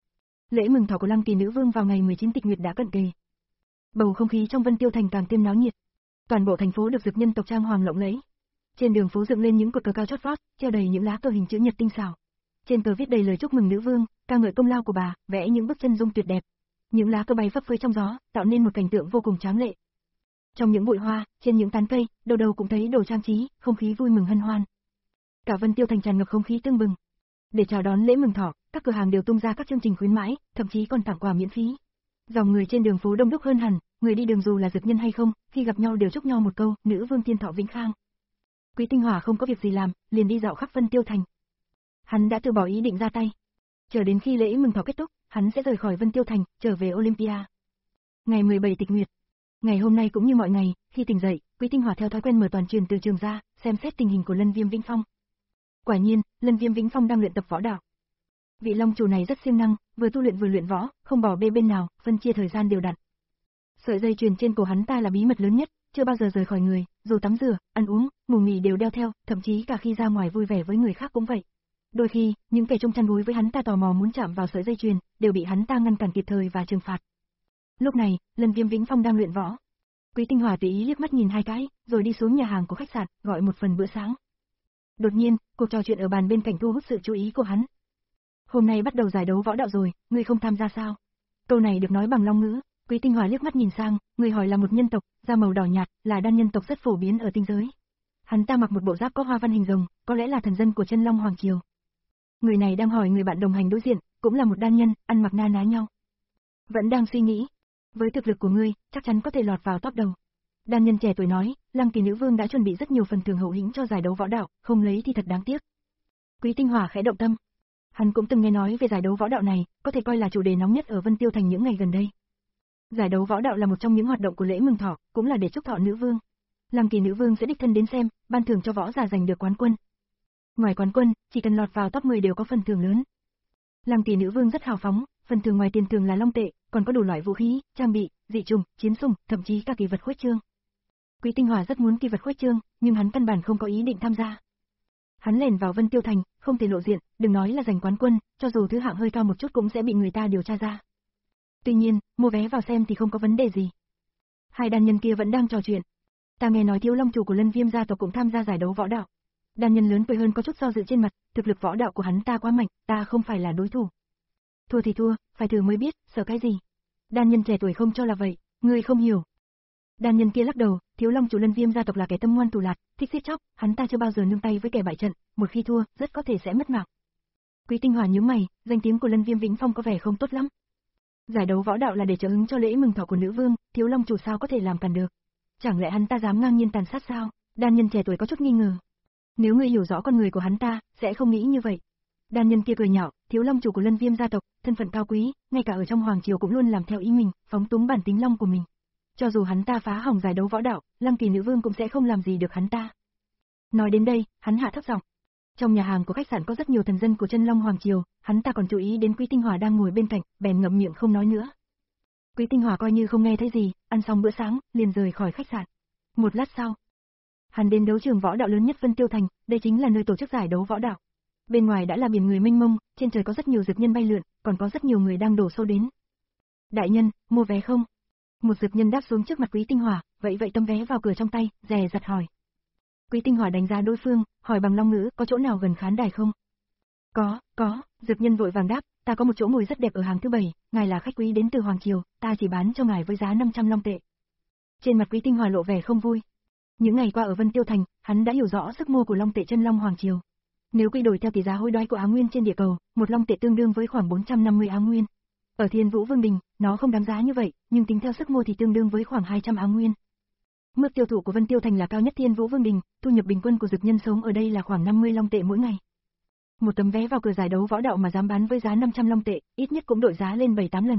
Lễ mừng thọ của Lăng Kỳ nữ vương vào ngày mười chín tịch nguyệt đã cận kề. Bầu không khí trong Vân Tiêu thành càng thêm náo nhiệt. Toàn bộ thành phố được dực nhân tộc trang hoàng lộng lẫy. Trên đường phố dựng lên những cột cờ cao chót vót, treo đầy những lá cờ hình chữ nhật tinh xảo. Trên cờ viết đầy lời chúc mừng nữ vương, ca ngợi công lao của bà, vẽ những bức chân dung tuyệt đẹp. Những lá cờ bay phấp phới trong gió, tạo nên một cảnh tượng vô cùng tráng lệ. Trong những bụi hoa, trên những tán cây, đâu đâu cũng thấy đồ trang trí, không khí vui mừng hân hoan. Cả Vân Tiêu thành tràn ngập không khí tưng bừng. Để chào đón lễ mừng thọ, các cửa hàng đều tung ra các chương trình khuyến mãi, thậm chí còn tặng quà miễn phí. Dòng người trên đường phố đông đúc hơn hẳn, người đi đường dù là dực nhân hay không, khi gặp nhau đều chúc nhau một câu, nữ vương thiên thọ vĩnh khang. Quý Tinh Hỏa không có việc gì làm, liền đi dạo khắp Vân Tiêu thành. Hắn đã từ bỏ ý định ra tay. Chờ đến khi lễ mừng thọ kết thúc, hắn sẽ rời khỏi Vân Tiêu thành, trở về Olympia. Ngày mười bảy tịch nguyệt. Ngày hôm nay cũng như mọi ngày, khi tỉnh dậy, Quý Tinh Hỏa theo thói quen mở toàn truyền từ trường ra, xem xét tình hình của Lân Viêm Vĩnh Phong. Quả nhiên, Lân Viêm Vĩnh Phong đang luyện tập võ đạo. Vị long chủ này rất siêng năng, vừa tu luyện vừa luyện võ, không bỏ bê bên nào, phân chia thời gian đều đặn. Sợi dây chuyền trên cổ hắn ta là bí mật lớn nhất, chưa bao giờ rời khỏi người, dù tắm rửa, ăn uống, ngủ nghỉ đều đeo theo, thậm chí cả khi ra ngoài vui vẻ với người khác cũng vậy. Đôi khi, những kẻ trông chăn gối với hắn ta tò mò muốn chạm vào sợi dây chuyền, đều bị hắn ta ngăn cản kịp thời và trừng phạt. Lúc này, Lân Viêm Vĩnh Phong đang luyện võ. Quý Tinh Hỏa tùy ý liếc mắt nhìn hai cái, rồi đi xuống nhà hàng của khách sạn, gọi một phần bữa sáng. Đột nhiên, cuộc trò chuyện ở bàn bên cạnh thu hút sự chú ý của hắn. Hôm nay bắt đầu giải đấu võ đạo rồi, ngươi không tham gia sao? Câu này được nói bằng Long ngữ. Quý Tinh Hỏa liếc mắt nhìn sang, người hỏi là một nhân tộc, da màu đỏ nhạt, là đan nhân tộc rất phổ biến ở tinh giới. Hắn ta mặc một bộ giáp có hoa văn hình rồng, có lẽ là thần dân của Chân Long Hoàng triều. Người này đang hỏi người bạn đồng hành đối diện, cũng là một đan nhân, ăn mặc na ná nhau. Vẫn đang suy nghĩ, với thực lực của ngươi, chắc chắn có thể lọt vào top đầu. Đan nhân trẻ tuổi nói, Lăng Kỳ nữ vương đã chuẩn bị rất nhiều phần thưởng hậu hĩnh cho giải đấu võ đạo, không lấy thì thật đáng tiếc. Quý Tinh Hỏa khẽ động tâm. Hắn cũng từng nghe nói về giải đấu võ đạo này, có thể coi là chủ đề nóng nhất ở Vân Tiêu thành những ngày gần đây. Giải đấu võ đạo là một trong những hoạt động của lễ mừng thọ, cũng là để chúc thọ nữ vương. Lăng Kỳ nữ vương sẽ đích thân đến xem, ban thưởng cho võ giả giành được quán quân. Ngoài quán quân, chỉ cần lọt vào top mười đều có phần thưởng lớn. Lăng Kỳ nữ vương rất hào phóng, phần thưởng ngoài tiền thưởng là long tệ, còn có đủ loại vũ khí, trang bị, dị trùng, chiến sủng, thậm chí cả kỳ vật khuếch trương. Quý Tinh Hỏa rất muốn kỳ vật khuếch trương, nhưng hắn căn bản không có ý định tham gia. Hắn lẻn vào Vân Tiêu thành, không thể lộ diện, đừng nói là giành quán quân, cho dù thứ hạng hơi cao một chút cũng sẽ bị người ta điều tra ra. Tuy nhiên, mua vé vào xem thì không có vấn đề gì. Hai đàn nhân kia vẫn đang trò chuyện. Ta nghe nói thiếu long chủ của Lân Viêm gia tộc cũng tham gia giải đấu võ đạo. Đàn nhân lớn tuổi hơn có chút do dự trên mặt, thực lực võ đạo của hắn ta quá mạnh, ta không phải là đối thủ. Thua thì thua, phải thử mới biết, sợ cái gì. Đàn nhân trẻ tuổi không cho là vậy, ngươi không hiểu. Đàn nhân kia lắc đầu, thiếu long chủ Lân Viêm gia tộc là kẻ tâm ngoan thủ lạt, thích giết chóc, hắn ta chưa bao giờ nương tay với kẻ bại trận, một khi thua, rất có thể sẽ mất mạng. Quý Tinh Hỏa nhướng mày, danh tiếng của Lân Viêm Vĩnh Phong có vẻ không tốt lắm. Giải đấu võ đạo là để trợ hứng cho lễ mừng thọ của nữ vương, thiếu long chủ sao có thể làm cản được? Chẳng lẽ hắn ta dám ngang nhiên tàn sát sao? Đan nhân trẻ tuổi có chút nghi ngờ. Nếu ngươi hiểu rõ con người của hắn ta, sẽ không nghĩ như vậy. Đan nhân kia cười nhạo, thiếu long chủ của Lân Viêm gia tộc, thân phận cao quý, ngay cả ở trong hoàng triều cũng luôn làm theo ý mình, phóng túng bản tính long của mình. Cho dù hắn ta phá hỏng giải đấu võ đạo, Lăng Kỳ nữ vương cũng sẽ không làm gì được hắn ta. Nói đến đây, hắn hạ thấp giọng. Trong nhà hàng của khách sạn có rất nhiều thần dân của Chân Long Hoàng triều, hắn ta còn chú ý đến Quý Tinh Hỏa đang ngồi bên cạnh, bèn ngậm miệng không nói nữa. Quý Tinh Hỏa coi như không nghe thấy gì, ăn xong bữa sáng, liền rời khỏi khách sạn. Một lát sau, hắn đến đấu trường võ đạo lớn nhất Vân Tiêu thành, đây chính là nơi tổ chức giải đấu võ đạo. Bên ngoài đã là biển người mênh mông, trên trời có rất nhiều dực nhân bay lượn, còn có rất nhiều người đang đổ xô đến. Đại nhân, mua vé không? Một dực nhân đáp xuống trước mặt Quý Tinh Hỏa, vậy vậy tấm vé vào cửa trong tay, dè dặt hỏi. Quý Tinh Hỏa đánh giá đối phương, hỏi bằng long ngữ, có chỗ nào gần khán đài không? Có, có, dực nhân vội vàng đáp, ta có một chỗ ngồi rất đẹp ở hàng thứ bảy, ngài là khách quý đến từ Hoàng triều, ta chỉ bán cho ngài với giá năm trăm long tệ. Trên mặt Quý Tinh Hỏa lộ vẻ không vui. Những ngày qua ở Vân Tiêu thành, hắn đã hiểu rõ sức mua của long tệ Chân Long Hoàng triều. Nếu quy đổi theo tỷ giá hối đoái của Á Nguyên trên địa cầu, một long tệ tương đương với khoảng bốn trăm năm mươi Á Nguyên. Ở Thiên Vũ Vương đình, nó không đáng giá như vậy, nhưng tính theo sức mua thì tương đương với khoảng hai trăm Á Nguyên. Mức tiêu thụ của Vân Tiêu thành là cao nhất Thiên Vũ Vương đình, thu nhập bình quân của dực nhân sống ở đây là khoảng năm mươi long tệ mỗi ngày. Một tấm vé vào cửa giải đấu võ đạo mà dám bán với giá năm trăm long tệ, ít nhất cũng đội giá lên bảy tám lần.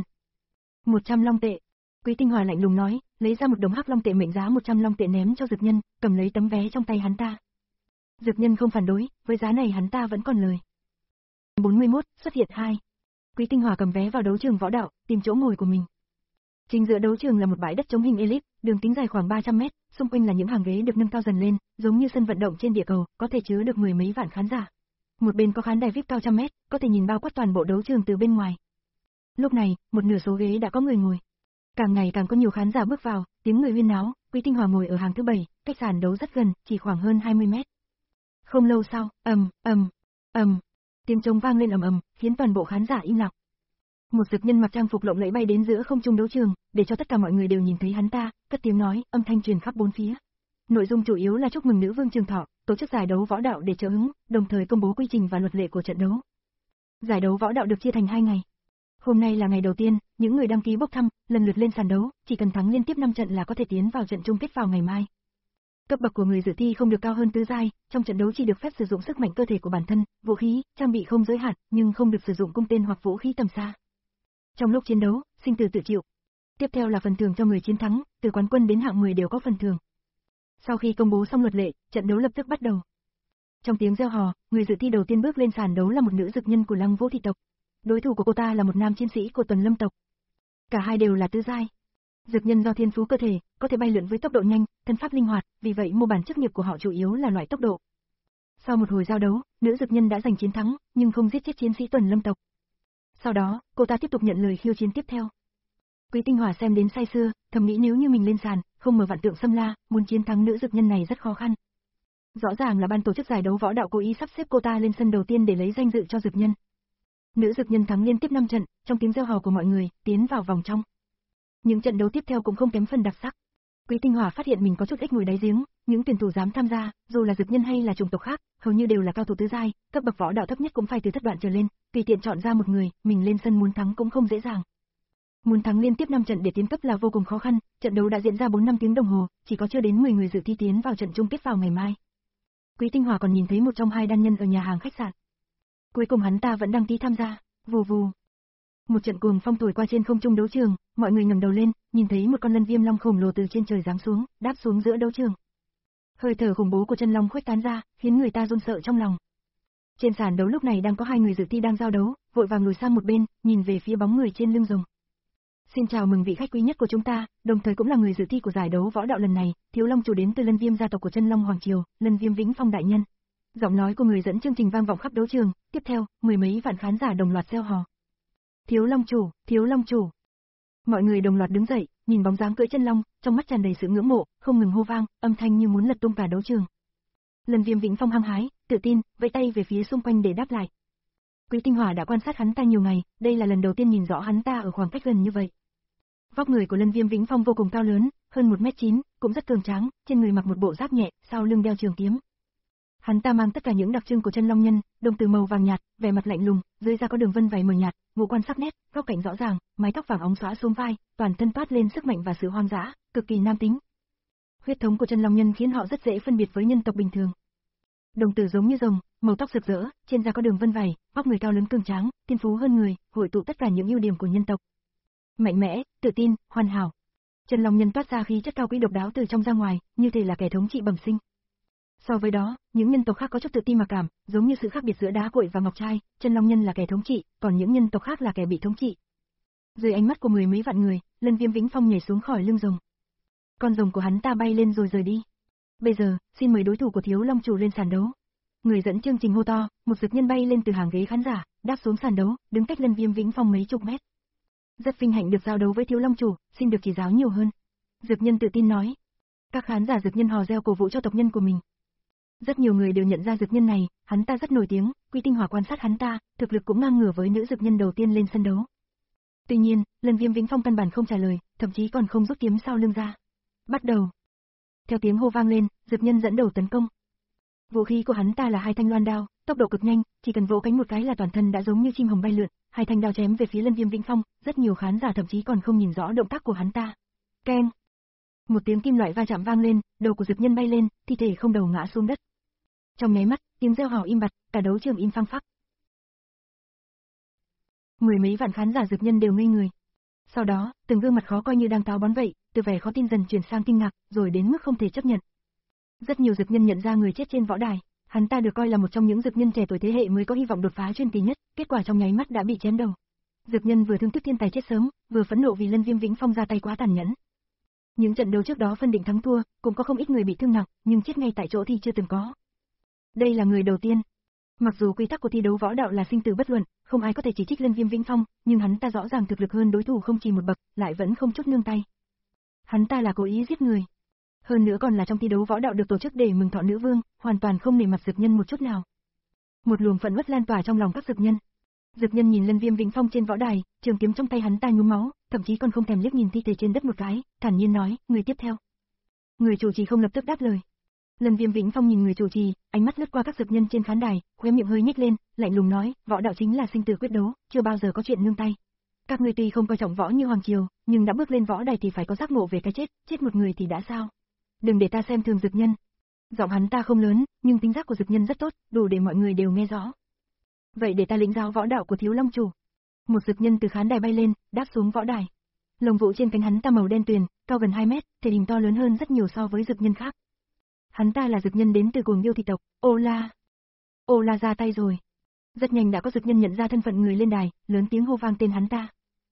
một trăm long tệ. Quý Tinh Hỏa lạnh lùng nói, lấy ra một đống hắc long tệ mệnh giá một trăm long tệ ném cho dực nhân, cầm lấy tấm vé trong tay hắn ta. Dực nhân không phản đối, với giá này hắn ta vẫn còn lời. bốn mươi mốt, xuất hiện hai. Quý Tinh Hỏa cầm vé vào đấu trường võ đạo, tìm chỗ ngồi của mình. Chính giữa đấu trường là một bãi đất trống hình elip, đường kính dài khoảng ba trăm mét, xung quanh là những hàng ghế được nâng cao dần lên, giống như sân vận động trên địa cầu, có thể chứa được mười mấy vạn khán giả. Một bên có khán đài vi ai pi cao trăm mét, có thể nhìn bao quát toàn bộ đấu trường từ bên ngoài. Lúc này, một nửa số ghế đã có người ngồi. Càng ngày càng có nhiều khán giả bước vào, tiếng người huyên náo, Quý Tinh Hòa ngồi ở hàng thứ bảy, cách sàn đấu rất gần, chỉ khoảng hơn hai mươi mét. Không lâu sau, ầm, ầm, ầm, tiếng trống vang lên ầm ầm, khiến toàn bộ khán giả im lặng. Một dực nhân mặc trang phục lộng lẫy bay đến giữa không trung đấu trường, để cho tất cả mọi người đều nhìn thấy hắn ta, cất tiếng nói, âm thanh truyền khắp bốn phía. Nội dung chủ yếu là chúc mừng nữ vương Trường Thọ, tổ chức giải đấu võ đạo để trợ hứng, đồng thời công bố quy trình và luật lệ của trận đấu. Giải đấu võ đạo được chia thành hai ngày. Hôm nay là ngày đầu tiên, những người đăng ký bốc thăm, lần lượt lên sàn đấu, chỉ cần thắng liên tiếp năm trận là có thể tiến vào trận chung kết vào ngày mai. Cấp bậc của người dự thi không được cao hơn tứ giai, trong trận đấu chỉ được phép sử dụng sức mạnh cơ thể của bản thân, vũ khí, trang bị không giới hạn, nhưng không được sử dụng cung tên hoặc vũ khí tầm xa. Trong lúc chiến đấu, sinh tử tự chịu. Tiếp theo là phần thưởng cho người chiến thắng, từ quán quân đến hạng mười đều có phần thưởng. Sau khi công bố xong luật lệ, trận đấu lập tức bắt đầu. Trong tiếng reo hò, người dự thi đầu tiên bước lên sàn đấu là một nữ dực nhân của Lăng Vũ thị tộc. Đối thủ của cô ta là một nam chiến sĩ của Tuần Lâm tộc. Cả hai đều là tứ giai. Dực nhân do thiên phú cơ thể, có thể bay lượn với tốc độ nhanh, thân pháp linh hoạt, vì vậy mô bản chức nghiệp của họ chủ yếu là loại tốc độ. Sau một hồi giao đấu, nữ dực nhân đã giành chiến thắng, nhưng không giết chết chiến sĩ Tuần Lâm tộc. Sau đó, cô ta tiếp tục nhận lời khiêu chiến tiếp theo. Quý Tinh Hòa xem đến say sưa, thầm nghĩ nếu như mình lên sàn, không mở vạn tượng xâm la, muốn chiến thắng nữ dực nhân này rất khó khăn. Rõ ràng là ban tổ chức giải đấu võ đạo cố ý sắp xếp cô ta lên sân đầu tiên để lấy danh dự cho dực nhân. Nữ dực nhân thắng liên tiếp năm trận, trong tiếng reo hò của mọi người, tiến vào vòng trong. Những trận đấu tiếp theo cũng không kém phần đặc sắc. Quý Tinh Hòa phát hiện mình có chút ếch ngồi đáy giếng, những tuyển thủ dám tham gia, dù là dực nhân hay là chủng tộc khác, hầu như đều là cao thủ tứ giai, cấp bậc võ đạo thấp nhất cũng phải từ thất đoạn trở lên, tùy tiện chọn ra một người, mình lên sân muốn thắng cũng không dễ dàng. Muốn thắng liên tiếp năm trận để tiến cấp là vô cùng khó khăn, trận đấu đã diễn ra bốn năm tiếng đồng hồ, chỉ có chưa đến mười người dự thi tiến vào trận chung kết vào ngày mai. Quý Tinh Hòa còn nhìn thấy một trong hai đan nhân ở nhà hàng khách sạn. Cuối cùng hắn ta vẫn đăng ký tham gia, vù vù. Một trận cuồng phong thổi qua trên không trung đấu trường, mọi người ngẩng đầu lên, nhìn thấy một con lân viêm long khổng lồ từ trên trời giáng xuống, đáp xuống giữa đấu trường. Hơi thở khủng bố của chân long khuếch tán ra, khiến người ta run sợ trong lòng. Trên sàn đấu lúc này đang có hai người dự thi đang giao đấu, vội vàng lùi sang một bên, nhìn về phía bóng người trên lưng rồng. Xin chào mừng vị khách quý nhất của chúng ta, đồng thời cũng là người dự thi của giải đấu võ đạo lần này, Thiếu Long chủ đến từ Lân Viêm gia tộc của Chân Long Hoàng Triều, Lân Viêm Vĩnh Phong đại nhân. Giọng nói của người dẫn chương trình vang vọng khắp đấu trường, tiếp theo, mười mấy vạn khán giả đồng loạt reo hò. Thiếu Long chủ, Thiếu Long chủ. Mọi người đồng loạt đứng dậy, nhìn bóng dáng cưỡi chân long, trong mắt tràn đầy sự ngưỡng mộ, không ngừng hô vang, âm thanh như muốn lật tung cả đấu trường. Lân Viêm Vĩnh Phong hăng hái, tự tin, vẫy tay về phía xung quanh để đáp lại. Quý Tinh Hòa đã quan sát hắn ta nhiều ngày, đây là lần đầu tiên nhìn rõ hắn ta ở khoảng cách gần như vậy. Vóc người của Lân Viêm Vĩnh Phong vô cùng cao lớn, hơn một mét chín, cũng rất cường tráng, trên người mặc một bộ giáp nhẹ, sau lưng đeo trường kiếm. Hắn ta mang tất cả những đặc trưng của chân long nhân, đồng tử màu vàng nhạt, vẻ mặt lạnh lùng, dưới da có đường vân vảy mờ nhạt, ngũ quan sắc nét, góc cạnh rõ ràng, mái tóc vàng óng xõa xuống vai, toàn thân toát lên sức mạnh và sự hoang dã, cực kỳ nam tính. Huyết thống của chân long nhân khiến họ rất dễ phân biệt với nhân tộc bình thường. Đồng tử giống như rồng, màu tóc rực rỡ, trên da có đường vân vảy, vóc người cao lớn cường tráng, thiên phú hơn người, hội tụ tất cả những ưu điểm của nhân tộc. Mạnh mẽ, tự tin, hoàn hảo. Chân long nhân toát ra khí chất cao quý độc đáo từ trong ra ngoài, như thể là kẻ thống trị bẩm sinh. So với đó, những nhân tộc khác có chút tự ti mặc cảm, giống như sự khác biệt giữa đá cuội và ngọc trai, chân long nhân là kẻ thống trị, còn những nhân tộc khác là kẻ bị thống trị. Dưới ánh mắt của mười mấy vạn người, Lân Viêm Vĩnh Phong nhảy xuống khỏi lưng rồng. Con rồng của hắn ta bay lên rồi rời đi. Bây giờ, xin mời đối thủ của Thiếu Long chủ lên sàn đấu. Người dẫn chương trình hô to, một dực nhân bay lên từ hàng ghế khán giả, đáp xuống sàn đấu, đứng cách Lân Viêm Vĩnh Phong mấy chục mét. Rất vinh hạnh được giao đấu với Thiếu Long chủ, xin được chỉ giáo nhiều hơn. Dực nhân tự tin nói. Các khán giả dực nhân hò reo cổ vũ cho tộc nhân của mình. Rất nhiều người đều nhận ra dực nhân này, hắn ta rất nổi tiếng, Quý Tinh Hòa quan sát hắn ta, thực lực cũng ngang ngửa với nữ dực nhân đầu tiên lên sân đấu. Tuy nhiên, Lân Viêm Vĩnh Phong căn bản không trả lời, thậm chí còn không rút kiếm sau lưng ra. Bắt đầu. Theo tiếng hô vang lên, dực nhân dẫn đầu tấn công. Vũ khí của hắn ta là hai thanh loan đao, tốc độ cực nhanh, chỉ cần vỗ cánh một cái là toàn thân đã giống như chim hồng bay lượn, hai thanh đao chém về phía Lân Viêm Vĩnh Phong, rất nhiều khán giả thậm chí còn không nhìn rõ động tác của hắn ta. Keng. Một tiếng kim loại va chạm vang lên, đầu của dực nhân bay lên, thi thể không đầu ngã xuống đất. Trong nháy mắt, tiếng reo hò im bặt, cả đấu trường im phăng phắc. Mười mấy vạn khán giả dực nhân đều ngây người. Sau đó, từng gương mặt khó coi như đang táo bón vậy, từ vẻ khó tin dần chuyển sang kinh ngạc, rồi đến mức không thể chấp nhận. Rất nhiều dực nhân nhận ra người chết trên võ đài, hắn ta được coi là một trong những dực nhân trẻ tuổi thế hệ mới có hy vọng đột phá truyền kỳ nhất, kết quả trong nháy mắt đã bị chém đầu. Dực nhân vừa thương tiếc thiên tài chết sớm, vừa phẫn nộ vì Lân Viêm Vĩnh Phong ra tay quá tàn nhẫn. Những trận đấu trước đó phân định thắng thua, cũng có không ít người bị thương nặng, nhưng chết ngay tại chỗ thì chưa từng có. Đây là người đầu tiên. Mặc dù quy tắc của thi đấu võ đạo là sinh tử bất luận, không ai có thể chỉ trích Lân Viêm Vĩnh Phong, nhưng hắn ta rõ ràng thực lực hơn đối thủ không chỉ một bậc, lại vẫn không chút nương tay. Hắn ta là cố ý giết người. Hơn nữa còn là trong thi đấu võ đạo được tổ chức để mừng thọ nữ vương, hoàn toàn không nể mặt dực nhân một chút nào. Một luồng phẫn uất lan tỏa trong lòng các dực nhân. Dực nhân nhìn Lân Viêm Vĩnh Phong trên võ đài, trường kiếm trong tay hắn ta nhuốm máu, thậm chí còn không thèm liếc nhìn thi thể trên đất một cái, thản nhiên nói, người tiếp theo. Người chủ trì không lập tức đáp lời. Lân Viêm Vĩnh Phong nhìn người chủ trì, ánh mắt lướt qua các dực nhân trên khán đài, khóe miệng hơi nhếch lên, lạnh lùng nói, võ đạo chính là sinh tử quyết đấu, chưa bao giờ có chuyện nương tay. Các ngươi tuy không coi trọng võ như hoàng triều, nhưng đã bước lên võ đài thì phải có giác ngộ về cái chết, chết một người thì đã sao? Đừng để ta xem thường dực nhân. Giọng hắn ta không lớn, nhưng tính giác của dực nhân rất tốt, đủ để mọi người đều nghe rõ. Vậy để ta lĩnh giáo võ đạo của Thiếu Long chủ. Một dực nhân từ khán đài bay lên, đáp xuống võ đài. Lông vũ trên cánh hắn ta màu đen tuyền, cao gần hai mét, thể hình to lớn hơn rất nhiều so với dực nhân khác. Hắn ta là dực nhân đến từ Cuồng Yêu thị tộc, Ola. Ola ra tay rồi. Rất nhanh đã có dực nhân nhận ra thân phận người lên đài, lớn tiếng hô vang tên hắn ta.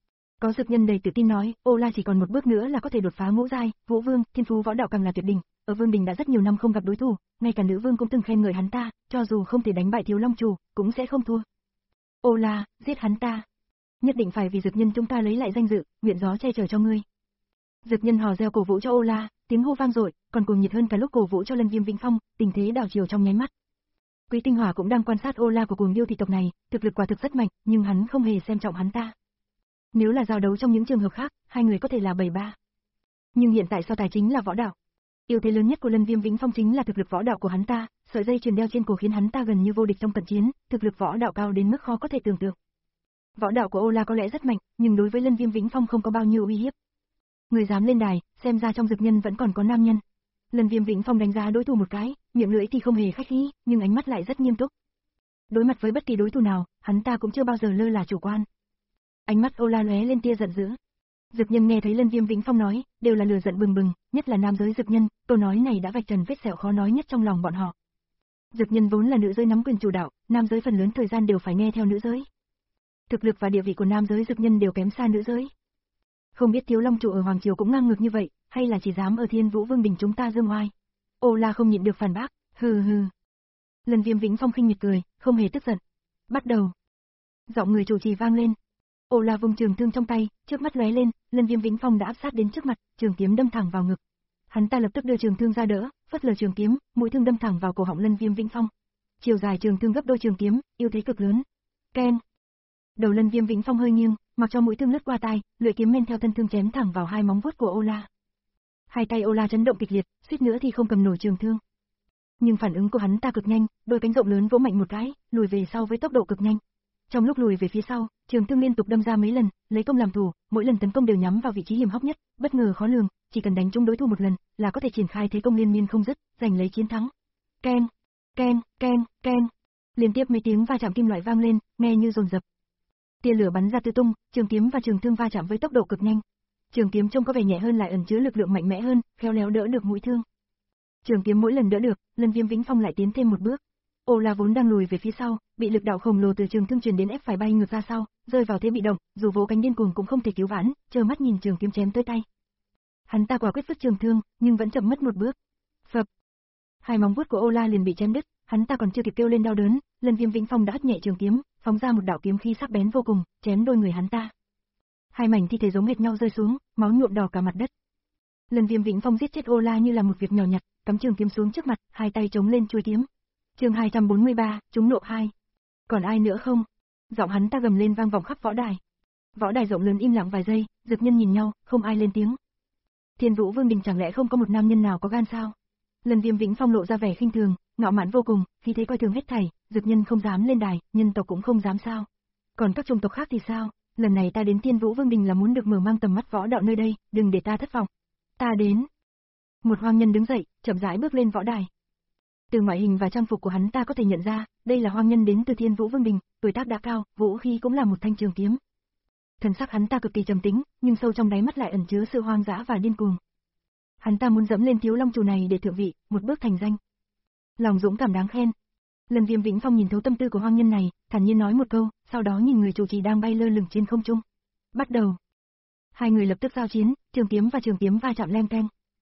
Có dực nhân đầy tự tin nói, Ola chỉ còn một bước nữa là có thể đột phá ngũ giai, Vũ Vương, thiên phú võ đạo càng là tuyệt đỉnh, ở Vương Đình đã rất nhiều năm không gặp đối thủ, ngay cả nữ vương cũng từng khen ngợi hắn ta, cho dù không thể đánh bại Thiếu Long chủ, cũng sẽ không thua. Ola, giết hắn ta. Nhất định phải vì dực nhân chúng ta lấy lại danh dự, nguyện gió che chở cho ngươi. Dực nhân hò reo cổ vũ cho Ola, tiếng hô vang dội, còn cuồng nhiệt hơn cả lúc cổ vũ cho Lân Viêm Vĩnh Phong, tình thế đảo chiều trong nháy mắt. Quý Tinh Hỏa cũng đang quan sát Ola của Cuồng Yêu thị tộc này, thực lực quả thực rất mạnh, nhưng hắn không hề xem trọng hắn ta. Nếu là giao đấu trong những trường hợp khác, hai người có thể là bảy ba. Nhưng hiện tại so tài chính là võ đạo. Ưu thế lớn nhất của Lân Viêm Vĩnh Phong chính là thực lực võ đạo của hắn ta, sợi dây chuyền đeo trên cổ khiến hắn ta gần như vô địch trong cận chiến, thực lực võ đạo cao đến mức khó có thể tưởng tượng. Võ đạo của Ola có lẽ rất mạnh, nhưng đối với Lân Viêm Vĩnh Phong không có bao nhiêu uy hiếp. Người dám lên đài, xem ra trong dực nhân vẫn còn có nam nhân. Lân Viêm Vĩnh Phong đánh giá đối thủ một cái, miệng lưỡi thì không hề khách khí, nhưng ánh mắt lại rất nghiêm túc. Đối mặt với bất kỳ đối thủ nào, hắn ta cũng chưa bao giờ lơ là chủ quan. Ánh mắt Ola lóe lên tia giận dữ. Dực nhân nghe thấy Lân Viêm Vĩnh Phong nói, đều là lửa giận bừng bừng, nhất là nam giới dực nhân, câu nói này đã vạch trần vết sẹo khó nói nhất trong lòng bọn họ. Dực nhân vốn là nữ giới nắm quyền chủ đạo, nam giới phần lớn thời gian đều phải nghe theo nữ giới. Thực lực và địa vị của nam giới dực nhân đều kém xa nữ giới. Không biết Thiếu Long chủ ở hoàng triều cũng ngang ngược như vậy, hay là chỉ dám ở Thiên Vũ Vương đình chúng ta dương oai? Ola không nhịn được phản bác, hừ hừ. Lân Viêm Vĩnh Phong khinh miệt cười, không hề tức giận. Bắt đầu. Giọng người chủ trì vang lên. Ola vung trường thương trong tay, trước mắt lóe lên, Lân Viêm Vĩnh Phong đã áp sát đến trước mặt, trường kiếm đâm thẳng vào ngực. Hắn ta lập tức đưa trường thương ra đỡ, phất lờ trường kiếm, mũi thương đâm thẳng vào cổ họng Lân Viêm Vĩnh Phong. Chiều dài trường thương gấp đôi trường kiếm, ưu thế cực lớn. Ken. Đầu Lân Viêm Vĩnh Phong hơi nghiêng, mặc cho mũi thương lướt qua tai, lưỡi kiếm men theo thân thương chém thẳng vào hai móng vuốt của Ola. Hai tay Ola chấn động kịch liệt, suýt nữa thì không cầm nổi trường thương. Nhưng phản ứng của hắn ta cực nhanh, đôi cánh rộng lớn vỗ mạnh một cái, lùi về sau với tốc độ cực nhanh. Trong lúc lùi về phía sau, trường thương liên tục đâm ra mấy lần, lấy công làm thủ, mỗi lần tấn công đều nhắm vào vị trí hiểm hóc nhất, bất ngờ khó lường, chỉ cần đánh trúng đối thủ một lần, là có thể triển khai thế công liên miên không dứt, giành lấy chiến thắng. Ken, ken, ken, ken. Liên tiếp mấy tiếng va chạm kim loại vang lên, nghe như dồn dập. Tia lửa bắn ra tứ tung, trường kiếm và trường thương va chạm với tốc độ cực nhanh. Trường kiếm trông có vẻ nhẹ hơn lại ẩn chứa lực lượng mạnh mẽ hơn, khéo léo đỡ được mũi thương. Trường kiếm mỗi lần đỡ được, Lân Viêm Vĩnh Phong lại tiến thêm một bước. Ola vốn đang lùi về phía sau, bị lực đạo khổng lồ từ trường thương truyền đến ép phải bay ngược ra sau, rơi vào thế bị động, dù vỗ cánh điên cuồng cũng không thể cứu vãn, trơ mắt nhìn trường kiếm chém tới tay. Hắn ta quả quyết vứt trường thương, nhưng vẫn chậm mất một bước. Phập. Hai móng vuốt của Ola liền bị chém đứt, hắn ta còn chưa kịp kêu lên đau đớn, Lân Viêm Vĩnh Phong đã hất nhẹ trường kiếm, phóng ra một đạo kiếm khí sắc bén vô cùng, chém đôi người hắn ta. Hai mảnh thi thể giống hệt nhau rơi xuống, máu nhuộm đỏ cả mặt đất. Lân Viêm Vĩnh Phong giết chết Ola như là một việc nhỏ nhặt, cắm trường kiếm xuống trước mặt, hai tay chống lên chuôi kiếm. Chương hai trăm bốn mươi ba, trúng nộ hai. Còn ai nữa không? Giọng hắn ta gầm lên vang vọng khắp võ đài. Võ đài rộng lớn im lặng vài giây, dực nhân nhìn nhau, không ai lên tiếng. Thiên Vũ Vương đình chẳng lẽ không có một nam nhân nào có gan sao? Lân Viêm Vĩnh Phong lộ ra vẻ khinh thường, ngạo mạn vô cùng, khi thấy coi thường hết thảy, dực nhân không dám lên đài, nhân tộc cũng không dám sao? Còn các chủng tộc khác thì sao? Lần này ta đến Thiên Vũ Vương đình là muốn được mở mang tầm mắt võ đạo nơi đây, đừng để ta thất vọng. Ta đến. Một hoang nhân đứng dậy, chậm rãi bước lên võ đài. Từ ngoại hình và trang phục của hắn ta có thể nhận ra, đây là hoang nhân đến từ Thiên Vũ Vương đình, tuổi tác đã cao, vũ khí cũng là một thanh trường kiếm. Thần sắc hắn ta cực kỳ trầm tĩnh, nhưng sâu trong đáy mắt lại ẩn chứa sự hoang dã và điên cuồng. Hắn ta muốn dẫm lên Thiếu Long chủ này để thượng vị, một bước thành danh. Lòng dũng cảm đáng khen. Lân Viêm Vĩnh Phong nhìn thấu tâm tư của hoang nhân này, thản nhiên nói một câu, sau đó nhìn người chủ trì đang bay lơ lửng trên không trung. Bắt đầu. Hai người lập tức giao chiến, trường kiếm và trường kiếm va chạm leng keng.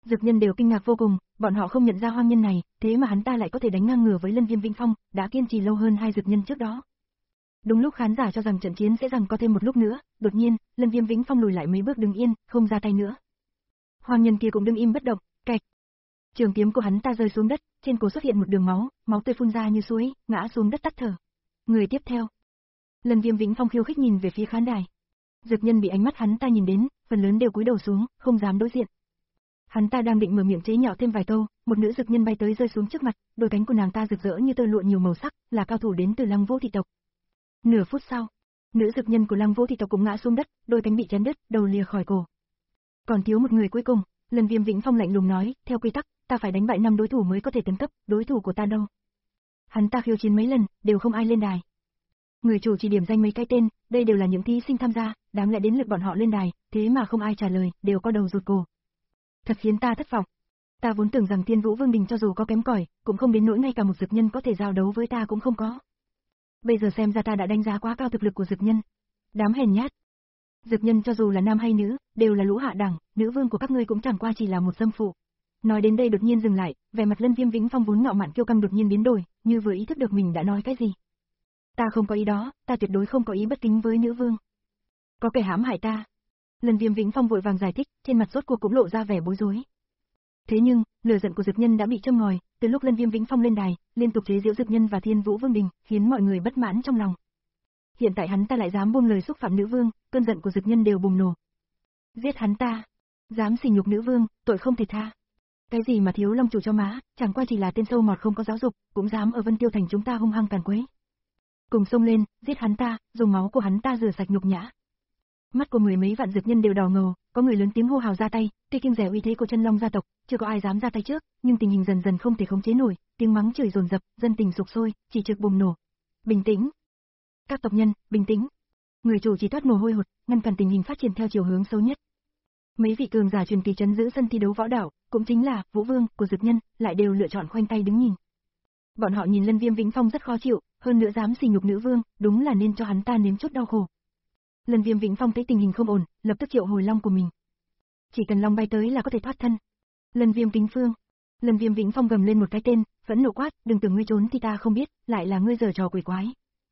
Dực nhân đều kinh ngạc vô cùng, bọn họ không nhận ra hoang nhân này, thế mà hắn ta lại có thể đánh ngang ngửa với Lân Viêm Vĩnh Phong, đã kiên trì lâu hơn hai dực nhân trước đó. Đúng lúc khán giả cho rằng trận chiến sẽ rằng có thêm một lúc nữa, đột nhiên, Lân Viêm Vĩnh Phong lùi lại mấy bước đứng yên, không ra tay nữa. Hoang nhân kia cũng đứng im bất động, cạch. Trường kiếm của hắn ta rơi xuống đất, trên cổ xuất hiện một đường máu, máu tươi phun ra như suối, ngã xuống đất tắt thở. Người tiếp theo. Lân Viêm Vĩnh Phong khiêu khích nhìn về phía khán đài. Dực nhân bị ánh mắt hắn ta nhìn đến, phần lớn đều cúi đầu xuống, không dám đối diện. Hắn ta đang định mở miệng chế nhạo thêm vài câu, một nữ dực nhân bay tới rơi xuống trước mặt, đôi cánh của nàng ta rực rỡ như tơ lụa nhiều màu sắc, là cao thủ đến từ Lăng Vũ thị tộc. Nửa phút sau, nữ dực nhân của Lăng Vũ thị tộc cũng ngã xuống đất, đôi cánh bị chém đứt, đầu lìa khỏi cổ. Còn thiếu một người cuối cùng, Lân Viêm Vĩnh Phong lạnh lùng nói, theo quy tắc, ta phải đánh bại năm đối thủ mới có thể tấn cấp, đối thủ của ta đâu? Hắn ta khiêu chiến mấy lần, đều không ai lên đài. Người chủ chỉ điểm danh mấy cái tên, đây đều là những thí sinh tham gia, đáng lẽ đến lượt bọn họ lên đài, thế mà không ai trả lời, đều có đầu rụt cổ. Thật khiến ta thất vọng. Ta vốn tưởng rằng Thiên Vũ Vương Đình cho dù có kém cỏi, cũng không đến nỗi ngay cả một dực nhân có thể giao đấu với ta cũng không có. Bây giờ xem ra ta đã đánh giá quá cao thực lực của dực nhân. Đám hèn nhát. Dực nhân cho dù là nam hay nữ, đều là lũ hạ đẳng, nữ vương của các ngươi cũng chẳng qua chỉ là một dâm phụ. Nói đến đây đột nhiên dừng lại, vẻ mặt Lân Viêm Vĩnh Phong vốn ngạo mạn kiêu căng đột nhiên biến đổi, như vừa ý thức được mình đã nói cái gì. Ta không có ý đó, ta tuyệt đối không có ý bất kính với nữ vương. Có kẻ hãm hại ta. Lân Viêm Vĩnh Phong vội vàng giải thích, trên mặt rốt cuộc cũng lộ ra vẻ bối rối. Thế nhưng, lửa giận của dực nhân đã bị châm ngòi, từ lúc Lân Viêm Vĩnh Phong lên đài, liên tục chế giễu dực nhân và Thiên Vũ Vương Đình, khiến mọi người bất mãn trong lòng. Hiện tại hắn ta lại dám buông lời xúc phạm nữ vương, cơn giận của dực nhân đều bùng nổ. Giết hắn ta, dám sỉ nhục nữ vương, tội không thể tha. Cái gì mà thiếu long chủ cho má, chẳng qua chỉ là tên sâu mọt không có giáo dục, cũng dám ở Vân Tiêu thành chúng ta hung hăng càn quấy. Cùng xông lên, giết hắn ta, dùng máu của hắn ta rửa sạch nhục nhã. Mắt của mười mấy vạn dực nhân đều đỏ ngầu, có người lớn tiếng hô hào ra tay, tuy kiêng dè uy thế của Chân Long gia tộc, chưa có ai dám ra tay trước, nhưng tình hình dần dần không thể khống chế nổi, tiếng mắng chửi dồn dập, dân tình sục sôi, chỉ trực bùng nổ. Bình tĩnh. Các tộc nhân, bình tĩnh. Người chủ chỉ toát mồ hôi hột, ngăn cản tình hình phát triển theo chiều hướng xấu nhất. Mấy vị cường giả truyền kỳ trấn giữ sân thi đấu võ đảo, cũng chính là Vũ Vương của dực nhân, lại đều lựa chọn khoanh tay đứng nhìn. Bọn họ nhìn Lân Viêm Vĩnh Phong rất khó chịu, hơn nữa dám sỉ nhục nữ vương, đúng là nên cho hắn ta nếm chút đau khổ. Lân Viêm Vĩnh Phong thấy tình hình không ổn, lập tức triệu hồi long của mình. Chỉ cần long bay tới là có thể thoát thân. Lân Viêm Kính Phương. Lân Viêm Vĩnh Phong gầm lên một cái tên, phẫn nộ quát, đừng tưởng ngươi trốn thì ta không biết, lại là ngươi giở trò quỷ quái.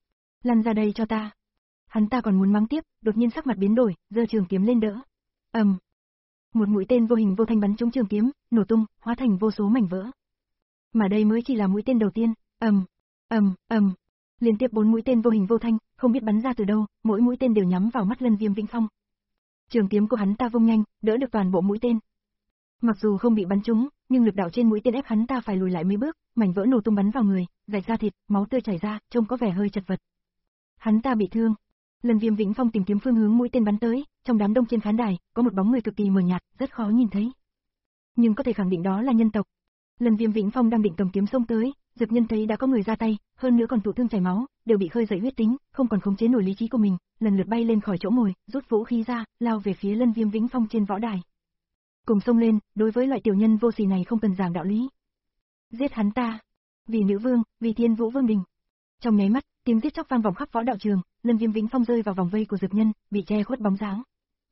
Lăn ra đây cho ta. Hắn ta còn muốn mắng tiếp, đột nhiên sắc mặt biến đổi, giơ trường kiếm lên đỡ. ầm, um. Một mũi tên vô hình vô thanh bắn trúng trường kiếm, nổ tung, hóa thành vô số mảnh vỡ. Mà đây mới chỉ là mũi tên đầu tiên, ầm, um. ầm, um, ầm. Um. Liên tiếp bốn mũi tên vô hình vô thanh, không biết bắn ra từ đâu, mỗi mũi tên đều nhắm vào mắt Lân Viêm Vĩnh Phong. Trường kiếm của hắn ta vung nhanh, đỡ được toàn bộ mũi tên. Mặc dù không bị bắn trúng, nhưng lực đạo trên mũi tên ép hắn ta phải lùi lại mấy bước, mảnh vỡ nổ tung bắn vào người, rạch ra thịt, máu tươi chảy ra, trông có vẻ hơi chật vật. Hắn ta bị thương. Lân Viêm Vĩnh Phong tìm kiếm phương hướng mũi tên bắn tới, trong đám đông trên khán đài, có một bóng người cực kỳ mờ nhạt, rất khó nhìn thấy. Nhưng có thể khẳng định đó là nhân tộc. Lân Viêm Vĩnh Phong đang định cầm kiếm xông tới, dực nhân thấy đã có người ra tay, hơn nữa còn thụ thương chảy máu, đều bị khơi dậy huyết tính, không còn khống chế nổi lý trí của mình, lần lượt bay lên khỏi chỗ ngồi, rút vũ khí ra, lao về phía Lân Viêm Vĩnh Phong trên võ đài. Cùng xông lên, đối với loại tiểu nhân vô sỉ này không cần giảng đạo lý. Giết hắn ta, vì nữ vương, vì Thiên Vũ Vương Đình. Trong nháy mắt, tiếng giết chóc vang vọng khắp võ đạo trường, Lân Viêm Vĩnh Phong rơi vào vòng vây của dực nhân, bị che khuất bóng dáng.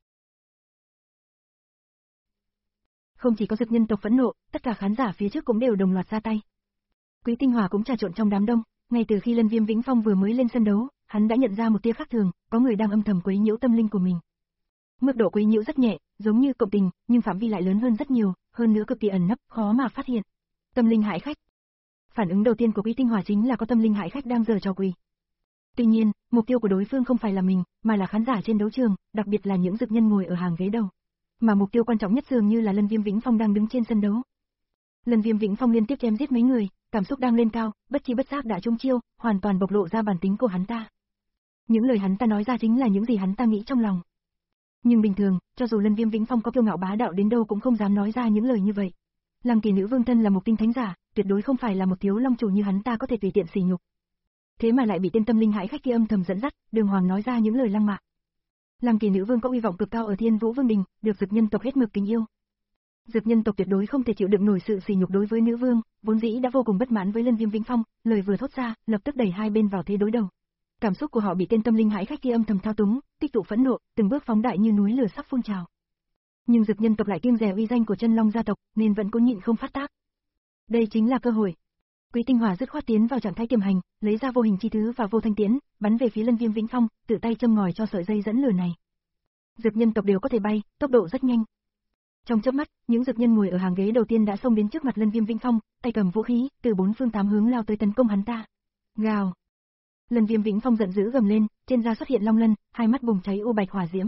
Không chỉ có dực nhân tộc phẫn nộ, tất cả khán giả phía trước cũng đều đồng loạt ra tay. Quý Tinh Hòa cũng trà trộn trong đám đông, ngay từ khi Lân Viêm Vĩnh Phong vừa mới lên sân đấu, hắn đã nhận ra một tia khác thường, có người đang âm thầm quấy nhiễu tâm linh của mình. Mức độ quấy nhiễu rất nhẹ, giống như cộng tình, nhưng phạm vi lại lớn hơn rất nhiều, hơn nữa cực kỳ ẩn nấp, khó mà phát hiện. Tâm linh hại khách. Phản ứng đầu tiên của Quý Tinh Hòa chính là có tâm linh hại khách đang giở trò quỷ. Tuy nhiên, mục tiêu của đối phương không phải là mình, mà là khán giả trên đấu trường, đặc biệt là những dực nhân ngồi ở hàng ghế đầu. Mà mục tiêu quan trọng nhất dường như là Lân Viêm Vĩnh Phong đang đứng trên sân đấu. Lân Viêm Vĩnh Phong liên tiếp chém giết mấy người, cảm xúc đang lên cao, bất chi bất giác đã trúng chiêu, hoàn toàn bộc lộ ra bản tính của hắn ta. Những lời hắn ta nói ra chính là những gì hắn ta nghĩ trong lòng. Nhưng bình thường, cho dù Lân Viêm Vĩnh Phong có kiêu ngạo bá đạo đến đâu cũng không dám nói ra những lời như vậy. Lăng Kỳ nữ vương thân là một tinh thánh giả, tuyệt đối không phải là một thiếu long chủ như hắn ta có thể tùy tiện sỉ nhục. Thế mà lại bị tên tâm linh hãi khách kia âm thầm dẫn dắt, đường hoàng nói ra những lời lăng mạ. Lăng Kỳ nữ vương có uy vọng cực cao ở Thiên Vũ Vương Đình, được dực nhân tộc hết mực kính yêu. Dực nhân tộc tuyệt đối không thể chịu đựng nổi sự sỉ nhục đối với nữ vương, vốn dĩ đã vô cùng bất mãn với Lân Viêm Vĩnh Phong, lời vừa thốt ra, lập tức đẩy hai bên vào thế đối đầu. Cảm xúc của họ bị tên tâm linh hãi khách kia âm thầm thao túng, tích tụ phẫn nộ, từng bước phóng đại như núi lửa sắp phun trào. Nhưng dực nhân tộc lại kiêng dè uy danh của chân long gia tộc, nên vẫn cố nhịn không phát tác. Đây chính là cơ hội. Quý Tinh Hỏa dứt khoát tiến vào trạng thái tiềm hành, lấy ra vô hình chi thứ và vô thanh tiễn, bắn về phía Lân Viêm Vĩnh Phong, tự tay châm ngòi cho sợi dây dẫn lửa này. Dực nhân tộc đều có thể bay, tốc độ rất nhanh. Trong chớp mắt, những dực nhân ngồi ở hàng ghế đầu tiên đã xông đến trước mặt Lân Viêm Vĩnh Phong, tay cầm vũ khí, từ bốn phương tám hướng lao tới tấn công hắn ta. Gào! Lân Viêm Vĩnh Phong giận dữ gầm lên, trên da xuất hiện long lân, hai mắt bùng cháy u bạch hỏa diễm.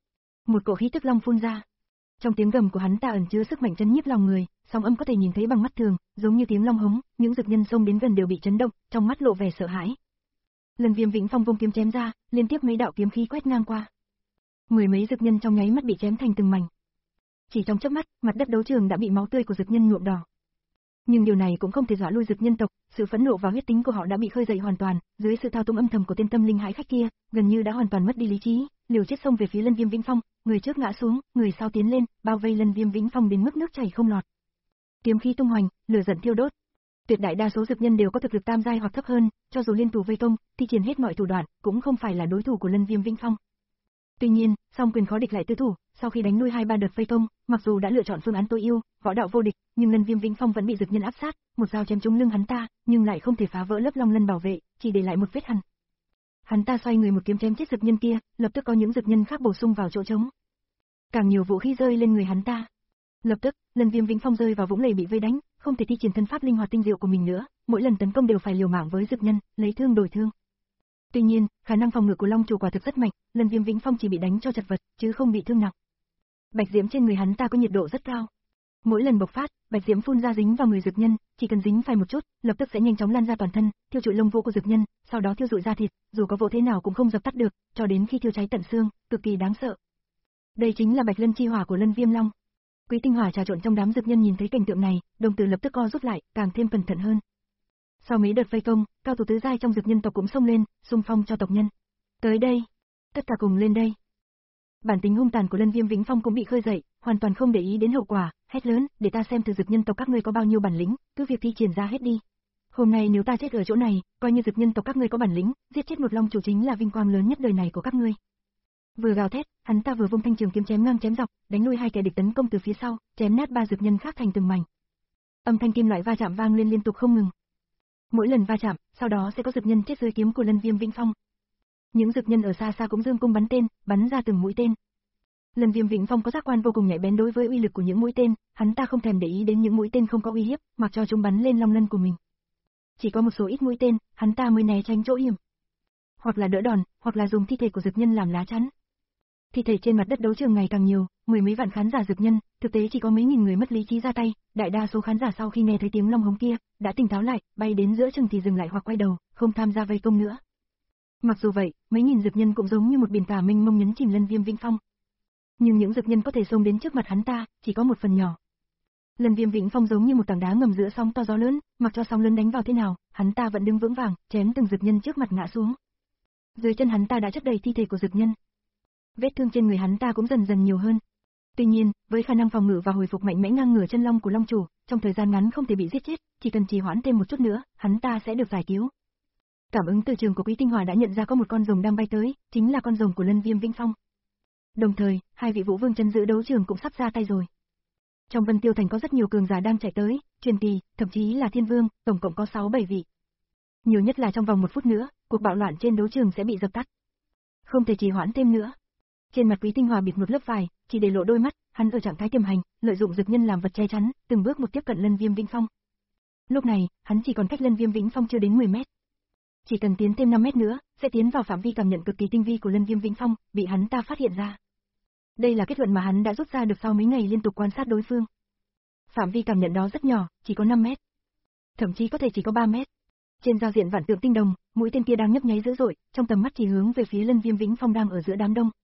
Một cổ khí tức long phun ra. Trong tiếng gầm của hắn ta ẩn chứa sức mạnh chấn nhiếp lòng người, sóng âm có thể nhìn thấy bằng mắt thường, giống như tiếng long hống, những dực nhân xông đến gần đều bị chấn động, trong mắt lộ vẻ sợ hãi. Lân Viêm Vĩnh Phong vung kiếm chém ra, liên tiếp mấy đạo kiếm khí quét ngang qua. Mười mấy dực nhân trong nháy mắt bị chém thành từng mảnh. Chỉ trong chớp mắt, mặt đất đấu trường đã bị máu tươi của dực nhân nhuộm đỏ. Nhưng điều này cũng không thể dọa lui dực nhân tộc, sự phẫn nộ và huyết tính của họ đã bị khơi dậy hoàn toàn, dưới sự thao túng âm thầm của tên tâm linh hãi khách kia, gần như đã hoàn toàn mất đi lý trí, liều chết xông về phía Lân Viêm Vĩnh Phong, người trước ngã xuống, người sau tiến lên, bao vây Lân Viêm Vĩnh Phong đến mức nước chảy không lọt. Kiếm khí tung hoành, lửa giận thiêu đốt. Tuyệt đại đa số dực nhân đều có thực lực tam giai hoặc thấp hơn, cho dù liên thủ vây công, thi triển hết mọi thủ đoạn, cũng không phải là đối thủ của Lân Viêm Vĩnh Phong. Tuy nhiên, song quyền khó địch lại tứ thủ, sau khi đánh lui hai ba đợt vây công, mặc dù đã lựa chọn phương án tối ưu, võ đạo vô địch, nhưng Lân Viêm Vĩnh Phong vẫn bị dực nhân áp sát, một dao chém trúng lưng hắn ta, nhưng lại không thể phá vỡ lớp long lân bảo vệ, chỉ để lại một vết hằn. Hắn ta xoay người một kiếm chém chết dực nhân kia, lập tức có những dực nhân khác bổ sung vào chỗ trống. Càng nhiều vũ khí rơi lên người hắn ta. Lập tức, Lân Viêm Vĩnh Phong rơi vào vũng lầy bị vây đánh, không thể thi triển thân pháp linh hoạt tinh diệu của mình nữa, mỗi lần tấn công đều phải liều mạng với dực nhân, lấy thương đổi thương. Tuy nhiên, khả năng phòng ngự của Long chủ quả thực rất mạnh, Lân Viêm Vĩnh Phong chỉ bị đánh cho chật vật, chứ không bị thương nặng. Bạch diễm trên người hắn ta có nhiệt độ rất cao. Mỗi lần bộc phát, bạch diễm phun ra dính vào người dực nhân, chỉ cần dính phải một chút, lập tức sẽ nhanh chóng lan ra toàn thân, thiêu trụi lông vũ của dực nhân, sau đó thiêu rụi da thịt, dù có vỗ thế nào cũng không dập tắt được, cho đến khi thiêu cháy tận xương, cực kỳ đáng sợ. Đây chính là Bạch Lân chi hỏa của Lân Viêm Long. Quý Tinh Hỏa trà trộn trong đám dực nhân nhìn thấy cảnh tượng này, đồng tử lập tức co rút lại, càng thêm cẩn thận hơn. Sau mấy đợt vây công, cao thủ tứ giai trong dực nhân tộc cũng xông lên, xung phong cho tộc nhân. Tới đây, tất cả cùng lên đây. Bản tính hung tàn của Lân Viêm Vĩnh Phong cũng bị khơi dậy, hoàn toàn không để ý đến hậu quả, hét lớn, để ta xem thử dực nhân tộc các ngươi có bao nhiêu bản lĩnh, cứ việc thi triển ra hết đi. Hôm nay nếu ta chết ở chỗ này, coi như dực nhân tộc các ngươi có bản lĩnh, giết chết một long chủ chính là vinh quang lớn nhất đời này của các ngươi. Vừa gào thét, hắn ta vừa vung thanh trường kiếm chém ngang chém dọc, đánh lui hai kẻ địch tấn công từ phía sau, chém nát ba dực nhân khác thành từng mảnh. Âm thanh kim loại va chạm vang lên liên tục không ngừng. Mỗi lần va chạm, sau đó sẽ có dực nhân chết dưới kiếm của Lân Viêm Vĩnh Phong. Những dực nhân ở xa xa cũng giương cung bắn tên, bắn ra từng mũi tên. Lân Viêm Vĩnh Phong có giác quan vô cùng nhạy bén đối với uy lực của những mũi tên, hắn ta không thèm để ý đến những mũi tên không có uy hiếp, mặc cho chúng bắn lên long lân của mình. Chỉ có một số ít mũi tên, hắn ta mới né tránh chỗ hiểm, hoặc là đỡ đòn, hoặc là dùng thi thể của dực nhân làm lá chắn. Thi thể trên mặt đất đấu trường ngày càng nhiều, mười mấy vạn khán giả dực nhân, thực tế chỉ có mấy nghìn người mất lý trí ra tay, đại đa số khán giả sau khi nghe thấy tiếng long hống kia, đã tỉnh táo lại, bay đến giữa chừng thì dừng lại hoặc quay đầu, không tham gia vây công nữa. Mặc dù vậy, mấy nghìn dực nhân cũng giống như một biển cả mênh mông nhấn chìm Lân Viêm Vĩnh Phong. Nhưng những dực nhân có thể xông đến trước mặt hắn ta, chỉ có một phần nhỏ. Lân Viêm Vĩnh Phong giống như một tảng đá ngầm giữa sóng to gió lớn, mặc cho sóng lớn đánh vào thế nào, hắn ta vẫn đứng vững vàng, chém từng dực nhân trước mặt ngã xuống. Dưới chân hắn ta đã chất đầy thi thể của dực nhân. Vết thương trên người hắn ta cũng dần dần nhiều hơn. Tuy nhiên, với khả năng phòng ngự và hồi phục mạnh mẽ ngang ngửa chân long của long chủ, trong thời gian ngắn không thể bị giết chết, chỉ cần trì hoãn thêm một chút nữa, hắn ta sẽ được giải cứu. Cảm ứng từ trường của Quý Tinh Hỏa đã nhận ra có một con rồng đang bay tới, chính là con rồng của Lân Viêm Vĩnh Phong. Đồng thời, hai vị vũ vương trấn giữ đấu trường cũng sắp ra tay rồi. Trong Vân Tiêu Thành có rất nhiều cường giả đang chạy tới, truyền kỳ, thậm chí là thiên vương, tổng cộng có sáu bảy vị. Nhiều nhất là trong vòng một phút nữa, cuộc bạo loạn trên đấu trường sẽ bị dập tắt. Không thể trì hoãn thêm nữa. Trên mặt Quý Tinh Hỏa bịt một lớp vải, chỉ để lộ đôi mắt, hắn ở trạng thái tiềm hành, lợi dụng dực nhân làm vật che chắn, từng bước một tiếp cận Lân Viêm Vĩnh Phong. Lúc này, hắn chỉ còn cách Lân Viêm Vĩnh Phong chưa đến mười mét. Chỉ cần tiến thêm năm mét nữa, sẽ tiến vào phạm vi cảm nhận cực kỳ tinh vi của Lân Viêm Vĩnh Phong, bị hắn ta phát hiện ra. Đây là kết luận mà hắn đã rút ra được sau mấy ngày liên tục quan sát đối phương. Phạm vi cảm nhận đó rất nhỏ, chỉ có năm mét. Thậm chí có thể chỉ có ba mét. Trên giao diện vạn tượng tinh đồng, mũi tên kia đang nhấp nháy dữ dội, trong tầm mắt chỉ hướng về phía Lân Viêm Vĩnh Phong đang ở giữa đám đông.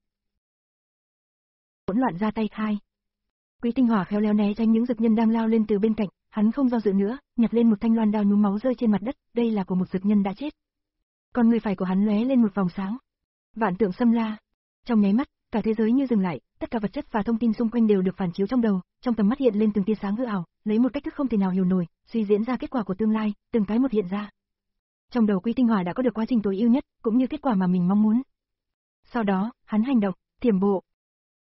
Hỗn loạn ra tay khai. Quý Tinh Hỏa khéo léo né tránh những dực nhân đang lao lên từ bên cạnh, hắn không do dự nữa, nhặt lên một thanh loan đao nhuốm máu rơi trên mặt đất, đây là của một dực nhân đã chết. Còn người phải của hắn lóe lên một vòng sáng. Vạn tượng xâm la. Trong nháy mắt, cả thế giới như dừng lại, tất cả vật chất và thông tin xung quanh đều được phản chiếu trong đầu, trong tầm mắt hiện lên từng tia sáng hư ảo, lấy một cách thức không thể nào hiểu nổi, suy diễn ra kết quả của tương lai, từng cái một hiện ra. Trong đầu Quý Tinh Hỏa đã có được quá trình tối ưu nhất, cũng như kết quả mà mình mong muốn. Sau đó, hắn hành động, thiểm bộ.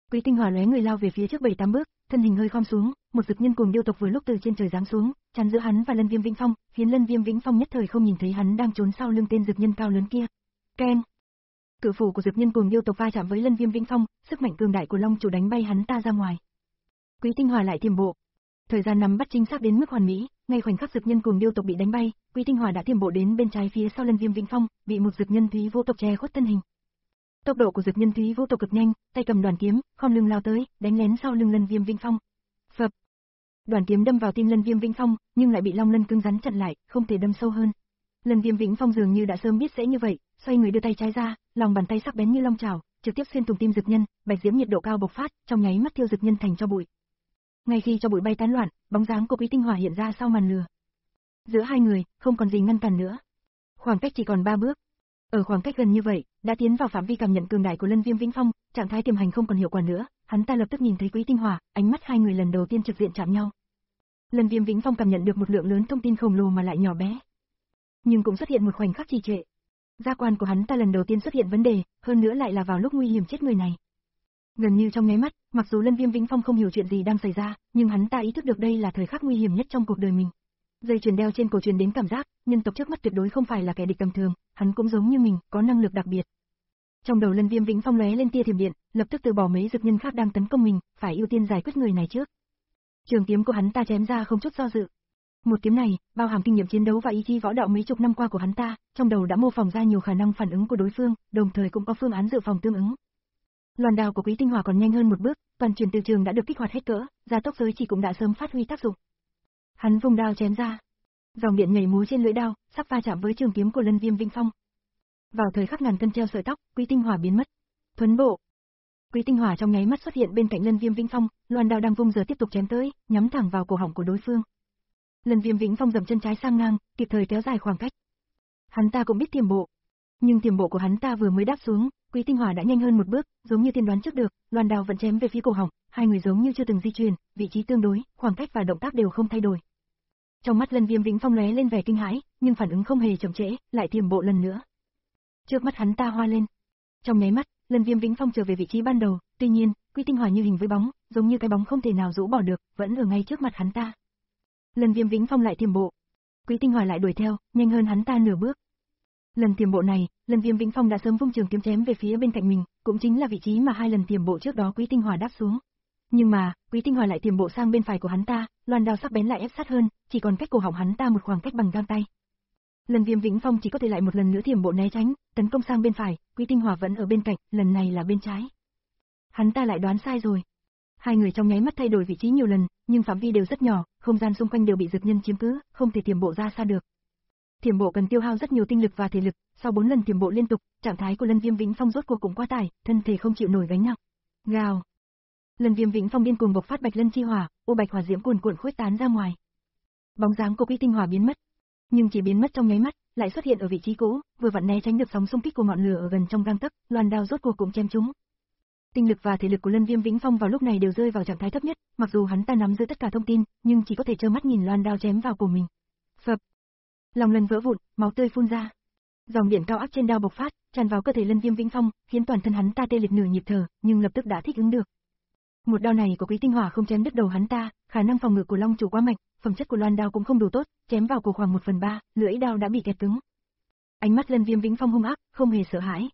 Quý Tinh Hòa lóe người lao về phía trước bảy tám bước, thân hình hơi khom xuống, một dực nhân cuồng điêu tộc vừa lúc từ trên trời giáng xuống, chắn giữa hắn và Lân Viêm Vĩnh Phong, khiến Lân Viêm Vĩnh Phong nhất thời không nhìn thấy hắn đang trốn sau lưng tên dực nhân cao lớn kia. Keng! Cự phủ của dực nhân cuồng điêu tộc va chạm với Lân Viêm Vĩnh Phong, sức mạnh cường đại của Long chủ đánh bay hắn ta ra ngoài. Quý Tinh Hòa lại tiềm bộ. Thời gian nắm bắt chính xác đến mức hoàn mỹ, ngay khoảnh khắc dực nhân cuồng điêu tộc bị đánh bay, Quý Tinh Hòa đã tiềm bộ đến bên trái phía sau Lân Viêm Vĩnh Phong, bị một dực nhân Thúy Vũ tộc che khuất thân hình. Tốc độ của dực nhân Thúy Vũ tộc cực nhanh, tay cầm đoàn kiếm, khom lưng lao tới, đánh lén sau lưng Lân Viêm Vĩnh Phong. Phập. Đoàn kiếm đâm vào tim Lân Viêm Vĩnh Phong, nhưng lại bị Long Lân cứng rắn chặn lại, không thể đâm sâu hơn. Lân Viêm Vĩnh Phong dường như đã sớm biết sẽ như vậy, xoay người đưa tay trái ra, lòng bàn tay sắc bén như long chảo, trực tiếp xuyên thủng tim dực nhân, bạch diễm nhiệt độ cao bộc phát, trong nháy mắt thiêu dực nhân thành tro bụi. Ngay khi cho bụi bay tán loạn, bóng dáng của Quý Tinh Hòa hiện ra sau màn lửa. Giữa hai người, không còn gì ngăn cản nữa. Khoảng cách chỉ còn ba bước. Ở khoảng cách gần như vậy, đã tiến vào phạm vi cảm nhận cường đại của Lân Viêm Vĩnh Phong, trạng thái tiềm hành không còn hiệu quả nữa, hắn ta lập tức nhìn thấy Quý Tinh Hòa, ánh mắt hai người lần đầu tiên trực diện chạm nhau. Lân Viêm Vĩnh Phong cảm nhận được một lượng lớn thông tin khổng lồ mà lại nhỏ bé. Nhưng cũng xuất hiện một khoảnh khắc trì trệ. Giác quan của hắn ta lần đầu tiên xuất hiện vấn đề, hơn nữa lại là vào lúc nguy hiểm chết người này. Gần như trong nháy mắt, mặc dù Lân Viêm Vĩnh Phong không hiểu chuyện gì đang xảy ra, nhưng hắn ta ý thức được đây là thời khắc nguy hiểm nhất trong cuộc đời mình. Dây chuyền đeo trên cổ truyền đến cảm giác, nhân tộc trước mắt tuyệt đối không phải là kẻ địch tầm thường, hắn cũng giống như mình, có năng lực đặc biệt. Trong đầu Lân Viêm Vĩnh Phong lóe lên tia thiểm điện, lập tức từ bỏ mấy dực nhân khác đang tấn công mình, phải ưu tiên giải quyết người này trước. Trường kiếm của hắn ta chém ra không chút do dự. Một kiếm này, bao hàm kinh nghiệm chiến đấu và ý chí võ đạo mấy chục năm qua của hắn ta, trong đầu đã mô phỏng ra nhiều khả năng phản ứng của đối phương, đồng thời cũng có phương án dự phòng tương ứng. Loan đao của Quý Tinh Hòa còn nhanh hơn một bước, toàn truyền từ trường đã được kích hoạt hết cỡ, gia tốc giới chỉ cũng đã sớm phát huy tác dụng. Hắn vung đao chém ra, dòng điện nhảy múa trên lưỡi đao, sắp va chạm với trường kiếm của Lân Viêm Vĩnh Phong. Vào thời khắc ngàn cân treo sợi tóc, Quý Tinh Hòa biến mất. Thuấn bộ. Quý Tinh Hòa trong nháy mắt xuất hiện bên cạnh Lân Viêm Vĩnh Phong, loan đao đang vung giờ tiếp tục chém tới, nhắm thẳng vào cổ họng của đối phương. Lân Viêm Vĩnh Phong dậm chân trái sang ngang, kịp thời kéo dài khoảng cách. Hắn ta cũng biết tiềm bộ, nhưng tiềm bộ của hắn ta vừa mới đáp xuống, Quý Tinh Hòa đã nhanh hơn một bước, giống như tiên đoán trước được, loan đao vẫn chém về phía cổ họng, hai người giống như chưa từng di chuyển, vị trí tương đối, khoảng cách và động tác đều không thay đổi. Trong mắt Lân Viêm Vĩnh Phong lóe lên vẻ kinh hãi, nhưng phản ứng không hề chậm trễ, lại tiềm bộ lần nữa. Trước mắt hắn ta hoa lên. Trong nháy mắt, Lân Viêm Vĩnh Phong trở về vị trí ban đầu, tuy nhiên, Quý Tinh Hòa như hình với bóng, giống như cái bóng không thể nào rũ bỏ được, vẫn ở ngay trước mặt hắn ta. Lân Viêm Vĩnh Phong lại tiềm bộ. Quý Tinh Hòa lại đuổi theo, nhanh hơn hắn ta nửa bước. Lần tiềm bộ này, Lân Viêm Vĩnh Phong đã sớm vung trường kiếm chém về phía bên cạnh mình, cũng chính là vị trí mà hai lần tiềm bộ trước đó Quý Tinh Hòa đáp xuống. Nhưng mà, Quý Tinh Hòa lại tiềm bộ sang bên phải của hắn ta, loan đao sắc bén lại ép sát hơn, chỉ còn cách cổ họng hắn ta một khoảng cách bằng gang tay. Lân Viêm Vĩnh Phong chỉ có thể lại một lần nữa tiềm bộ né tránh, tấn công sang bên phải, Quý Tinh Hòa vẫn ở bên cạnh, lần này là bên trái. Hắn ta lại đoán sai rồi. Hai người trong nháy mắt thay đổi vị trí nhiều lần, nhưng phạm vi đều rất nhỏ, không gian xung quanh đều bị dực nhân chiếm cứ, không thể tiềm bộ ra xa được. Tiềm bộ cần tiêu hao rất nhiều tinh lực và thể lực, sau bốn lần tiềm bộ liên tục, trạng thái của Lân Viêm Vĩnh Phong rốt cuộc cũng quá tải, thân thể không chịu nổi gánh nặng. Gào. Lân Viêm Vĩnh Phong điên cuồng bộc phát bạch lân chi hỏa, ô bạch hỏa diễm cuồn cuộn khuếch tán ra ngoài. Bóng dáng của Quý Tinh Hòa biến mất, nhưng chỉ biến mất trong nháy mắt, lại xuất hiện ở vị trí cũ, vừa vặn né tránh được sóng xung kích của ngọn lửa ở gần trong gang tấc, loan đao rốt cuộc cũng chém trúng. Tinh lực và thể lực của Lân Viêm Vĩnh Phong vào lúc này đều rơi vào trạng thái thấp nhất, mặc dù hắn ta nắm giữ tất cả thông tin, nhưng chỉ có thể trơ mắt nhìn loan đao chém vào cổ mình. Phập. Lòng lân vỡ vụn, máu tươi phun ra. Dòng điện cao áp trên đao bộc phát, tràn vào cơ thể Lân Viêm Vĩnh Phong, khiến toàn thân hắn ta tê liệt nửa nhịp thở, nhưng lập tức đã thích ứng được. Một đao này của Quý Tinh Hòa không chém đứt đầu hắn ta, khả năng phòng ngự của Long chủ quá mạnh, phẩm chất của loan đao cũng không đủ tốt, chém vào cổ khoảng một phần ba, lưỡi đao đã bị kẹt cứng. Ánh mắt Lân Viêm Vĩnh Phong hung ác, không hề sợ hãi.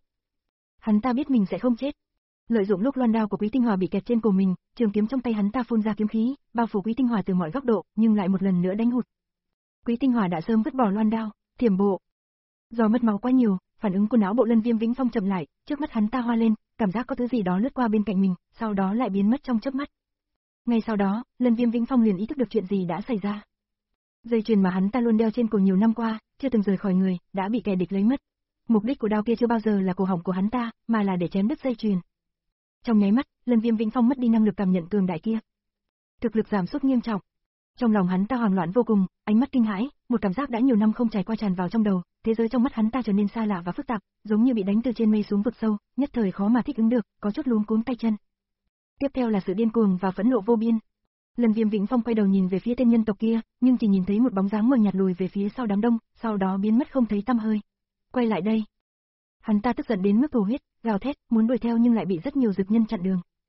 Hắn ta biết mình sẽ không chết. Lợi dụng lúc loan đao của Quý Tinh Hòa bị kẹt trên cổ mình, trường kiếm trong tay hắn ta phun ra kiếm khí, bao phủ Quý Tinh Hòa từ mọi góc độ, nhưng lại một lần nữa đánh hụt. Quý Tinh Hòa đã sớm vứt bỏ loan đao, thiểm bộ. Do mất máu quá nhiều, phản ứng của não bộ Lân Viêm Vĩnh Phong chậm lại, trước mắt hắn ta hoa lên, cảm giác có thứ gì đó lướt qua bên cạnh mình, sau đó lại biến mất trong chớp mắt. Ngay sau đó, Lân Viêm Vĩnh Phong liền ý thức được chuyện gì đã xảy ra. Dây chuyền mà hắn ta luôn đeo trên cổ nhiều năm qua, chưa từng rời khỏi người, đã bị kẻ địch lấy mất. Mục đích của đao kia chưa bao giờ là cổ họng của hắn ta, mà là để chém đứt dây chuyền. Trong nháy mắt, Lân Viêm Vĩnh Phong mất đi năng lực cảm nhận cường đại kia. Thực lực giảm sút nghiêm trọng. Trong lòng hắn ta hoảng loạn vô cùng, ánh mắt kinh hãi, một cảm giác đã nhiều năm không trải qua tràn vào trong đầu, thế giới trong mắt hắn ta trở nên xa lạ và phức tạp, giống như bị đánh từ trên mây xuống vực sâu, nhất thời khó mà thích ứng được, có chút luống cuống tay chân. Tiếp theo là sự điên cuồng và phẫn nộ vô biên. Lân Viêm Vĩnh Phong quay đầu nhìn về phía tên nhân tộc kia, nhưng chỉ nhìn thấy một bóng dáng mờ nhạt lùi về phía sau đám đông, sau đó biến mất không thấy tăm hơi. Quay lại đây. Hắn ta tức giận đến mức thổ huyết, gào thét, muốn đuổi theo nhưng lại bị rất nhiều dực nhân chặn đường.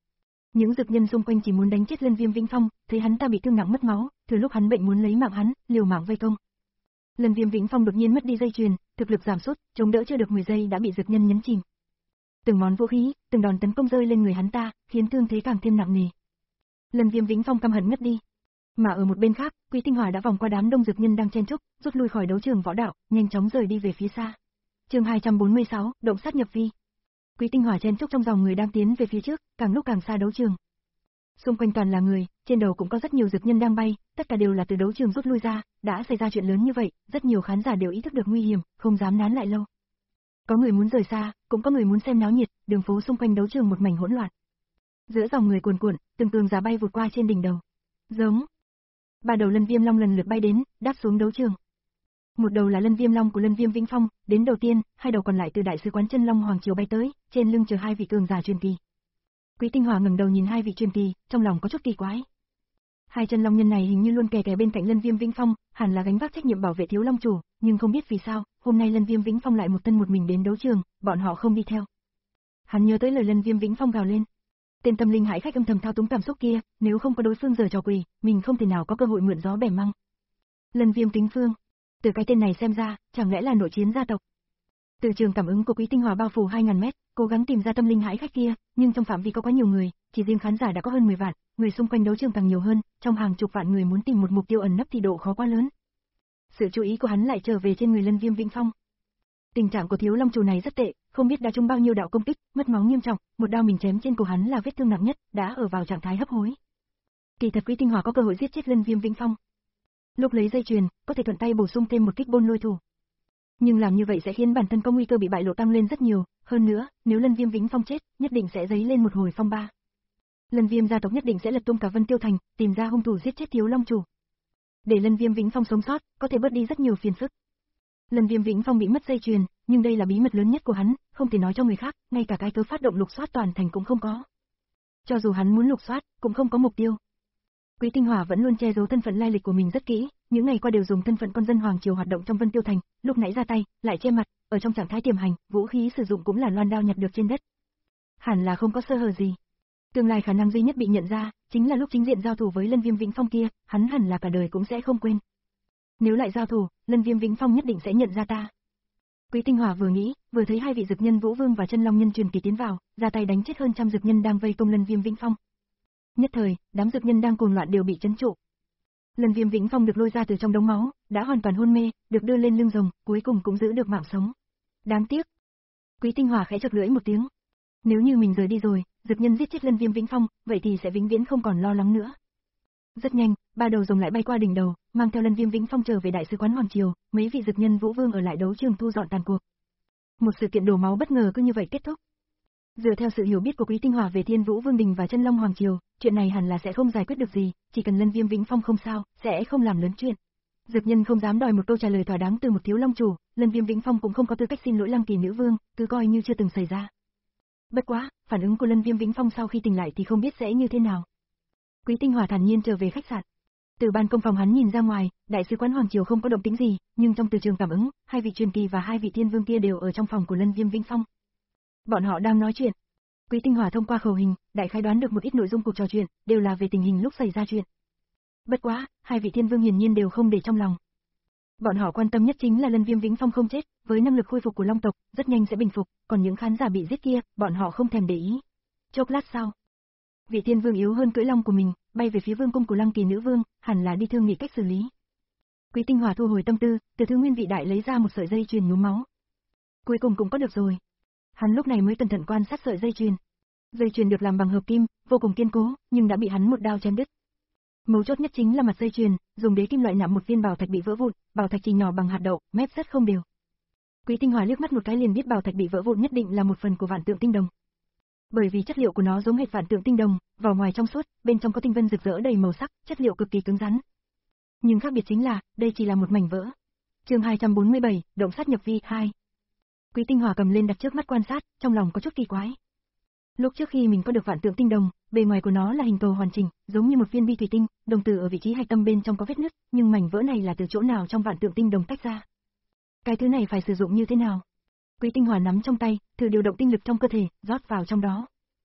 Những dược nhân xung quanh chỉ muốn đánh chết Lân Viêm Vĩnh Phong, thấy hắn ta bị thương nặng mất máu, thừa lúc hắn bệnh muốn lấy mạng hắn, liều mạng vây công. Lân Viêm Vĩnh Phong đột nhiên mất đi dây chuyền, thực lực giảm sút, chống đỡ chưa được mười giây đã bị dược nhân nhấn chìm. Từng món vũ khí, từng đòn tấn công rơi lên người hắn ta, khiến thương thế càng thêm nặng nề. Lân Viêm Vĩnh Phong căm hận ngất đi. Mà ở một bên khác, Quý Tinh Hỏa đã vòng qua đám đông dược nhân đang chen chúc, rút lui khỏi đấu trường võ đạo, nhanh chóng rời đi về phía xa. Chương hai trăm bốn mươi sáu, động sát nhập vi. Quý Tinh Hỏa chen chúc trong dòng người đang tiến về phía trước, càng lúc càng xa đấu trường. Xung quanh toàn là người, trên đầu cũng có rất nhiều dược nhân đang bay, tất cả đều là từ đấu trường rút lui ra, đã xảy ra chuyện lớn như vậy, rất nhiều khán giả đều ý thức được nguy hiểm, không dám nán lại lâu. Có người muốn rời xa, cũng có người muốn xem náo nhiệt, đường phố xung quanh đấu trường một mảnh hỗn loạn. Giữa dòng người cuồn cuộn, từng cường giả bay vụt qua trên đỉnh đầu. Giống. Ba đầu Lân Viêm Long lần lượt bay đến, đáp xuống đấu trường. Một đầu là Lân Viêm Long của Lân Viêm Vĩnh Phong, đến đầu tiên, hai đầu còn lại từ đại sứ quán Chân Long Hoàng Triều bay tới, trên lưng chờ hai vị cường giả truyền kỳ. Quý Tinh Hỏa ngẩng đầu nhìn hai vị truyền kỳ, trong lòng có chút kỳ quái. Hai chân long nhân này hình như luôn kè kè bên cạnh Lân Viêm Vĩnh Phong, hẳn là gánh vác trách nhiệm bảo vệ thiếu long chủ, nhưng không biết vì sao, hôm nay Lân Viêm Vĩnh Phong lại một thân một mình đến đấu trường, bọn họ không đi theo. Hắn nhớ tới lời Lân Viêm Vĩnh Phong gào lên. Tên tâm linh hãi khách âm thầm thao túng cảm xúc kia, nếu không có đối phương giở trò quỷ, mình không thể nào có cơ hội mượn gió bẻ măng. Lân Viêm Kính Phương. Từ cái tên này xem ra, chẳng lẽ là nội chiến gia tộc. Từ trường cảm ứng của Quý Tinh Hỏa bao phủ hai ngàn mét, cố gắng tìm ra tâm linh hãi khách kia, nhưng trong phạm vi có quá nhiều người, chỉ riêng khán giả đã có hơn mười vạn, người xung quanh đấu trường càng nhiều hơn, trong hàng chục vạn người muốn tìm một mục tiêu ẩn nấp thì độ khó quá lớn. Sự chú ý của hắn lại trở về trên người Lân Viêm Vĩnh Phong. Tình trạng của thiếu long chủ này rất tệ, không biết đã trúng bao nhiêu đạo công kích, mất máu nghiêm trọng, một đao mình chém trên cổ hắn là vết thương nặng nhất, đã ở vào trạng thái hấp hối. Kỳ thật Quý Tinh Hỏa có cơ hội giết chết Lân Viêm Vĩnh Phong. Lúc lấy dây chuyền, có thể thuận tay bổ sung thêm một kích bôn lôi thủ. Nhưng làm như vậy sẽ khiến bản thân có nguy cơ bị bại lộ tăng lên rất nhiều, hơn nữa, nếu Lân Viêm Vĩnh Phong chết, nhất định sẽ dấy lên một hồi phong ba. Lân Viêm gia tộc nhất định sẽ lật tung cả Vân Tiêu Thành, tìm ra hung thủ giết chết thiếu long chủ. Để Lân Viêm Vĩnh Phong sống sót, có thể bớt đi rất nhiều phiền phức. Lân Viêm Vĩnh Phong bị mất dây chuyền, nhưng đây là bí mật lớn nhất của hắn, không thể nói cho người khác, ngay cả cái cớ phát động lục soát toàn thành cũng không có. Cho dù hắn muốn lục soát, cũng không có mục tiêu. Quý Tinh Hỏa vẫn luôn che giấu thân phận lai lịch của mình rất kỹ, những ngày qua đều dùng thân phận con dân hoàng triều hoạt động trong Vân Tiêu Thành, lúc nãy ra tay, lại che mặt, ở trong trạng thái tiềm hành, vũ khí sử dụng cũng là loan đao nhặt được trên đất. Hẳn là không có sơ hở gì. Tương lai khả năng duy nhất bị nhận ra, chính là lúc chính diện giao thủ với Lân Viêm Vĩnh Phong kia, hắn hẳn là cả đời cũng sẽ không quên. Nếu lại giao thủ, Lân Viêm Vĩnh Phong nhất định sẽ nhận ra ta. Quý Tinh Hỏa vừa nghĩ, vừa thấy hai vị dực nhân Vũ Vương và Chân Long nhân truyền kỳ tiến vào, ra tay đánh chết hơn trăm dực nhân đang vây công Lân Viêm Vĩnh Phong. Nhất thời, đám dực nhân đang cuồng loạn đều bị trấn trụ. Lân Viêm Vĩnh Phong được lôi ra từ trong đống máu, đã hoàn toàn hôn mê, được đưa lên lưng rồng, cuối cùng cũng giữ được mạng sống. Đáng tiếc. Quý Tinh Hỏa khẽ chật lưỡi một tiếng. Nếu như mình rời đi rồi, dực nhân giết chết Lân Viêm Vĩnh Phong, vậy thì sẽ vĩnh viễn không còn lo lắng nữa. Rất nhanh, ba đầu rồng lại bay qua đỉnh đầu, mang theo Lân Viêm Vĩnh Phong trở về đại sứ quán hoàng triều, mấy vị dực nhân Vũ Vương ở lại đấu trường thu dọn tàn cuộc. Một sự kiện đổ máu bất ngờ cứ như vậy kết thúc. Dựa theo sự hiểu biết của Quý Tinh Hỏa về Thiên Vũ Vương đình và Chân Long Hoàng triều, chuyện này hẳn là sẽ không giải quyết được gì, chỉ cần Lân Viêm Vĩnh Phong không sao, sẽ không làm lớn chuyện. Dực nhân không dám đòi một câu trả lời thỏa đáng từ một thiếu long chủ, Lân Viêm Vĩnh Phong cũng không có tư cách xin lỗi Lăng Kỳ nữ vương, cứ coi như chưa từng xảy ra. Bất quá, phản ứng của Lân Viêm Vĩnh Phong sau khi tỉnh lại thì không biết sẽ như thế nào. Quý Tinh Hỏa thản nhiên trở về khách sạn. Từ ban công phòng hắn nhìn ra ngoài, đại sứ quán hoàng triều không có động tĩnh gì, nhưng trong từ trường cảm ứng, hai vị truyền kỳ và hai vị thiên vương kia đều ở trong phòng của Lân Viêm Vĩnh Phong. Bọn họ đang nói chuyện. Quý Tinh Hỏa thông qua khẩu hình, đại khái đoán được một ít nội dung cuộc trò chuyện, đều là về tình hình lúc xảy ra chuyện. Bất quá, hai vị thiên vương hiển nhiên đều không để trong lòng. Bọn họ quan tâm nhất chính là Lân Viêm Vĩnh Phong không chết, với năng lực khôi phục của Long tộc, rất nhanh sẽ bình phục, còn những khán giả bị giết kia, bọn họ không thèm để ý. Chốc lát sau, vị thiên vương yếu hơn cưỡi long của mình, bay về phía vương cung của Lăng Kỳ nữ vương, hẳn là đi thương nghị cách xử lý. Quý Tinh Hỏa thu hồi tâm tư, từ thư nguyên vị đại lấy ra một sợi dây chuyền nhuốm máu. Cuối cùng cũng có được rồi. Hắn lúc này mới cẩn thận quan sát sợi dây chuyền. Dây chuyền được làm bằng hợp kim, vô cùng kiên cố, nhưng đã bị hắn một đao chém đứt. Mấu chốt nhất chính là mặt dây chuyền, dùng đế kim loại nạm một viên bảo thạch bị vỡ vụn, bảo thạch chỉ nhỏ bằng hạt đậu, mép rất không đều. Quý Tinh Hỏa liếc mắt một cái liền biết bảo thạch bị vỡ vụn nhất định là một phần của vạn tượng tinh đồng. Bởi vì chất liệu của nó giống hệt vạn tượng tinh đồng, vỏ ngoài trong suốt, bên trong có tinh vân rực rỡ đầy màu sắc, chất liệu cực kỳ cứng rắn. Nhưng khác biệt chính là, đây chỉ là một mảnh vỡ. Chương hai trăm bốn mươi bảy, động sát nhập vi hai. Quý Tinh Hỏa cầm lên đặt trước mắt quan sát, trong lòng có chút kỳ quái. Lúc trước khi mình có được vạn tượng tinh đồng, bề ngoài của nó là hình cầu hoàn chỉnh, giống như một viên bi thủy tinh, đồng tử ở vị trí hạch tâm bên trong có vết nứt, nhưng mảnh vỡ này là từ chỗ nào trong vạn tượng tinh đồng tách ra? Cái thứ này phải sử dụng như thế nào? Quý Tinh Hỏa nắm trong tay, thử điều động tinh lực trong cơ thể, rót vào trong đó.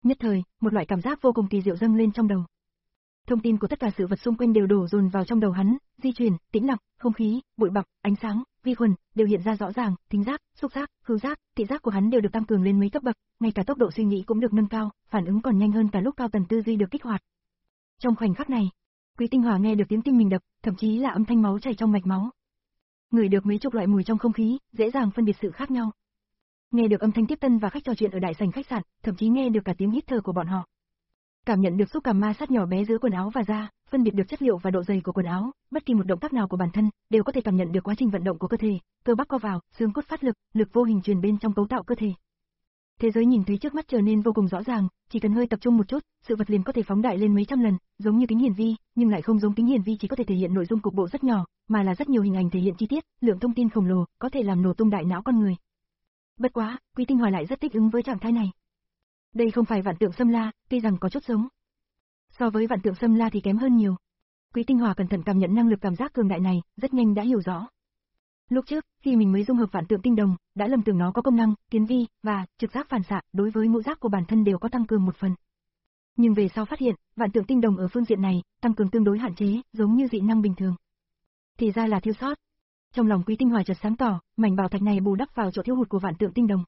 Nhất thời, một loại cảm giác vô cùng kỳ diệu dâng lên trong đầu. Thông tin của tất cả sự vật xung quanh đều đổ dồn vào trong đầu hắn, di chuyển, tĩnh lặng, không khí, bụi bặm, ánh sáng, vi khuẩn đều hiện ra rõ ràng, thính giác, xúc giác, khứu giác, thị giác của hắn đều được tăng cường lên mấy cấp bậc, ngay cả tốc độ suy nghĩ cũng được nâng cao, phản ứng còn nhanh hơn cả lúc cao tần tư duy được kích hoạt. Trong khoảnh khắc này, Quý Tinh Hòa nghe được tiếng tim mình đập, thậm chí là âm thanh máu chảy trong mạch máu. Ngửi được mấy chục loại mùi trong không khí, dễ dàng phân biệt sự khác nhau. Nghe được âm thanh tiếp tân và khách trò chuyện ở đại sảnh khách sạn, thậm chí nghe được cả tiếng hít thở của bọn họ. Cảm nhận được xúc cảm ma sát nhỏ bé giữa quần áo và da, phân biệt được chất liệu và độ dày của quần áo, bất kỳ một động tác nào của bản thân đều có thể cảm nhận được quá trình vận động của cơ thể, cơ bắp co vào, xương cốt phát lực, lực vô hình truyền bên trong cấu tạo cơ thể. Thế giới nhìn thấy trước mắt trở nên vô cùng rõ ràng, chỉ cần hơi tập trung một chút, sự vật liền có thể phóng đại lên mấy trăm lần, giống như kính hiển vi, nhưng lại không giống kính hiển vi chỉ có thể thể hiện nội dung cục bộ rất nhỏ, mà là rất nhiều hình ảnh thể hiện chi tiết, lượng thông tin khổng lồ, có thể làm nổ tung đại não con người. Bất quá, Quý Tinh Hòa lại rất thích ứng với trạng thái này. Đây không phải vạn tượng xâm la, tuy rằng có chút giống. So với vạn tượng xâm la thì kém hơn nhiều. Quý Tinh Hòa cẩn thận cảm nhận năng lực cảm giác cường đại này, rất nhanh đã hiểu rõ. Lúc trước, khi mình mới dung hợp vạn tượng tinh đồng, đã lầm tưởng nó có công năng, kiến vi, và trực giác phản xạ, đối với ngũ giác của bản thân đều có tăng cường một phần. Nhưng về sau phát hiện, vạn tượng tinh đồng ở phương diện này, tăng cường tương đối hạn chế, giống như dị năng bình thường. Thì ra là thiếu sót. Trong lòng Quý Tinh Hòa chợt sáng tỏ, mảnh bảo thạch này bù đắp vào chỗ thiếu hụt của vạn tượng tinh đồng.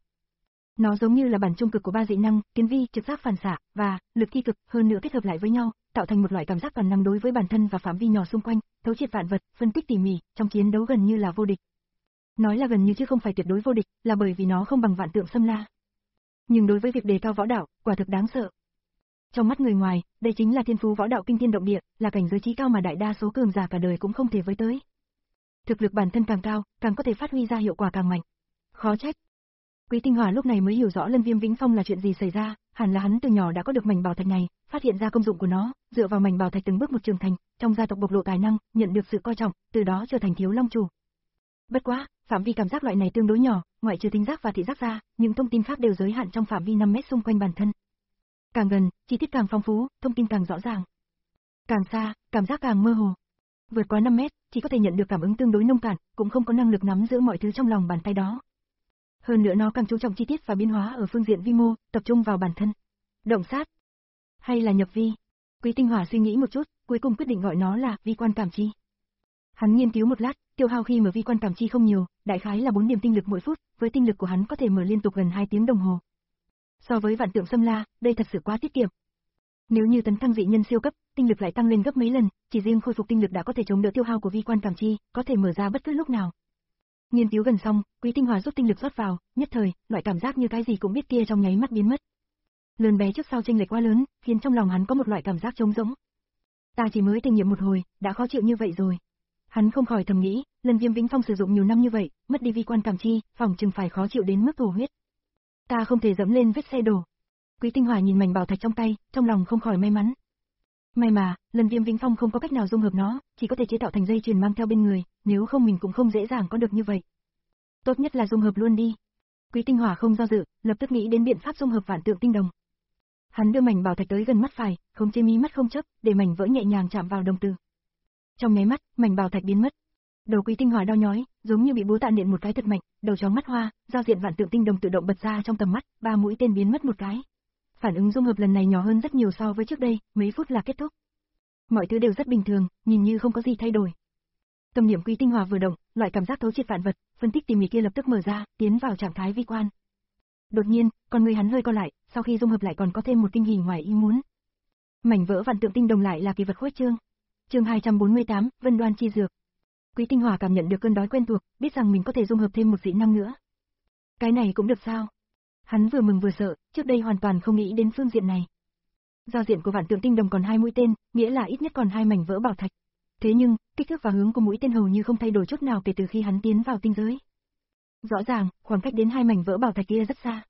Nó giống như là bản trung cực của ba dị năng, kiến vi, trực giác phản xạ và lực ki cực, hơn nữa kết hợp lại với nhau, tạo thành một loại cảm giác toàn năng đối với bản thân và phạm vi nhỏ xung quanh, thấu triệt vạn vật, phân tích tỉ mỉ, trong chiến đấu gần như là vô địch. Nói là gần như chứ không phải tuyệt đối vô địch, là bởi vì nó không bằng vạn tượng xâm la. Nhưng đối với việc đề cao võ đạo, quả thực đáng sợ. Trong mắt người ngoài, đây chính là thiên phú võ đạo kinh thiên động địa, là cảnh giới chí cao mà đại đa số cường giả cả đời cũng không thể với tới. Thực lực bản thân càng cao, càng có thể phát huy ra hiệu quả càng mạnh. Khó trách. Quý Tinh Hòa lúc này mới hiểu rõ Lân Viêm Vĩnh Phong là chuyện gì xảy ra, hẳn là hắn từ nhỏ đã có được mảnh bảo thạch này, phát hiện ra công dụng của nó, dựa vào mảnh bảo thạch từng bước một trưởng thành, trong gia tộc bộc lộ tài năng, nhận được sự coi trọng, từ đó trở thành thiếu long chủ. Bất quá, phạm vi cảm giác loại này tương đối nhỏ, ngoại trừ thính giác và thị giác ra, những thông tin khác đều giới hạn trong phạm vi năm mét xung quanh bản thân. Càng gần, chi tiết càng phong phú, thông tin càng rõ ràng. Càng xa, cảm giác càng mơ hồ. Vượt quá năm mét, chỉ có thể nhận được cảm ứng tương đối nông cạn, cũng không có năng lực nắm giữ mọi thứ trong lòng bàn tay đó. Hơn nữa nó càng chú trọng chi tiết và biến hóa ở phương diện vi mô, tập trung vào bản thân. Động sát, hay là nhập vi? Quý Tinh Hòa suy nghĩ một chút, cuối cùng quyết định gọi nó là vi quan cảm chi. Hắn nghiên cứu một lát, tiêu hao khi mở vi quan cảm chi không nhiều, đại khái là bốn điểm tinh lực mỗi phút, với tinh lực của hắn có thể mở liên tục gần hai tiếng đồng hồ. So với vạn tượng xâm la, đây thật sự quá tiết kiệm. Nếu như tấn thăng dị nhân siêu cấp, tinh lực lại tăng lên gấp mấy lần, chỉ riêng khôi phục tinh lực đã có thể chống đỡ tiêu hao của vi quan cảm chi, có thể mở ra bất cứ lúc nào. Nghiên cứu gần xong, Quý Tinh Hòa rút tinh lực rót vào, nhất thời, loại cảm giác như cái gì cũng biết kia trong nháy mắt biến mất. Lớn bé trước sau chênh lệch quá lớn, khiến trong lòng hắn có một loại cảm giác trống rỗng. Ta chỉ mới thể nghiệm một hồi, đã khó chịu như vậy rồi. Hắn không khỏi thầm nghĩ, Lân Viêm Vĩnh Phong sử dụng nhiều năm như vậy, mất đi vi quan cảm chi, phòng chừng phải khó chịu đến mức thổ huyết. Ta không thể dẫm lên vết xe đổ. Quý Tinh Hòa nhìn mảnh bảo thạch trong tay, trong lòng không khỏi may mắn. May mà, Lân Viêm Vĩnh Phong không có cách nào dung hợp nó, chỉ có thể chế tạo thành dây chuyền mang theo bên người, nếu không mình cũng không dễ dàng có được như vậy. Tốt nhất là dung hợp luôn đi. Quý Tinh Hòa không do dự, lập tức nghĩ đến biện pháp dung hợp vạn tượng tinh đồng. Hắn đưa mảnh bảo thạch tới gần mắt phải, không chế mí mắt không chớp, để mảnh vỡ nhẹ nhàng chạm vào đồng tử. Trong nháy mắt, mảnh bảo thạch biến mất. Đầu Quý Tinh Hòa đau nhói, giống như bị búa tạ nện một cái thật mạnh, đầu chóng mắt hoa, giao diện vạn tượng tinh đồng tự động bật ra trong tầm mắt, ba mũi tên biến mất một cái. Phản ứng dung hợp lần này nhỏ hơn rất nhiều so với trước đây, mấy phút là kết thúc. Mọi thứ đều rất bình thường, nhìn như không có gì thay đổi. Tâm niệm Quý Tinh Hòa vừa động, loại cảm giác thấu triệt vạn vật, phân tích tỉ mỉ kia lập tức mở ra, tiến vào trạng thái vi quan. Đột nhiên, con người hắn hơi co lại, sau khi dung hợp lại còn có thêm một kinh hỉ ngoài ý muốn. Mảnh vỡ vạn tượng tinh đồng lại là kỳ vật khuếch trương. Chương hai trăm bốn mươi tám, Vân Đoan chi dược. Quý Tinh Hòa cảm nhận được cơn đói quen thuộc, biết rằng mình có thể dung hợp thêm một dị năng nữa. Cái này cũng được sao? Hắn vừa mừng vừa sợ, trước đây hoàn toàn không nghĩ đến phương diện này. Giao diện của vạn tượng tinh đồng còn hai mũi tên, nghĩa là ít nhất còn hai mảnh vỡ bảo thạch. Thế nhưng, kích thước và hướng của mũi tên hầu như không thay đổi chút nào kể từ khi hắn tiến vào tinh giới. Rõ ràng, khoảng cách đến hai mảnh vỡ bảo thạch kia rất xa.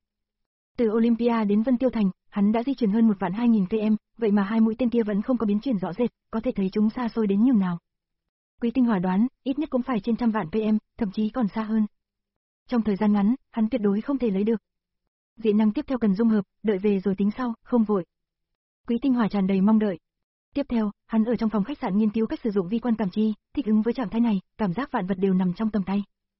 Từ Olympia đến Vân Tiêu Thành, hắn đã di chuyển hơn một vạn hai nghìn km, vậy mà hai mũi tên kia vẫn không có biến chuyển rõ rệt, có thể thấy chúng xa xôi đến nhường nào. Quý Tinh Hòa đoán, ít nhất cũng phải trên trăm vạn km, thậm chí còn xa hơn. Trong thời gian ngắn, hắn tuyệt đối không thể lấy được. Dị năng tiếp theo cần dung hợp, đợi về rồi tính sau, không vội. Quý Tinh Hòa tràn đầy mong đợi. Tiếp theo, hắn ở trong phòng khách sạn nghiên cứu cách sử dụng vi quan cảm chi, thích ứng với trạng thái này, cảm giác vạn vật đều nằm trong tầm tay.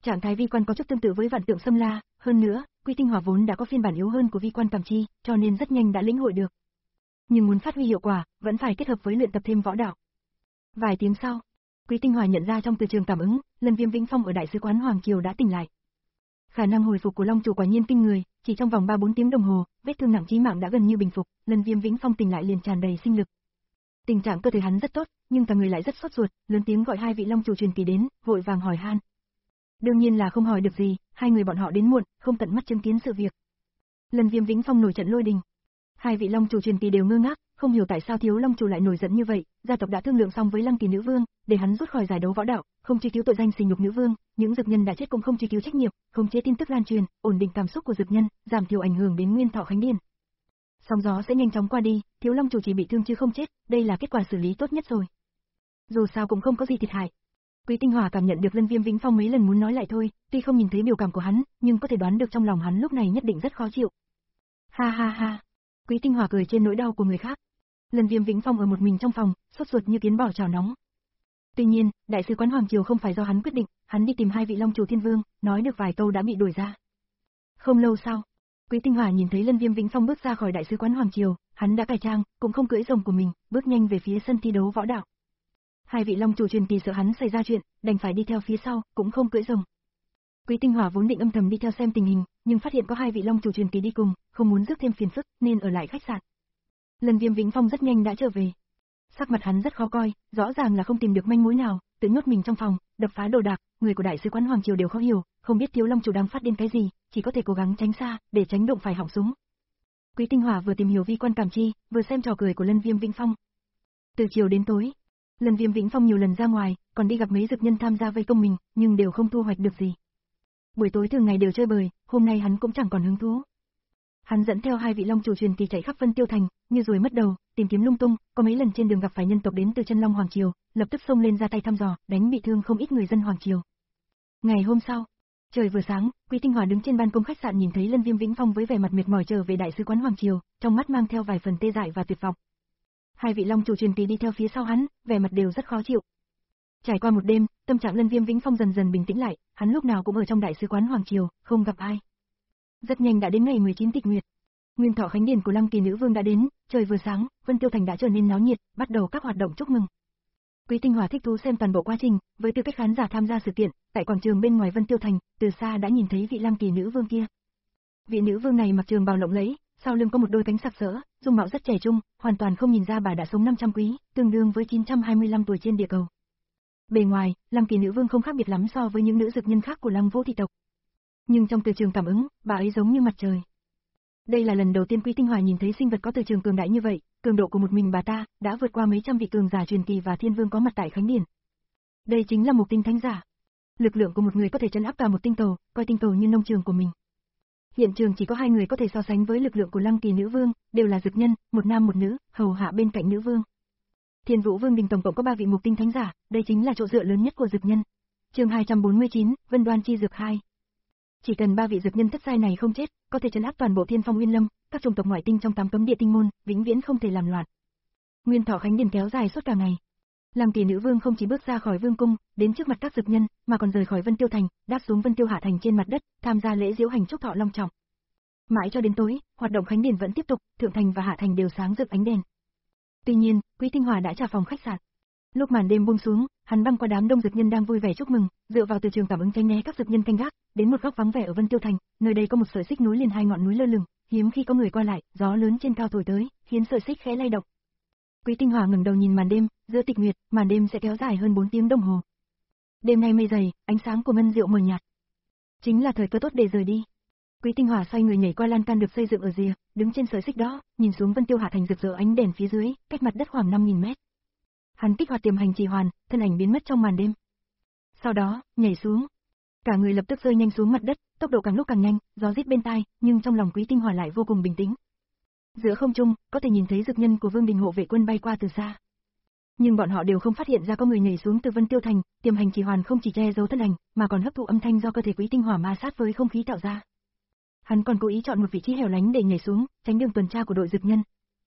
Trạng thái vi quan có chút tương tự với vạn tượng xâm la, hơn nữa, Quý Tinh Hỏa vốn đã có phiên bản yếu hơn của vi quan cảm chi, cho nên rất nhanh đã lĩnh hội được. Nhưng muốn phát huy hiệu quả, vẫn phải kết hợp với luyện tập thêm võ đạo. Vài tiếng sau, Quý Tinh Hỏa nhận ra trong từ trường cảm ứng, Lân Viêm Vĩnh Phong ở đại sứ quán Hoàng Kiều đã tỉnh lại. Khả năng hồi phục của Long chủ quả nhiên kinh người, chỉ trong vòng ba bốn tiếng đồng hồ, vết thương nặng chí mạng đã gần như bình phục, Lân Viêm Vĩnh Phong tỉnh lại liền tràn đầy sinh lực. Tình trạng cơ thể hắn rất tốt, nhưng cả người lại rất sốt ruột, lớn tiếng gọi hai vị Long chủ truyền kỳ đến, vội vàng hỏi han. Đương nhiên là không hỏi được gì, hai người bọn họ đến muộn, không tận mắt chứng kiến sự việc. Lân Viêm Vĩnh Phong nổi trận lôi đình. Hai vị Long chủ truyền kỳ đều ngơ ngác, không hiểu tại sao Thiếu Long chủ lại nổi giận như vậy, gia tộc đã thương lượng xong với Lăng Kỳ nữ vương, để hắn rút khỏi giải đấu võ đạo, không truy cứu tội danh sỉ nhục nữ vương, những dược nhân đã chết cũng không truy cứu trách nhiệm, khống chế tin tức lan truyền, ổn định cảm xúc của dược nhân, giảm thiểu ảnh hưởng đến nguyên thọ Khánh Điền. Sóng gió sẽ nhanh chóng qua đi, Thiếu Long chủ chỉ bị thương chứ không chết, đây là kết quả xử lý tốt nhất rồi. Dù sao cũng không có gì thiệt hại. Quý Tinh Hỏa cảm nhận được Lân Viêm Vĩnh Phong mấy lần muốn nói lại thôi, tuy không nhìn thấy biểu cảm của hắn, nhưng có thể đoán được trong lòng hắn lúc này nhất định rất khó chịu. Ha ha ha. Quý Tinh Hỏa cười trên nỗi đau của người khác. Lân Viêm Vĩnh Phong ở một mình trong phòng, sốt ruột như kiến bò chảo nóng. Tuy nhiên, đại sứ quán Hoàng Triều không phải do hắn quyết định, hắn đi tìm hai vị Long chủ Thiên Vương, nói được vài câu đã bị đuổi ra. Không lâu sau, Quý Tinh Hỏa nhìn thấy Lân Viêm Vĩnh Phong bước ra khỏi đại sứ quán Hoàng Triều, hắn đã cải trang, cũng không cưỡi rồng của mình, bước nhanh về phía sân thi đấu võ đạo. Hai vị Long chủ truyền kỳ sợ hắn xảy ra chuyện, đành phải đi theo phía sau, cũng không cưỡi rồng. Quý Tinh Hỏa vốn định âm thầm đi theo xem tình hình, nhưng phát hiện có hai vị Long chủ truyền kỳ đi cùng, không muốn rước thêm phiền phức, nên ở lại khách sạn. Lân Viêm Vĩnh Phong rất nhanh đã trở về. Sắc mặt hắn rất khó coi, rõ ràng là không tìm được manh mối nào, tự nhốt mình trong phòng, đập phá đồ đạc, người của đại sứ quán Hoàng Triều đều khó hiểu, không biết Thiếu Long chủ đang phát điên cái gì, chỉ có thể cố gắng tránh xa, để tránh đụng phải họng súng. Quý Tinh Hỏa vừa tìm hiểu vi quan cảm chi, vừa xem trò cười của Lân Viêm Vĩnh Phong. Từ chiều đến tối, Lân Viêm Vĩnh Phong nhiều lần ra ngoài, còn đi gặp mấy dược nhân tham gia vây công mình, nhưng đều không thu hoạch được gì. Buổi tối thường ngày đều chơi bời, hôm nay hắn cũng chẳng còn hứng thú. Hắn dẫn theo hai vị Long chủ truyền kỳ chạy khắp Vân Tiêu thành, như ruồi mất đầu, tìm kiếm lung tung, có mấy lần trên đường gặp phải nhân tộc đến từ Chân Long Hoàng Triều, lập tức xông lên ra tay thăm dò, đánh bị thương không ít người dân Hoàng Triều. Ngày hôm sau, trời vừa sáng, Quý Tinh Hỏa đứng trên ban công khách sạn nhìn thấy Lân Viêm Vĩnh Phong với vẻ mặt mệt mỏi trở về đại sứ quán Hoàng Triều, trong mắt mang theo vài phần tê dại và tuyệt vọng. Hai vị Long chủ truyền kỳ đi theo phía sau hắn, vẻ mặt đều rất khó chịu. Trải qua một đêm, tâm trạng Lân Viêm Vĩnh Phong dần dần bình tĩnh lại, hắn lúc nào cũng ở trong đại sứ quán Hoàng Triều, không gặp ai. Rất nhanh đã đến ngày mười chín tịch nguyệt. Nguyên thọ Khánh Điền của Lăng Kỳ nữ vương đã đến, trời vừa sáng, Vân Tiêu thành đã trở nên náo nhiệt, bắt đầu các hoạt động chúc mừng. Quý Tinh Hỏa thích thú xem toàn bộ quá trình, với tư cách khán giả tham gia sự kiện, tại quảng trường bên ngoài Vân Tiêu thành, từ xa đã nhìn thấy vị Lăng Kỳ nữ vương kia. Vị nữ vương này mặc trường bào lộng lẫy, sau lưng có một đôi cánh sặc sỡ, dung mạo rất trẻ trung, hoàn toàn không nhìn ra bà đã sống năm trăm quý, tương đương với chín trăm hai mươi lăm tuổi trên địa cầu. Bề ngoài, Lăng Kỳ nữ vương không khác biệt lắm so với những nữ dược nhân khác của Lăng Vũ thị tộc. Nhưng trong từ trường cảm ứng, bà ấy giống như mặt trời. Đây là lần đầu tiên Quý Tinh Hỏa nhìn thấy sinh vật có từ trường cường đại như vậy, cường độ của một mình bà ta đã vượt qua mấy trăm vị cường giả truyền kỳ và thiên vương có mặt tại Khánh Điền. Đây chính là một tinh thánh giả. Lực lượng của một người có thể trấn áp cả một tinh cầu, coi tinh cầu như nông trường của mình. Hiện trường chỉ có hai người có thể so sánh với lực lượng của Lăng Kỳ nữ vương, đều là dược nhân, một nam một nữ, hầu hạ bên cạnh nữ vương. Thiên Vũ Vương đình tổng cộng có ba vị mục tinh thánh giả, đây chính là chỗ dựa lớn nhất của dược nhân. Chương hai trăm bốn mươi chín, Vân Đoan chi dược hai. Chỉ cần ba vị dược nhân thất giai này không chết, có thể trấn áp toàn bộ Thiên Phong Nguyên Lâm, các chủng tộc ngoại tinh trong tám cấm địa tinh môn, vĩnh viễn không thể làm loạn. Nguyên thọ Khánh Điền kéo dài suốt cả ngày. Lăng Kỳ nữ vương không chỉ bước ra khỏi vương cung, đến trước mặt các dược nhân, mà còn rời khỏi Vân Tiêu thành, đáp xuống Vân Tiêu Hạ thành trên mặt đất, tham gia lễ diễu hành chúc thọ long trọng. Mãi cho đến tối, hoạt động Khánh Điền vẫn tiếp tục, thượng thành và hạ thành đều sáng rực ánh đèn. Tuy nhiên, Quý Tinh Hỏa đã trả phòng khách sạn. Lúc màn đêm buông xuống, hắn băng qua đám đông dược nhân đang vui vẻ chúc mừng, dựa vào từ trường cảm ứng tránh né các dược nhân canh gác, đến một góc vắng vẻ ở Vân Tiêu thành, nơi đây có một sợi xích nối liền hai ngọn núi lơ lửng, hiếm khi có người qua lại, gió lớn trên cao thổi tới, khiến sợi xích khẽ lay động. Quý Tinh Hỏa ngẩng đầu nhìn màn đêm, giữa tịch nguyệt, màn đêm sẽ kéo dài hơn bốn tiếng đồng hồ. Đêm nay mây dày, ánh sáng của ngân diệu mờ nhạt. Chính là thời cơ tốt để rời đi. Quý Tinh Hỏa xoay người nhảy qua lan can được xây dựng ở rìa, đứng trên sợi xích đó, nhìn xuống Vân Tiêu Hạ thành rực rỡ ánh đèn phía dưới, cách mặt đất khoảng năm nghìn mét. Hắn kích hoạt tiềm hành trì hoàn, thân ảnh biến mất trong màn đêm. Sau đó, nhảy xuống. Cả người lập tức rơi nhanh xuống mặt đất, tốc độ càng lúc càng nhanh, gió rít bên tai, nhưng trong lòng Quý Tinh Hỏa lại vô cùng bình tĩnh. Giữa không trung, có thể nhìn thấy dược nhân của Vương Đình hộ vệ quân bay qua từ xa. Nhưng bọn họ đều không phát hiện ra có người nhảy xuống từ Vân Tiêu thành, tiềm hành trì hoàn không chỉ che giấu thân ảnh, mà còn hấp thụ âm thanh do cơ thể Quý Tinh Hỏa ma sát với không khí tạo ra. Hắn còn cố ý chọn một vị trí hẻo lánh để nhảy xuống, tránh đường tuần tra của đội dược nhân.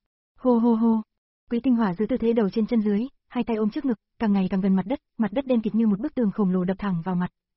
Hô hô hô. Quý Tinh Hỏa giữ tư thế đầu trên chân dưới, hai tay ôm trước ngực, càng ngày càng gần mặt đất, mặt đất đen kịt như một bức tường khổng lồ đập thẳng vào mặt.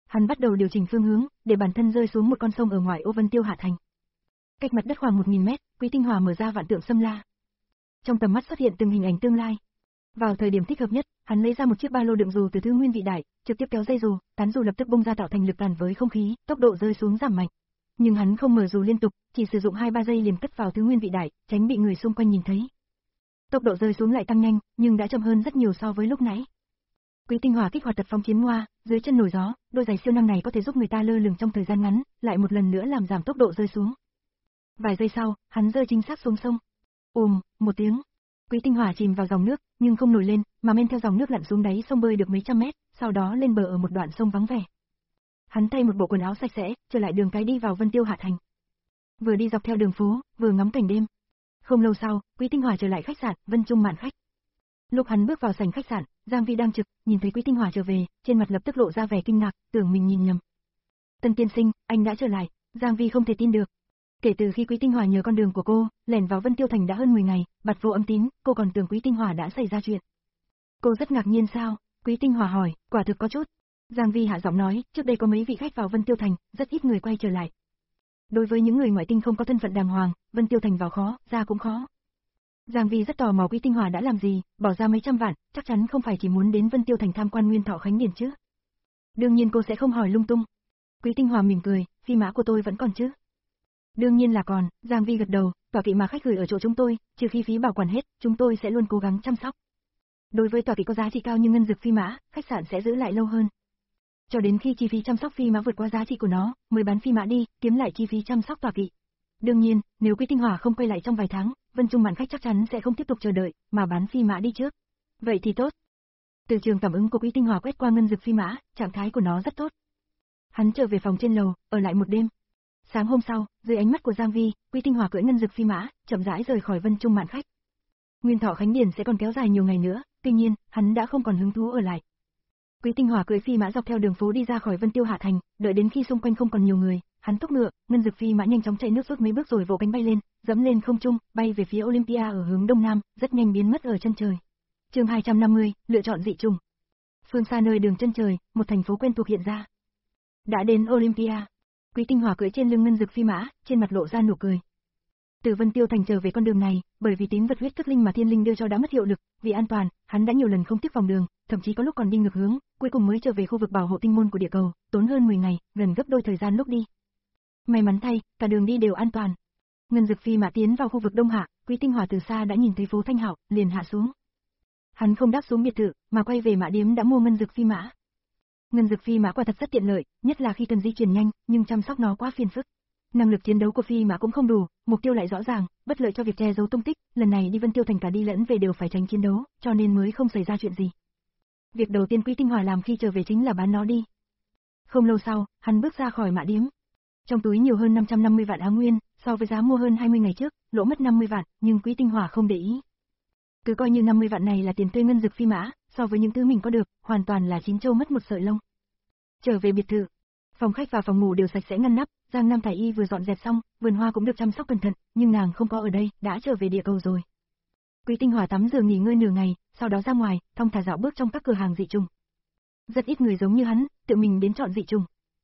Hắn bắt đầu điều chỉnh phương hướng, để bản thân rơi xuống một con sông ở ngoài ô Vân Tiêu Hạ Thành. Cách mặt đất khoảng một nghìn mét, Quý Tinh Hòa mở ra vạn tượng xâm la. Trong tầm mắt xuất hiện từng hình ảnh tương lai. Vào thời điểm thích hợp nhất, hắn lấy ra một chiếc ba lô đựng dù từ thứ nguyên vị đại, trực tiếp kéo dây dù, tán dù lập tức bung ra tạo thành lực cản với không khí, tốc độ rơi xuống giảm mạnh. Nhưng hắn không mở dù liên tục, chỉ sử dụng hai ba giây liền cất vào thứ nguyên vị đại, tránh bị người xung quanh nhìn thấy. Tốc độ rơi xuống lại tăng nhanh, nhưng đã chậm hơn rất nhiều so với lúc nãy. Quý Tinh Hòa kích hoạt tật phong chiến hoa, dưới chân nổi gió, đôi giày siêu năng này có thể giúp người ta lơ lửng trong thời gian ngắn, lại một lần nữa làm giảm tốc độ rơi xuống. Vài giây sau, hắn rơi chính xác xuống sông. Ùm, một tiếng. Quý Tinh Hòa chìm vào dòng nước, nhưng không nổi lên, mà men theo dòng nước lặn xuống đáy sông bơi được mấy trăm mét, sau đó lên bờ ở một đoạn sông vắng vẻ. Hắn thay một bộ quần áo sạch sẽ, trở lại đường cái đi vào Vân Tiêu Hạ Thành. Vừa đi dọc theo đường phố, vừa ngắm cảnh đêm. Không lâu sau, Quý Tinh Hòa trở lại khách sạn Vân Trung Mạn Khách. Lúc hắn bước vào sảnh khách sạn, Giang Vi đang trực, nhìn thấy Quý Tinh Hòa trở về, trên mặt lập tức lộ ra vẻ kinh ngạc, tưởng mình nhìn nhầm. Tân tiên sinh, anh đã trở lại. Giang Vi không thể tin được. Kể từ khi Quý Tinh Hòa nhờ con đường của cô, lẻn vào Vân Tiêu Thành đã hơn mười ngày, bặt vô âm tín, cô còn tưởng Quý Tinh Hòa đã xảy ra chuyện. Cô rất ngạc nhiên sao? Quý Tinh Hòa hỏi, quả thực có chút. Giang Vi hạ giọng nói, trước đây có mấy vị khách vào Vân Tiêu Thành, rất ít người quay trở lại. Đối với những người ngoại tinh không có thân phận đàng hoàng, Vân Tiêu Thành vào khó, ra cũng khó. Giang Vi rất tò mò Quý Tinh Hòa đã làm gì, bỏ ra mấy trăm vạn, chắc chắn không phải chỉ muốn đến Vân Tiêu Thành tham quan Nguyên Thọ Khánh Điển chứ. Đương nhiên cô sẽ không hỏi lung tung. Quý Tinh Hòa mỉm cười, phi mã của tôi vẫn còn chứ? Đương nhiên là còn, Giang Vi gật đầu, tọa kỵ mà khách gửi ở chỗ chúng tôi, trừ khi phí bảo quản hết, chúng tôi sẽ luôn cố gắng chăm sóc. Đối với tọa kỵ có giá trị cao như ngân dực phi mã, khách sạn sẽ giữ lại lâu hơn. Cho đến khi chi phí chăm sóc phi mã vượt qua giá trị của nó, mới bán phi mã đi, kiếm lại chi phí chăm sóc tọa kỵ. Đương nhiên, nếu Quý Tinh Hòa không quay lại trong vài tháng, Vân Trung Mạn Khách chắc chắn sẽ không tiếp tục chờ đợi, mà bán phi mã đi trước. Vậy thì tốt. Từ trường cảm ứng của Quý Tinh Hòa quét qua ngân dực phi mã, trạng thái của nó rất tốt. Hắn trở về phòng trên lầu, ở lại một đêm. Sáng hôm sau, dưới ánh mắt của Giang Vi, Quý Tinh Hòa cưỡi ngân dực phi mã, chậm rãi rời khỏi Vân Trung Mạn Khách. Nguyên Thọ Khánh Điển sẽ còn kéo dài nhiều ngày nữa, tuy nhiên, hắn đã không còn hứng thú ở lại. Quý Tinh Hòa cưỡi phi mã dọc theo đường phố đi ra khỏi Vân Tiêu Hạ Thành, đợi đến khi xung quanh không còn nhiều người, hắn thúc ngựa, ngân dực phi mã nhanh chóng chạy nước rút mấy bước rồi vỗ cánh bay lên, dẫm lên không trung, bay về phía Olympia ở hướng đông nam, rất nhanh biến mất ở chân trời. Chương hai trăm năm mươi, lựa chọn dị trùng. Phương xa nơi đường chân trời, một thành phố quen thuộc hiện ra. Đã đến Olympia. Quý Tinh Hòa cưỡi trên lưng ngân dực phi mã, trên mặt lộ ra nụ cười. Từ Vân Tiêu Thành trở về con đường này, bởi vì tín vật huyết cất linh mà thiên linh đưa cho đã mất hiệu lực, vì an toàn, hắn đã nhiều lần không tiếc vòng đường, thậm chí có lúc còn đi ngược hướng, cuối cùng mới trở về khu vực bảo hộ tinh môn của địa cầu, tốn hơn mười ngày, gần gấp đôi thời gian lúc đi. May mắn thay, cả đường đi đều an toàn. Ngân dực phi mã tiến vào khu vực Đông Hạ, Quý Tinh Hòa từ xa đã nhìn thấy phố Thanh Hạo, liền hạ xuống. Hắn không đáp xuống biệt thự, mà quay về mã điếm đã mua ngân dực phi mã. Ngân dực phi mã quả thật rất tiện lợi, nhất là khi cần di chuyển nhanh, nhưng chăm sóc nó quá phiền phức. Năng lực chiến đấu của phi mã cũng không đủ, mục tiêu lại rõ ràng, bất lợi cho việc che giấu tung tích, lần này đi Vân Tiêu Thành cả đi lẫn về đều phải tránh chiến đấu, cho nên mới không xảy ra chuyện gì. Việc đầu tiên Quý Tinh Hòa làm khi trở về chính là bán nó đi. Không lâu sau, hắn bước ra khỏi mã điếm. Trong túi nhiều hơn năm trăm năm mươi vạn Á Nguyên, so với giá mua hơn hai mươi ngày trước, lỗ mất năm mươi vạn, nhưng Quý Tinh Hòa không để ý. Cứ coi như năm mươi vạn này là tiền thuê ngân dực phi mã, so với những thứ mình có được, hoàn toàn là chín châu mất một sợi lông. Trở về biệt thự, phòng khách và phòng ngủ đều sạch sẽ ngăn nắp, Giang Nam Thải Y vừa dọn dẹp xong, vườn hoa cũng được chăm sóc cẩn thận, nhưng nàng không có ở đây, đã trở về địa cầu rồi. Quý Tinh Hòa tắm rửa nghỉ ngơi nửa ngày, sau đó ra ngoài, thong thả dạo bước trong các cửa hàng dị trùng. Rất ít người giống như hắn, tự mình đến chọn dị trùng.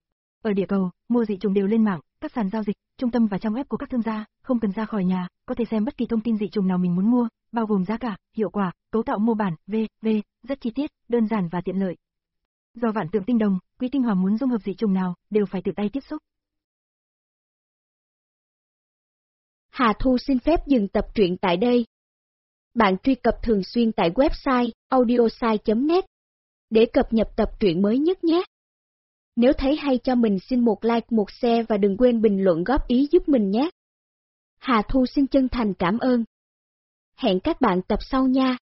Ở địa cầu, mua dị trùng đều lên mạng, các sàn giao dịch, trung tâm và trang web của các thương gia, không cần ra khỏi nhà, có thể xem bất kỳ thông tin dị trùng nào mình muốn mua, bao gồm giá cả, hiệu quả, cấu tạo mô bản, vân vân, rất chi tiết, đơn giản và tiện lợi. Do vạn tượng tinh đồng, Quý Tinh Hòa muốn dung hợp dị trùng nào, đều phải tự tay tiếp xúc. Hà Thu xin phép dừng tập truyện tại đây. Bạn truy cập thường xuyên tại website audiosai chấm net để cập nhật tập truyện mới nhất nhé. Nếu thấy hay cho mình xin một like, một share và đừng quên bình luận góp ý giúp mình nhé. Hà Thu xin chân thành cảm ơn. Hẹn các bạn tập sau nha.